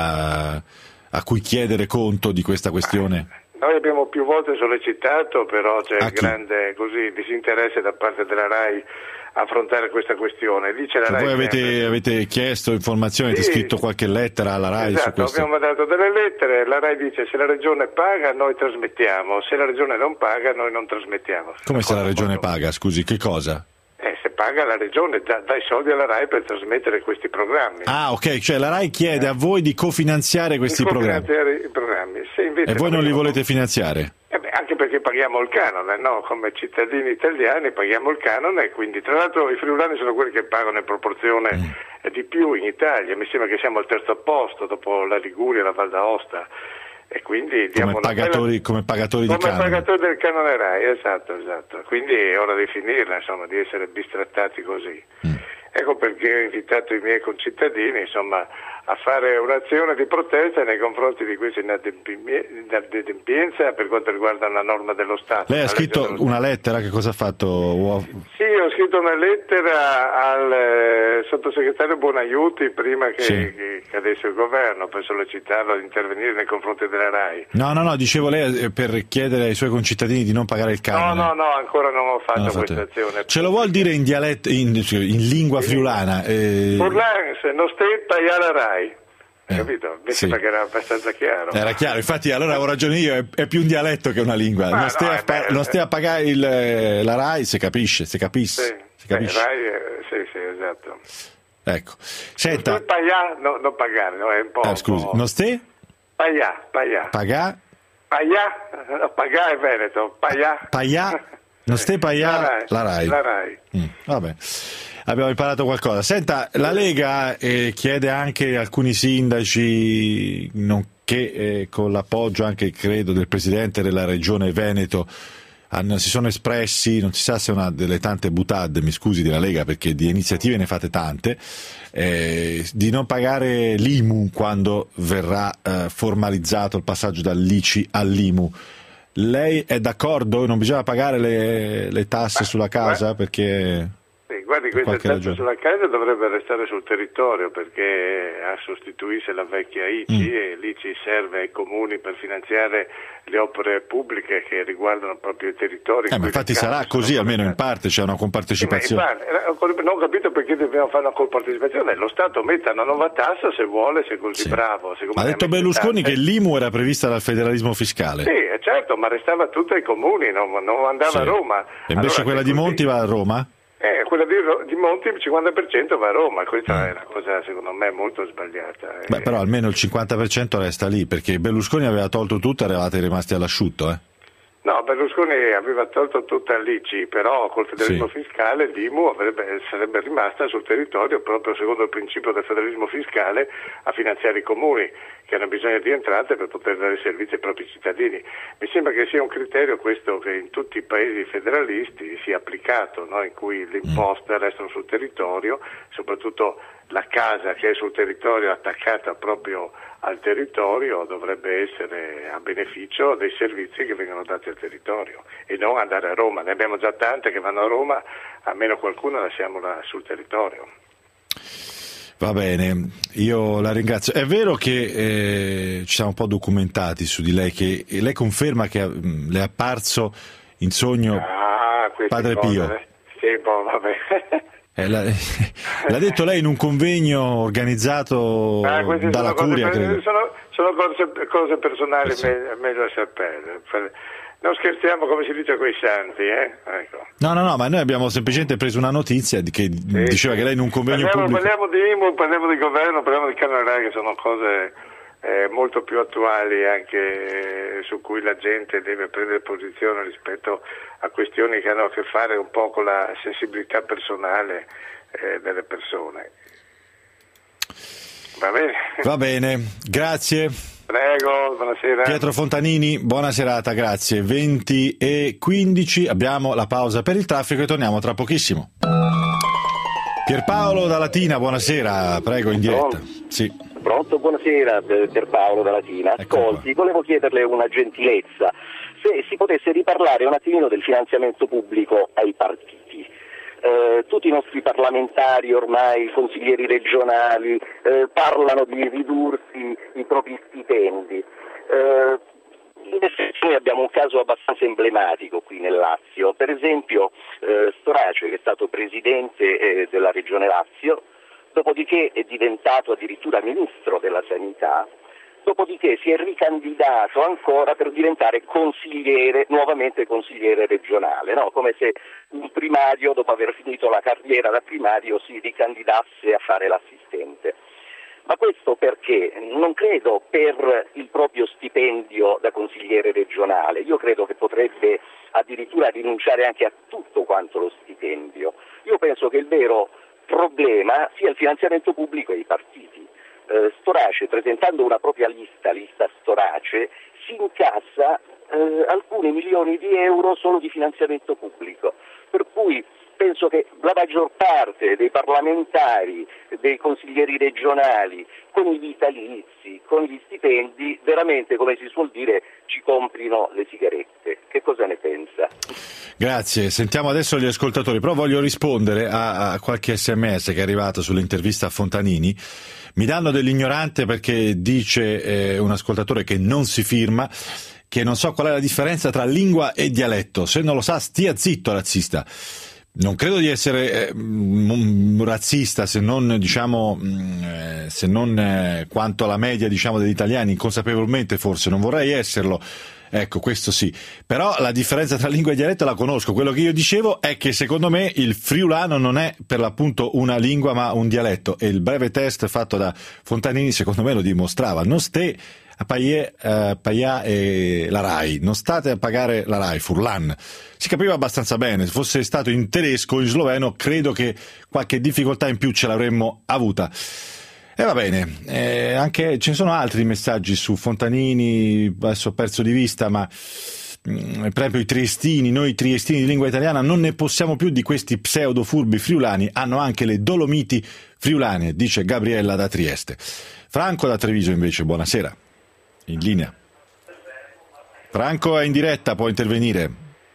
a cui chiedere conto di questa questione? Noi abbiamo più volte sollecitato, però c'è grande disinteresse da parte della RAI a affrontare questa questione. Dice la RAI, voi avete chiesto informazioni, avete scritto qualche lettera alla RAI su questo? Abbiamo mandato delle lettere, la RAI dice se la regione paga noi trasmettiamo, se la regione non paga noi non trasmettiamo. Come se la regione paga, scusi, che cosa? Se paga la regione, dà i soldi alla RAI per trasmettere questi programmi. Ah, ok, cioè la RAI chiede a voi di cofinanziare questi programmi. I programmi. Se invece e voi non li volete finanziare? Anche perché paghiamo il canone, no? Come cittadini italiani paghiamo il canone, e quindi tra l'altro i friulani sono quelli che pagano in proporzione di più in Italia. Mi sembra che siamo al terzo posto dopo la Liguria e la Val d'Aosta. E quindi diamo come pagatori di canone. Come pagatori del canone RAI, esatto. Quindi è ora di finirla, insomma, di essere bistrattati così. Ecco perché ho invitato i miei concittadini, insomma, a fare un'azione di protesta nei confronti di questa inadempienza per quanto riguarda una norma dello Stato. Lei ha scritto una lettera, che cosa ha fatto? Sì, ho scritto una lettera al sottosegretario Buonaiuti prima che cadesse il governo, per sollecitarlo ad intervenire nei confronti della RAI. No, dicevo lei per chiedere ai suoi concittadini di non pagare il canone. No, ancora non ho fatto questa azione. Ce lo vuol dire in dialetto, in lingua friulana? Furlans, non stai pagare la RAI. Capito? Mi sembra che era abbastanza chiaro. Era chiaro, infatti allora avevo ragione io, è più un dialetto che una lingua. Non stai a pagare la RAI, se capisce. RAI, sì, esatto. Ecco. Senta. Non pagare, no, è un po'. Scusi, non stai? Pagà. Pagà è Veneto. Pagà. Non stai pagà la RAI. Vabbè. Abbiamo imparato qualcosa. Senta, la Lega chiede anche a alcuni sindaci che con l'appoggio anche, credo, del Presidente della Regione Veneto si sono espressi, non si sa se è una delle tante butade, mi scusi, della Lega, perché di iniziative ne fate tante, di non pagare l'IMU quando verrà formalizzato il passaggio dall'ICI all'IMU. Lei è d'accordo? Non bisogna pagare le tasse sulla casa perché... Guardi, queste tasse sulla casa dovrebbero restare sul territorio, perché sostituisce la vecchia ICI e l'ICI serve ai comuni per finanziare le opere pubbliche che riguardano proprio i territori. Ma infatti sarà così, almeno in parte c'è una compartecipazione. Non ho capito perché dobbiamo fare una compartecipazione. Lo Stato metta una nuova tassa se vuole, se è così bravo. Ha detto Berlusconi che l'IMU era prevista dal federalismo fiscale. Sì, certo, ma restava tutto ai comuni, non andava a Roma. E invece allora, quella di Monti va a Roma? Quella di Monti il 50% va a Roma, questa è una cosa secondo me molto sbagliata. Però almeno il 50% resta lì, perché Berlusconi aveva tolto tutto e eravate rimasti all'asciutto, No, Berlusconi aveva tolto tutta l'ICI, però col federalismo fiscale l'IMU sarebbe rimasta sul territorio, proprio secondo il principio del federalismo fiscale, a finanziare i comuni che hanno bisogno di entrate per poter dare servizi ai propri cittadini. Mi sembra che sia un criterio questo che in tutti i paesi federalisti sia applicato, in cui le imposte restano sul territorio, soprattutto la casa che è sul territorio attaccata proprio al territorio dovrebbe essere a beneficio dei servizi che vengono dati al territorio e non andare a Roma. Ne abbiamo già tante che vanno a Roma, almeno qualcuna lasciamola sul territorio. Va bene, io la ringrazio. È vero che ci siamo un po' documentati su di lei, che lei conferma che le è apparso in sogno Padre Pio? Sì, vabbè. L'ha detto lei in un convegno organizzato dalla Curia, credo. Sono cose personali, meglio lasciar perdere. Non scherziamo, come si dice, coi santi, Ecco. No, ma noi abbiamo semplicemente preso una notizia che diceva che lei in un convegno pubblico... Parliamo di IMU, parliamo di governo, parliamo di Canale, che sono cose molto più attuali, anche su cui la gente deve prendere posizione rispetto a questioni che hanno a che fare un po' con la sensibilità personale delle persone. Va bene? Va bene, grazie. Prego, buonasera. Pietro Fontanini, buona serata, grazie. 20:15, abbiamo la pausa per il traffico e torniamo tra pochissimo. Pierpaolo da Latina, buonasera, prego, in diretta. Sì. Pronto, buonasera, Pierpaolo da Latina. Ascolti, volevo chiederle una gentilezza, se si potesse riparlare un attimino del finanziamento pubblico ai partiti. Tutti i nostri parlamentari ormai, i consiglieri regionali, parlano di ridursi i propri stipendi. In effetti noi abbiamo un caso abbastanza emblematico qui nel Lazio, per esempio Storace, che è stato presidente della regione Lazio, dopodiché è diventato addirittura ministro della sanità, dopodiché si è ricandidato ancora per diventare nuovamente consigliere regionale, come se un primario, dopo aver finito la carriera da primario, si ricandidasse a fare l'assistente. Ma questo perché? Non credo per il proprio stipendio da consigliere regionale, io credo che potrebbe addirittura rinunciare anche a tutto quanto lo stipendio. Io penso che il vero problema sia il finanziamento pubblico ai partiti. Storace, presentando una propria lista Storace, si incassa alcuni milioni di euro solo di finanziamento pubblico, per cui penso che la maggior parte dei parlamentari, dei consiglieri regionali, con i vitalizi, con gli stipendi, veramente, come si suol dire, ci comprino le sigarette. Che cosa ne pensa? Grazie, sentiamo adesso gli ascoltatori, però voglio rispondere a qualche sms che è arrivato sull'intervista a Fontanini. Mi danno dell'ignorante perché dice un ascoltatore che non si firma, che non so qual è la differenza tra lingua e dialetto. Se non lo sa, stia zitto, razzista. Non credo di essere razzista, se non quanto alla media, degli italiani, inconsapevolmente forse, non vorrei esserlo. Ecco, questo sì. Però la differenza tra lingua e dialetto la conosco. Quello che io dicevo è che secondo me il friulano non è per l'appunto una lingua ma un dialetto, e il breve test fatto da Fontanini secondo me lo dimostrava. Non state a pagare la RAI, non state a pagare la RAI, Furlan. Si capiva abbastanza bene. Se fosse stato in tedesco o in sloveno credo che qualche difficoltà in più ce l'avremmo avuta. E va bene, anche ce ne sono altri messaggi su Fontanini, adesso ho perso di vista, ma proprio i triestini, noi triestini di lingua italiana non ne possiamo più di questi pseudo furbi friulani, hanno anche le Dolomiti friulane, dice Gabriella da Trieste. Franco da Treviso invece, buonasera, in linea. Franco è in diretta, può intervenire.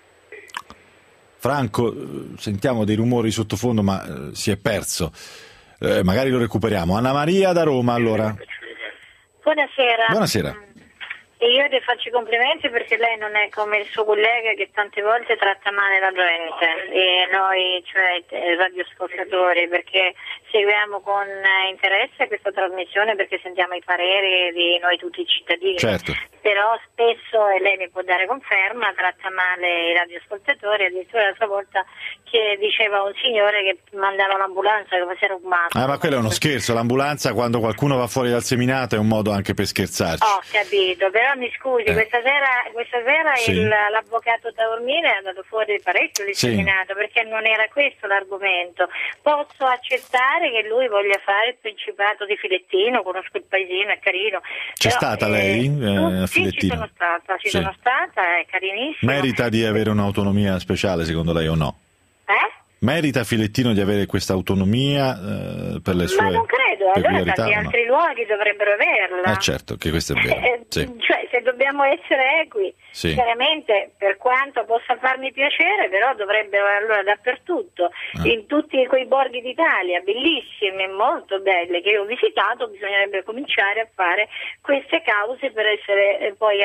Franco, sentiamo dei rumori sottofondo ma si è perso, magari lo recuperiamo. Anna Maria da Roma allora. Buonasera. Buonasera. E io le faccio i complimenti perché lei non è come il suo collega che tante volte tratta male la gente e noi, cioè radioascoltatori, perché seguiamo con interesse questa trasmissione perché sentiamo i pareri di noi tutti i cittadini. Certo. Però spesso, e lei mi può dare conferma, tratta male i radioascoltatori, addirittura l'altra volta che diceva un signore che mandava l'ambulanza che si era rubato. Ma quello è uno scherzo, l'ambulanza quando qualcuno va fuori dal seminato è un modo anche per scherzarci. Ho capito, però mi scusi, questa sera sì. L'avvocato Taormina è andato fuori parecchio di seminato perché non era questo l'argomento. Posso accettare che lui voglia fare il Principato di Filettino, conosco il paesino, è carino. C'è stata lei a Filettino? Sì, ci sono stata, è carinissimo. Merita di avere un'autonomia speciale secondo lei o no? Merita Filettino di avere questa autonomia per le sue non credo, allora tanti altri luoghi dovrebbero averla. Certo, che questo è vero. Cioè, se dobbiamo essere equi, chiaramente per quanto possa farmi piacere, però dovrebbero allora dappertutto, in tutti quei borghi d'Italia, bellissimi, molto belle, che ho visitato, bisognerebbe cominciare a fare queste cause per essere poi,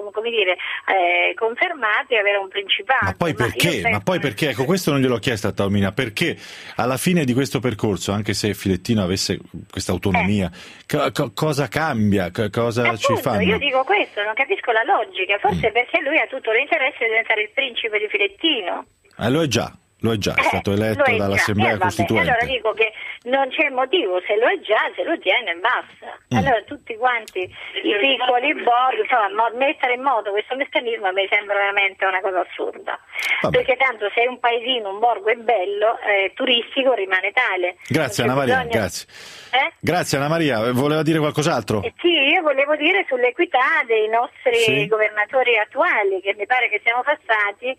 confermati e avere un principato. Ma poi perché? Ma poi perché? Ecco, questo non gliel'ho chiesto a Taormina, perché alla fine di questo percorso, anche se Filettino avesse questa autonomia, cosa cambia? Cosa ci fanno? Io dico questo, non capisco la logica, forse perché lui ha tutto l'interesse di diventare il principe di Filettino. Lo è già, è stato eletto dall'Assemblea Costituente. Allora dico che non c'è motivo, se lo è già, se lo tiene basta. Allora tutti quanti i piccoli borghi, insomma, mettere in moto questo meccanismo mi sembra veramente una cosa assurda. Perché tanto se un paesino, un borgo è bello, turistico rimane tale. Grazie Anna Maria, grazie. Grazie Anna Maria, voleva dire qualcos'altro? Sì, io volevo dire sull'equità dei nostri governatori attuali, che mi pare che siamo passati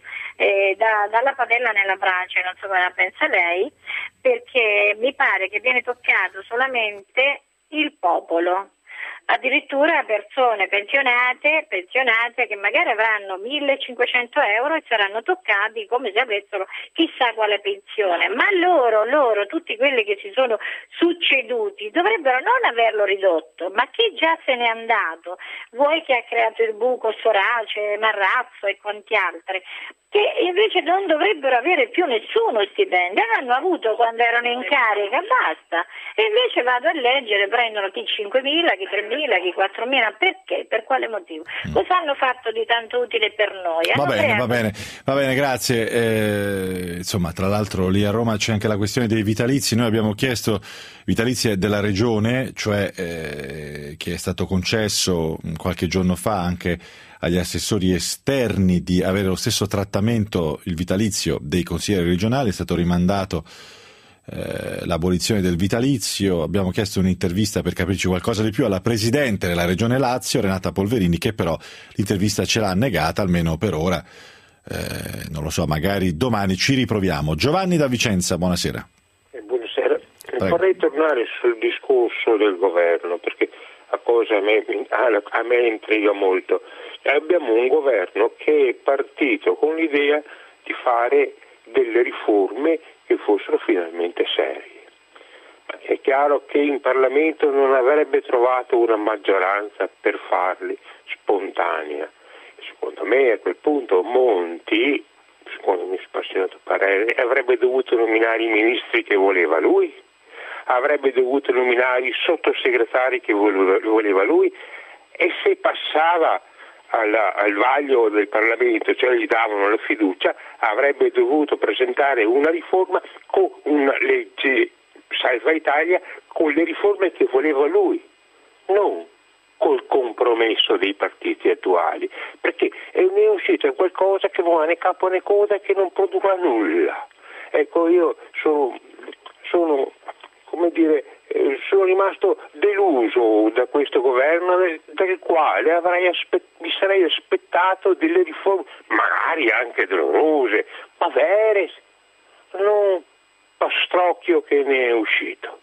dalla padella nella brace, non so come la pensa lei, perché mi pare che viene toccato solamente il popolo. Addirittura persone pensionate che magari avranno 1.500 euro e saranno toccati come se avessero chissà quale pensione, ma loro, tutti quelli che si sono succeduti dovrebbero non averlo ridotto, ma chi già se n'è andato, vuoi che ha creato il buco Sorace, Marrazzo e quanti altri, che invece non dovrebbero avere più nessuno stipendio, hanno avuto quando erano in carica, basta, e invece vado a leggere, prendono chi 5.000, chi 3.000, chi 4.000, perché? Per quale motivo? Cosa hanno fatto di tanto utile per noi? Va bene, grazie. Insomma, tra l'altro lì a Roma c'è anche la questione dei vitalizi, noi abbiamo chiesto vitalizi della regione, cioè che è stato concesso qualche giorno fa anche agli assessori esterni di avere lo stesso trattamento, il vitalizio dei consiglieri regionali, è stato rimandato l'abolizione del vitalizio. Abbiamo chiesto un'intervista per capirci qualcosa di più alla Presidente della Regione Lazio, Renata Polverini, che però l'intervista ce l'ha negata, almeno per ora, non lo so, magari domani ci riproviamo. Giovanni da Vicenza, buonasera. Buonasera, vorrei tornare sul discorso del governo, perché la cosa a me intriga molto. Abbiamo un governo che è partito con l'idea di fare delle riforme che fossero finalmente serie. Ma è chiaro che in Parlamento non avrebbe trovato una maggioranza per farli spontanea. Secondo me a quel punto Monti, secondo il mio spassionato parere, avrebbe dovuto nominare i ministri che voleva lui, avrebbe dovuto nominare i sottosegretari che voleva lui, e se passava al vaglio del Parlamento, cioè gli davano la fiducia, avrebbe dovuto presentare una riforma con una legge Salva Italia con le riforme che voleva lui, non col compromesso dei partiti attuali, perché è uscito qualcosa che non ha né capo né coda, che non produrrà nulla. Ecco, io sono sono rimasto deluso da questo governo, del quale mi sarei aspettato delle riforme, magari anche dolorose, ma vere, non pastrocchio che ne è uscito.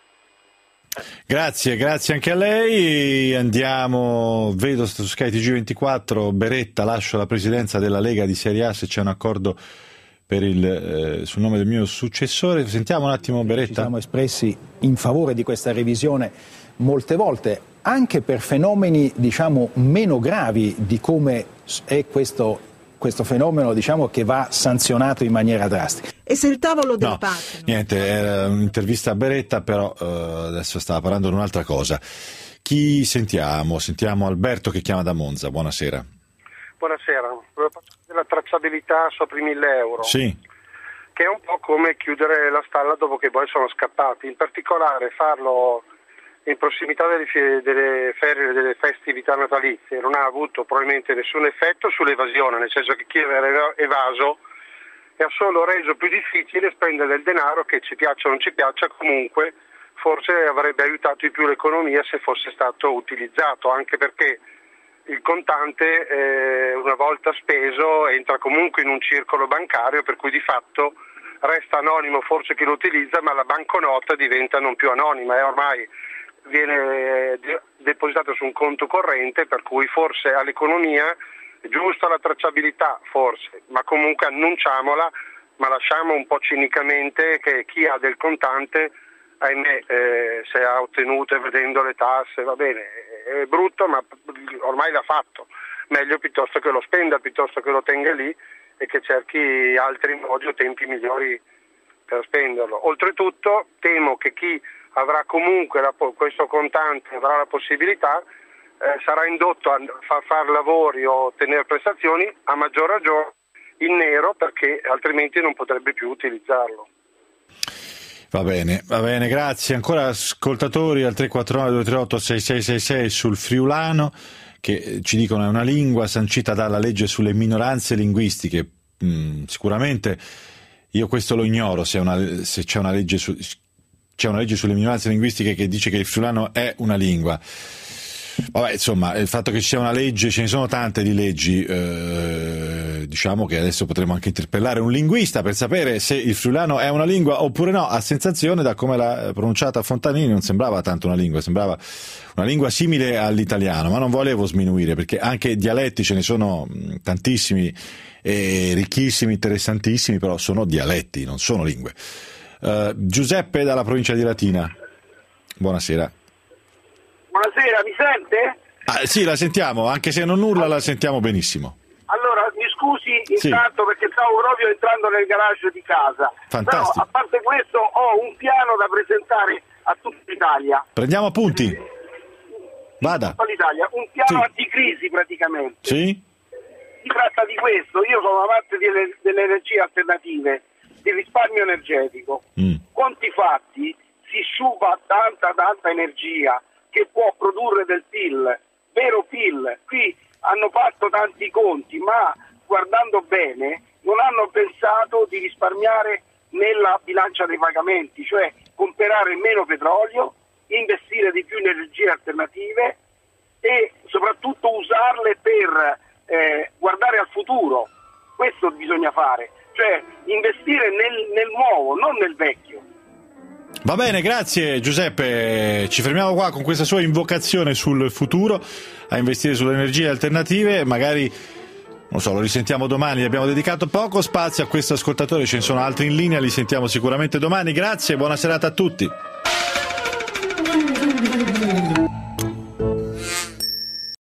Grazie anche a lei. Andiamo, vedo su Sky TG24, Beretta, lascio la presidenza della Lega di Serie A se c'è un accordo per sul nome del mio successore. Sentiamo un attimo Beretta. Ci siamo espressi in favore di questa revisione molte volte, anche per fenomeni diciamo meno gravi di come è questo fenomeno, diciamo, che va sanzionato in maniera drastica. E se il tavolo del partner... Niente, era un'intervista a Beretta, però adesso stava parlando di un'altra cosa. Chi sentiamo? Sentiamo Alberto che chiama da Monza. Buonasera. Buonasera. Volevo parlare della tracciabilità sopra i 1.000 euro. Sì. Che è un po' come chiudere la stalla dopo che poi sono scappati. In particolare farlo in prossimità delle ferie, delle festività natalizie, non ha avuto probabilmente nessun effetto sull'evasione, nel senso che chi aveva evaso ha solo reso più difficile spendere del denaro che, ci piaccia o non ci piaccia, comunque forse avrebbe aiutato di più l'economia se fosse stato utilizzato, anche perché il contante una volta speso entra comunque in un circolo bancario, per cui di fatto resta anonimo forse chi lo utilizza, ma la banconota diventa non più anonima e ormai viene depositato su un conto corrente, per cui forse all'economia è giusta la tracciabilità, forse, ma comunque annunciamola, ma lasciamo un po' cinicamente che chi ha del contante, ahimè, se ha ottenute vedendo le tasse, va bene, è brutto, ma ormai l'ha fatto, meglio piuttosto che lo spenda, piuttosto che lo tenga lì e che cerchi altri modi o tempi migliori per spenderlo. Oltretutto temo che chi avrà comunque questo contante, avrà la possibilità, sarà indotto a far lavori o ottenere prestazioni a maggior ragione in nero, perché altrimenti non potrebbe più utilizzarlo. Va bene, grazie. Ancora ascoltatori al 349-238-6666 sul friulano che ci dicono è una lingua sancita dalla legge sulle minoranze linguistiche. Sicuramente io questo lo ignoro, se c'è una legge sulle minoranze linguistiche che dice che il friulano è una lingua. Vabbè, insomma, il fatto che ci sia una legge, ce ne sono tante di leggi, diciamo che adesso potremmo anche interpellare un linguista per sapere se il friulano è una lingua oppure no. A sensazione, da come l'ha pronunciata Fontanini, non sembrava tanto una lingua, sembrava una lingua simile all'italiano, ma non volevo sminuire, perché anche dialetti ce ne sono tantissimi, ricchissimi, interessantissimi, però sono dialetti, non sono lingue. Giuseppe dalla provincia di Latina, buonasera. Buonasera, mi sente? Sì, la sentiamo, anche se non urla la sentiamo benissimo. Allora, mi scusi intanto perché stavo proprio entrando nel garage di casa. Fantastico. Però, a parte questo, ho un piano da presentare a tutta l'Italia. Prendiamo appunti. Vada. Tutta l'Italia, un piano anticrisi praticamente. Sì? Si tratta di questo, io sono amante delle energie alternative, di risparmio energetico. Conti fatti, si sciupa tanta energia che può produrre del PIL, vero PIL. Qui hanno fatto tanti conti, ma guardando bene non hanno pensato di risparmiare nella bilancia dei pagamenti, cioè comprare meno petrolio, investire di più in energie alternative e soprattutto usarle per guardare al futuro. Questo bisogna fare, cioè investire nel nuovo, non nel vecchio. Va bene, grazie Giuseppe, ci fermiamo qua con questa sua invocazione sul futuro, a investire sulle energie alternative, magari, non so, lo risentiamo domani, abbiamo dedicato poco spazio a questo ascoltatore, ce ne sono altri in linea, li sentiamo sicuramente domani, grazie, buona serata a tutti.